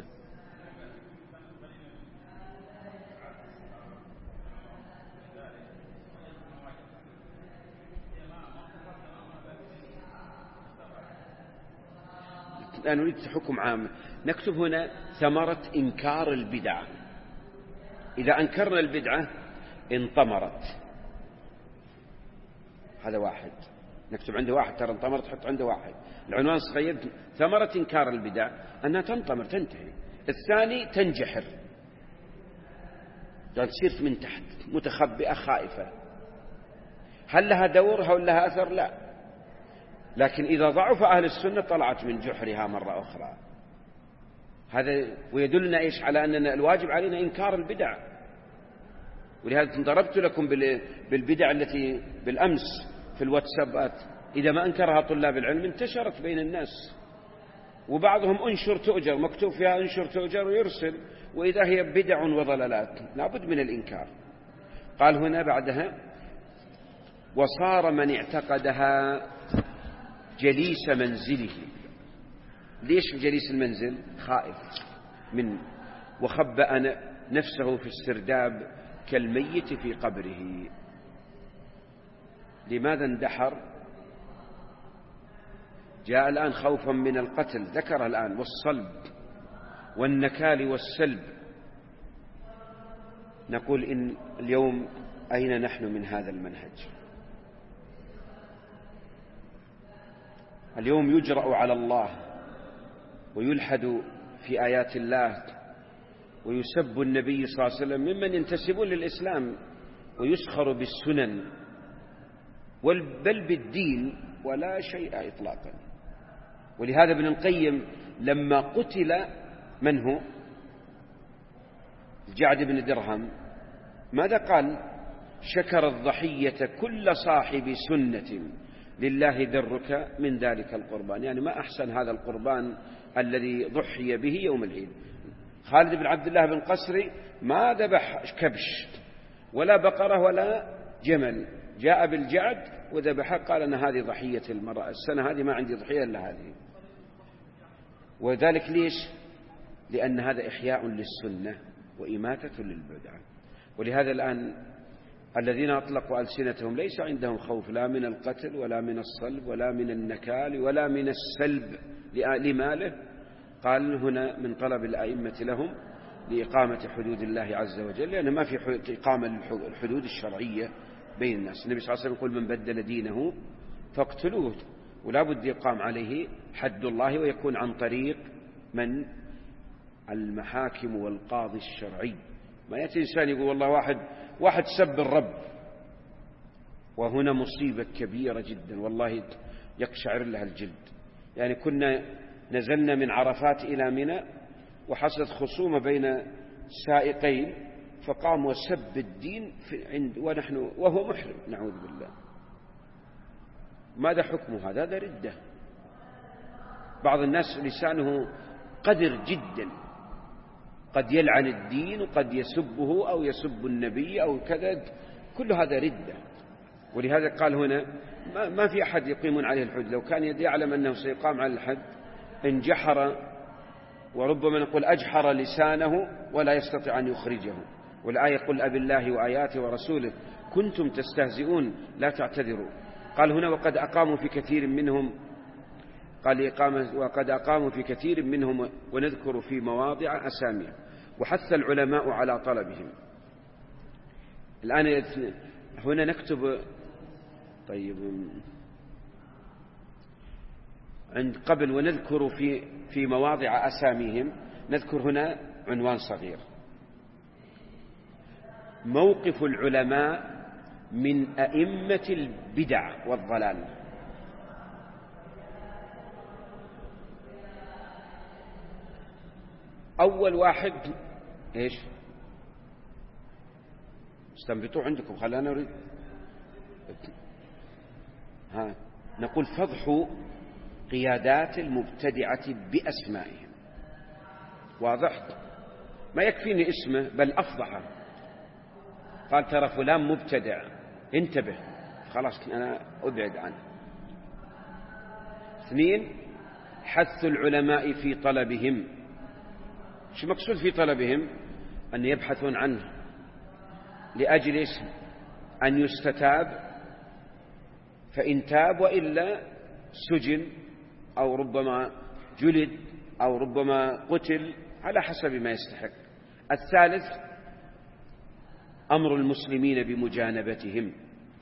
لا نريد حكم عام. نكتب هنا: ثمرة إنكار البدعة. إذا أنكرنا البدعة انطمرت. هذا واحد، نكتب عنده واحد، ترى انطمرت تحط عنده واحد. العنوان صغير: ثمرة إنكار البدع أنها تنطمر تنتهي. الثاني: تنجحر، تصير من تحت متخبئة خائفة. هل لها دور؟ هل لها أثر؟ لا، لكن إذا ضعف أهل السنة طلعت من جحرها مرة أخرى. هذا ويدلنا إيش؟ على أننا الواجب علينا إنكار البدع. ولهذا ضربت لكم بالبدع التي بالأمس في الواتسابات، إذا ما أنكرها طلاب العلم انتشرت بين الناس، وبعضهم انشر تؤجر، مكتوب فيها انشر تؤجر ويرسل، وإذا هي بدع وضلالات لابد من الإنكار. قال هنا بعدها: وصار من اعتقدها جليس منزله. ليش جليس المنزل؟ خائف من وخبأ نفسه في السرداب كالميت في قبره. لماذا اندحر؟ جاء الآن خوفا من القتل، ذكر الآن، والصلب والنكال والسلب. نقول إن اليوم أين نحن من هذا المنهج؟ اليوم يجرأ على الله ويلحد في آيات الله ويسب النبي صلى الله عليه وسلم ممن ينتسبون للإسلام، ويسخر بالسنن بل بالدين، ولا شيء إطلاقا. ولهذا ابن القيم لما قتل من هو الجعد بن درهم ماذا قال؟ شكر الضحية كل صاحب سنة لله درك من ذلك القربان. يعني ما أحسن هذا القربان الذي ضحي به يوم العيد. خالد بن عبد الله بن قسري ما ذبح كبش ولا بقرة ولا جمل، جاء بالجعد وذبحه، قال أن هذه ضحية المرأة السنة هذه، ما عندي ضحية إلا هذه. وذلك ليش؟ لأن هذا إحياء للسنة وإماتة للبدعة. ولهذا الآن الذين أطلقوا ألسنتهم ليس عندهم خوف لا من القتل ولا من الصلب ولا من النكال ولا من السلب لماله. قال هنا من طلب الأئمة لهم لإقامة حدود الله عز وجل، لأن ما في إقامة الحدود الشرعية بين الناس. النبي صلى الله عليه وسلم يقول: من بدل دينه فاقتلوه. ولا بد يقام عليه حد الله، ويكون عن طريق من؟ المحاكم والقاضي الشرعي، ما يأتي إنسان يقول والله واحد واحد سب الرب، وهنا مصيبة كبيرة جدا والله يقشعر لها الجلد. يعني كنا نزلنا من عرفات إلى منى وحصلت خصومة بين سائقين فقام وسب الدين في عند ونحن وهو محرم، نعوذ بالله. ماذا حكمه هذا؟ هذا ردة. بعض الناس لسانه قدر جدا، قد يلعن الدين وقد يسبه أو يسب النبي أو كذا، كل هذا ردة. ولهذا قال هنا ما في أحد يقيم عليه الحد، لو كان يعلم أنه سيقام على الحد انجحر، وربما نقول أجحر لسانه ولا يستطيع أن يخرجه. والآية قل أبي الله وآياته ورسوله كنتم تستهزئون لا تعتذروا. قال هنا وقد أقاموا في كثير منهم، قال إقامة وقد أقاموا في كثير منهم ونذكر في مواضع أساميهم، وحث العلماء على طلبهم. الآن هنا نكتب طيب عند قبل ونذكر في في مواضع أساميهم، نذكر هنا عنوان صغير: موقف العلماء من أئمة البدع والضلال. أول واحد إيش؟ استنبطوا عندكم، خلانا نريد ها نقول فضح قيادات المبتدعة بأسمائهم. واضح؟ ما يكفيني اسمه بل أفضحه. قال ترى فلان مبتدع، انتبه، خلاص أنا أبعد عنه. اثنين، حث العلماء في طلبهم. شو مقصود في طلبهم؟ أن يبحثون عنه لأجل اسم أن يستتاب، فإن تاب وإلا سجن أو ربما جلد أو ربما قتل على حسب ما يستحق. الثالث، أمر المسلمين بمجانبتهم.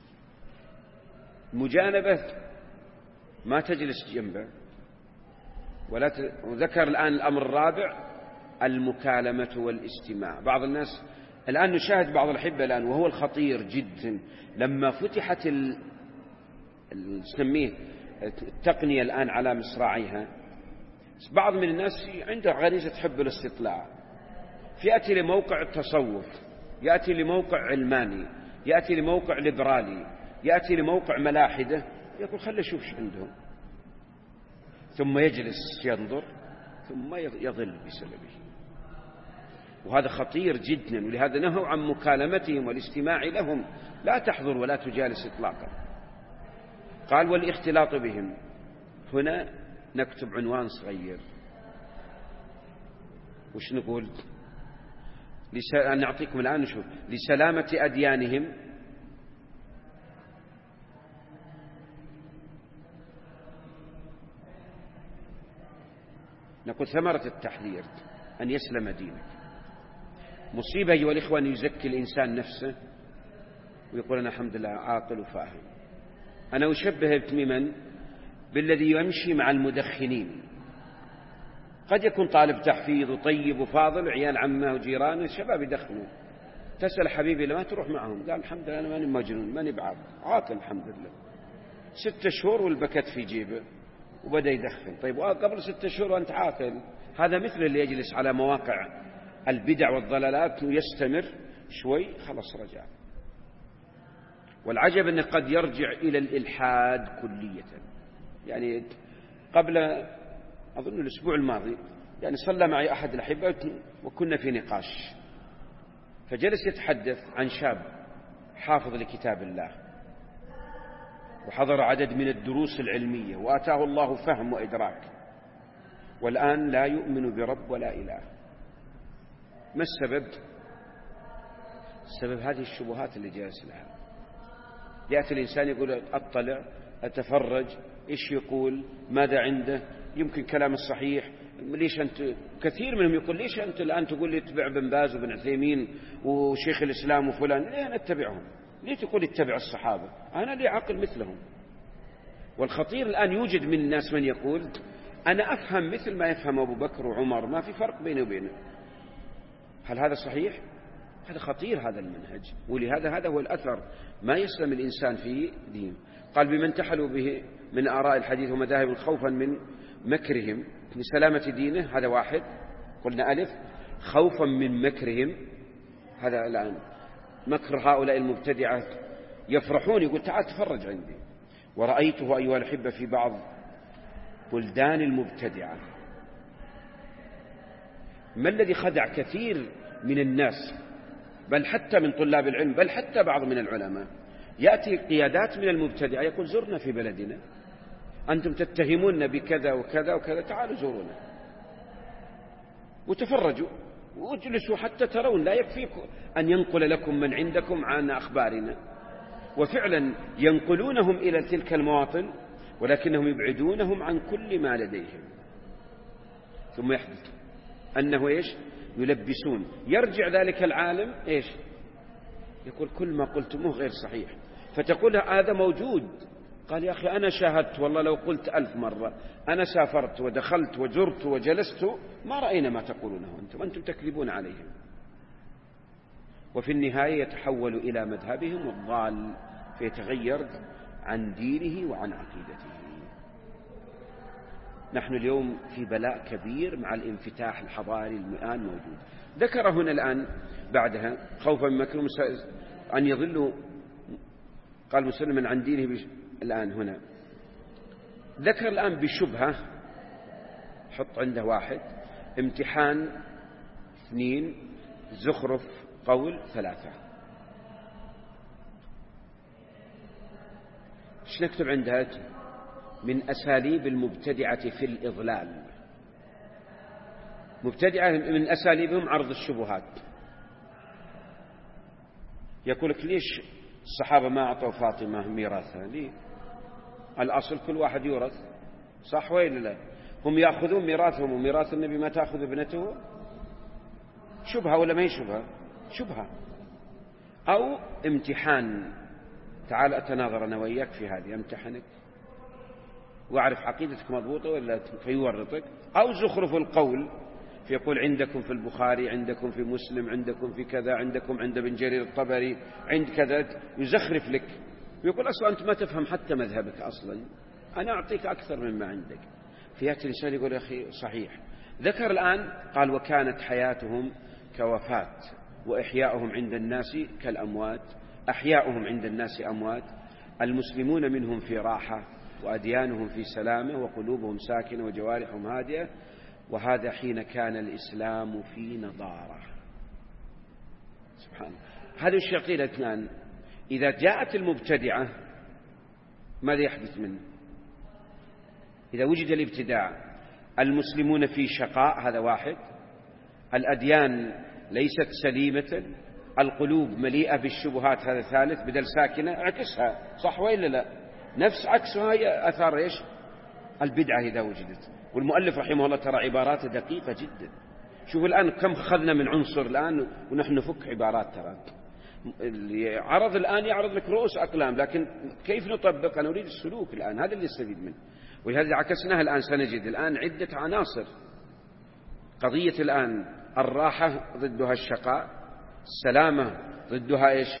مجانبة ما تجلس جنبه ولا ت... وذكر الآن الأمر الرابع المكالمة والاستماع. بعض الناس الآن نشاهد بعض الأحبة الآن وهو الخطير جدا، لما فتحت ال... نسميه التقنية الآن على مصراعيها، بعض من الناس عنده غريزة تحب الاستطلاع، فيأتي لموقع التصوف، يأتي لموقع علماني، يأتي لموقع ليبرالي، يأتي لموقع ملاحدة، يقول خلي أشوف شو عندهم، ثم يجلس ينظر ثم يضل بسببه. وهذا خطير جدا، ولهذا نهوا عن مكالمتهم والاستماع لهم، لا تحضر ولا تجالس إطلاقا. قال والاختلاط بهم. هنا نكتب عنوان صغير، وش نقول؟ لس... نعطيكم الآن نشوف: لسلامة أديانهم، نقول ثمرة التحذير أن يسلم دينك. مصيبة أيها الإخوة أن يزكي الإنسان نفسه ويقول أنا الحمد لله عاقل وفاهم. أنا أشبه تماما بالذي يمشي مع المدخنين. قد يكون طالب تحفيظ وطيب وفاضل وعيال عمه وجيرانه الشباب يدخنون، تسأل حبيبي لما تروح معهم؟ قال الحمد لله أنا ماني مجنون ماني بعاق، عاقل الحمد لله. ست شهور والبكت في جيبه وبدأ يدخن. طيب قبل ست شهور وأنت عاقل؟ هذا مثل اللي يجلس على مواقع البدع والضلالات ويستمر شوي خلاص رجع. والعجب أنه قد يرجع إلى الإلحاد كلية. يعني قبل أظن الأسبوع الماضي يعني صلى معي أحد الأحبة وكنا في نقاش، فجلس يتحدث عن شاب حافظ لكتاب الله وحضر عدد من الدروس العلمية وآتاه الله فهم وإدراك، والآن لا يؤمن برب ولا إله. ما السبب؟ السبب هذه الشبهات اللي جالس لها. يأتي الإنسان يقول أطلع أتفرج إيش يقول، ماذا عنده، يمكن كلام الصحيح. ليش أنت، كثير منهم يقول ليش أنت الآن تقول لي اتبع بن باز وبن عثيمين وشيخ الإسلام وفلان؟ ليه أنا اتبعهم؟ ليه تقول اتبع الصحابة؟ أنا لي عقل مثلهم. والخطير الآن يوجد من الناس من يقول أنا أفهم مثل ما يفهم أبو بكر وعمر، ما في فرق بيني وبينه. هل هذا صحيح؟ هذا خطير هذا المنهج، ولهذا هذا هو الأثر، ما يسلم الإنسان في دين. قال بما انتحلوا به من آراء الحديث ومذاهب خوفا من مكرهم لسلامة دينه، هذا واحد قلنا ألف. خوفا من مكرهم، هذا الآن مكر هؤلاء المبتدعة، يفرحون يقول تعال تفرج عندي. ورأيته أيها الأحبة في بعض بلدان المبتدعة، ما الذي خدع كثير من الناس بل حتى من طلاب العلم بل حتى بعض من العلماء، يأتي قيادات من المبتدعة يقول زرنا في بلدنا، أنتم تتهمون بكذا وكذا وكذا، تعالوا زورونا وتفرجوا واجلسوا حتى ترون، لا يكفيكم أن ينقل لكم من عندكم عن أخبارنا. وفعلا ينقلونهم إلى تلك المواطن ولكنهم يبعدونهم عن كل ما لديهم. ثم يحدث أنه إيش؟ يلبسون، يرجع ذلك العالم إيش؟ يقول كل ما قلتموه غير صحيح، فتقول هذا موجود. قال يا أخي أنا شاهدت والله لو قلت ألف مرة، أنا سافرت ودخلت وزرت وجلست ما رأينا ما تقولونه أنتم، أنتم تكذبون عليهم. وفي النهاية يتحول إلى مذهبهم الضال فيتغير عن دينه وعن عقيدته. نحن اليوم في بلاء كبير مع الانفتاح الحضاري الآن موجود. ذكر هنا الآن بعدها خوفا من مكر أن يضلوا، قال مسلما عن دينه بش... الآن هنا ذكر الآن بشبهة، حط عنده واحد، امتحان اثنين، زخرف قول ثلاثة. ايش نكتب عندها؟ من أساليب المبتدعة في الإضلال. مبتدعة من أساليبهم عرض الشبهات. يقول لك ليش الصحابة ما أعطوا فاطمة ميراثها؟ ليه؟ الأصل كل واحد يورث، صح ولا لا؟ هم يأخذون ميراثهم وميراث النبي ما تأخذ ابنته. شبهة ولا ما هي شبهة؟ شبهة. أو امتحان، تعال أتناظر أنا وياك في هذه، امتحنك وأعرف عقيدتك مضبوطة ولا، فيورطك. أو زخرف القول، فيقول عندكم في البخاري، عندكم في مسلم، عندكم في كذا، عندكم عند ابن جرير الطبري، عند كذا، يزخرف لك ويقول أصلا أنت ما تفهم حتى مذهبك أصلا، أنا أعطيك أكثر مما عندك. فيأتي الإنسان يقول يا أخي صحيح. ذكر الآن قال وكانت حياتهم كوفاة وإحياؤهم عند الناس كالأموات. أحياؤهم عند الناس أموات، المسلمون منهم في راحة وأديانهم في سلامة وقلوبهم ساكنة وجوارحهم هادئة، وهذا حين كان الإسلام في نضارة. سبحان الله. هذا الشقيل اثنان. إذا جاءت المبتدعة ماذا يحدث منه؟ إذا وجد الابتداع، المسلمون في شقاء، هذا واحد. الأديان ليست سليمة، القلوب مليئة بالشبهات، هذا ثالث. بدل ساكنة عكسها، صح وإلا لا؟ نفس عكسها هي أثار إيش؟ البدعة إذا وجدت. والمؤلف رحمه الله ترى عباراته دقيقة جدا. شوف الآن كم خذنا من عنصر الآن ونحن نفك عبارات. ترى اللي عرض الآن يعرض لك رؤوس أقلام، لكن كيف نطبق؟ أنا أريد السلوك الآن، هذا اللي يستفيد منه. ولهذا عكسناها الآن، سنجد الآن عدة عناصر. قضية الآن الراحة ضدها الشقاء، السلامة ضدها إيش؟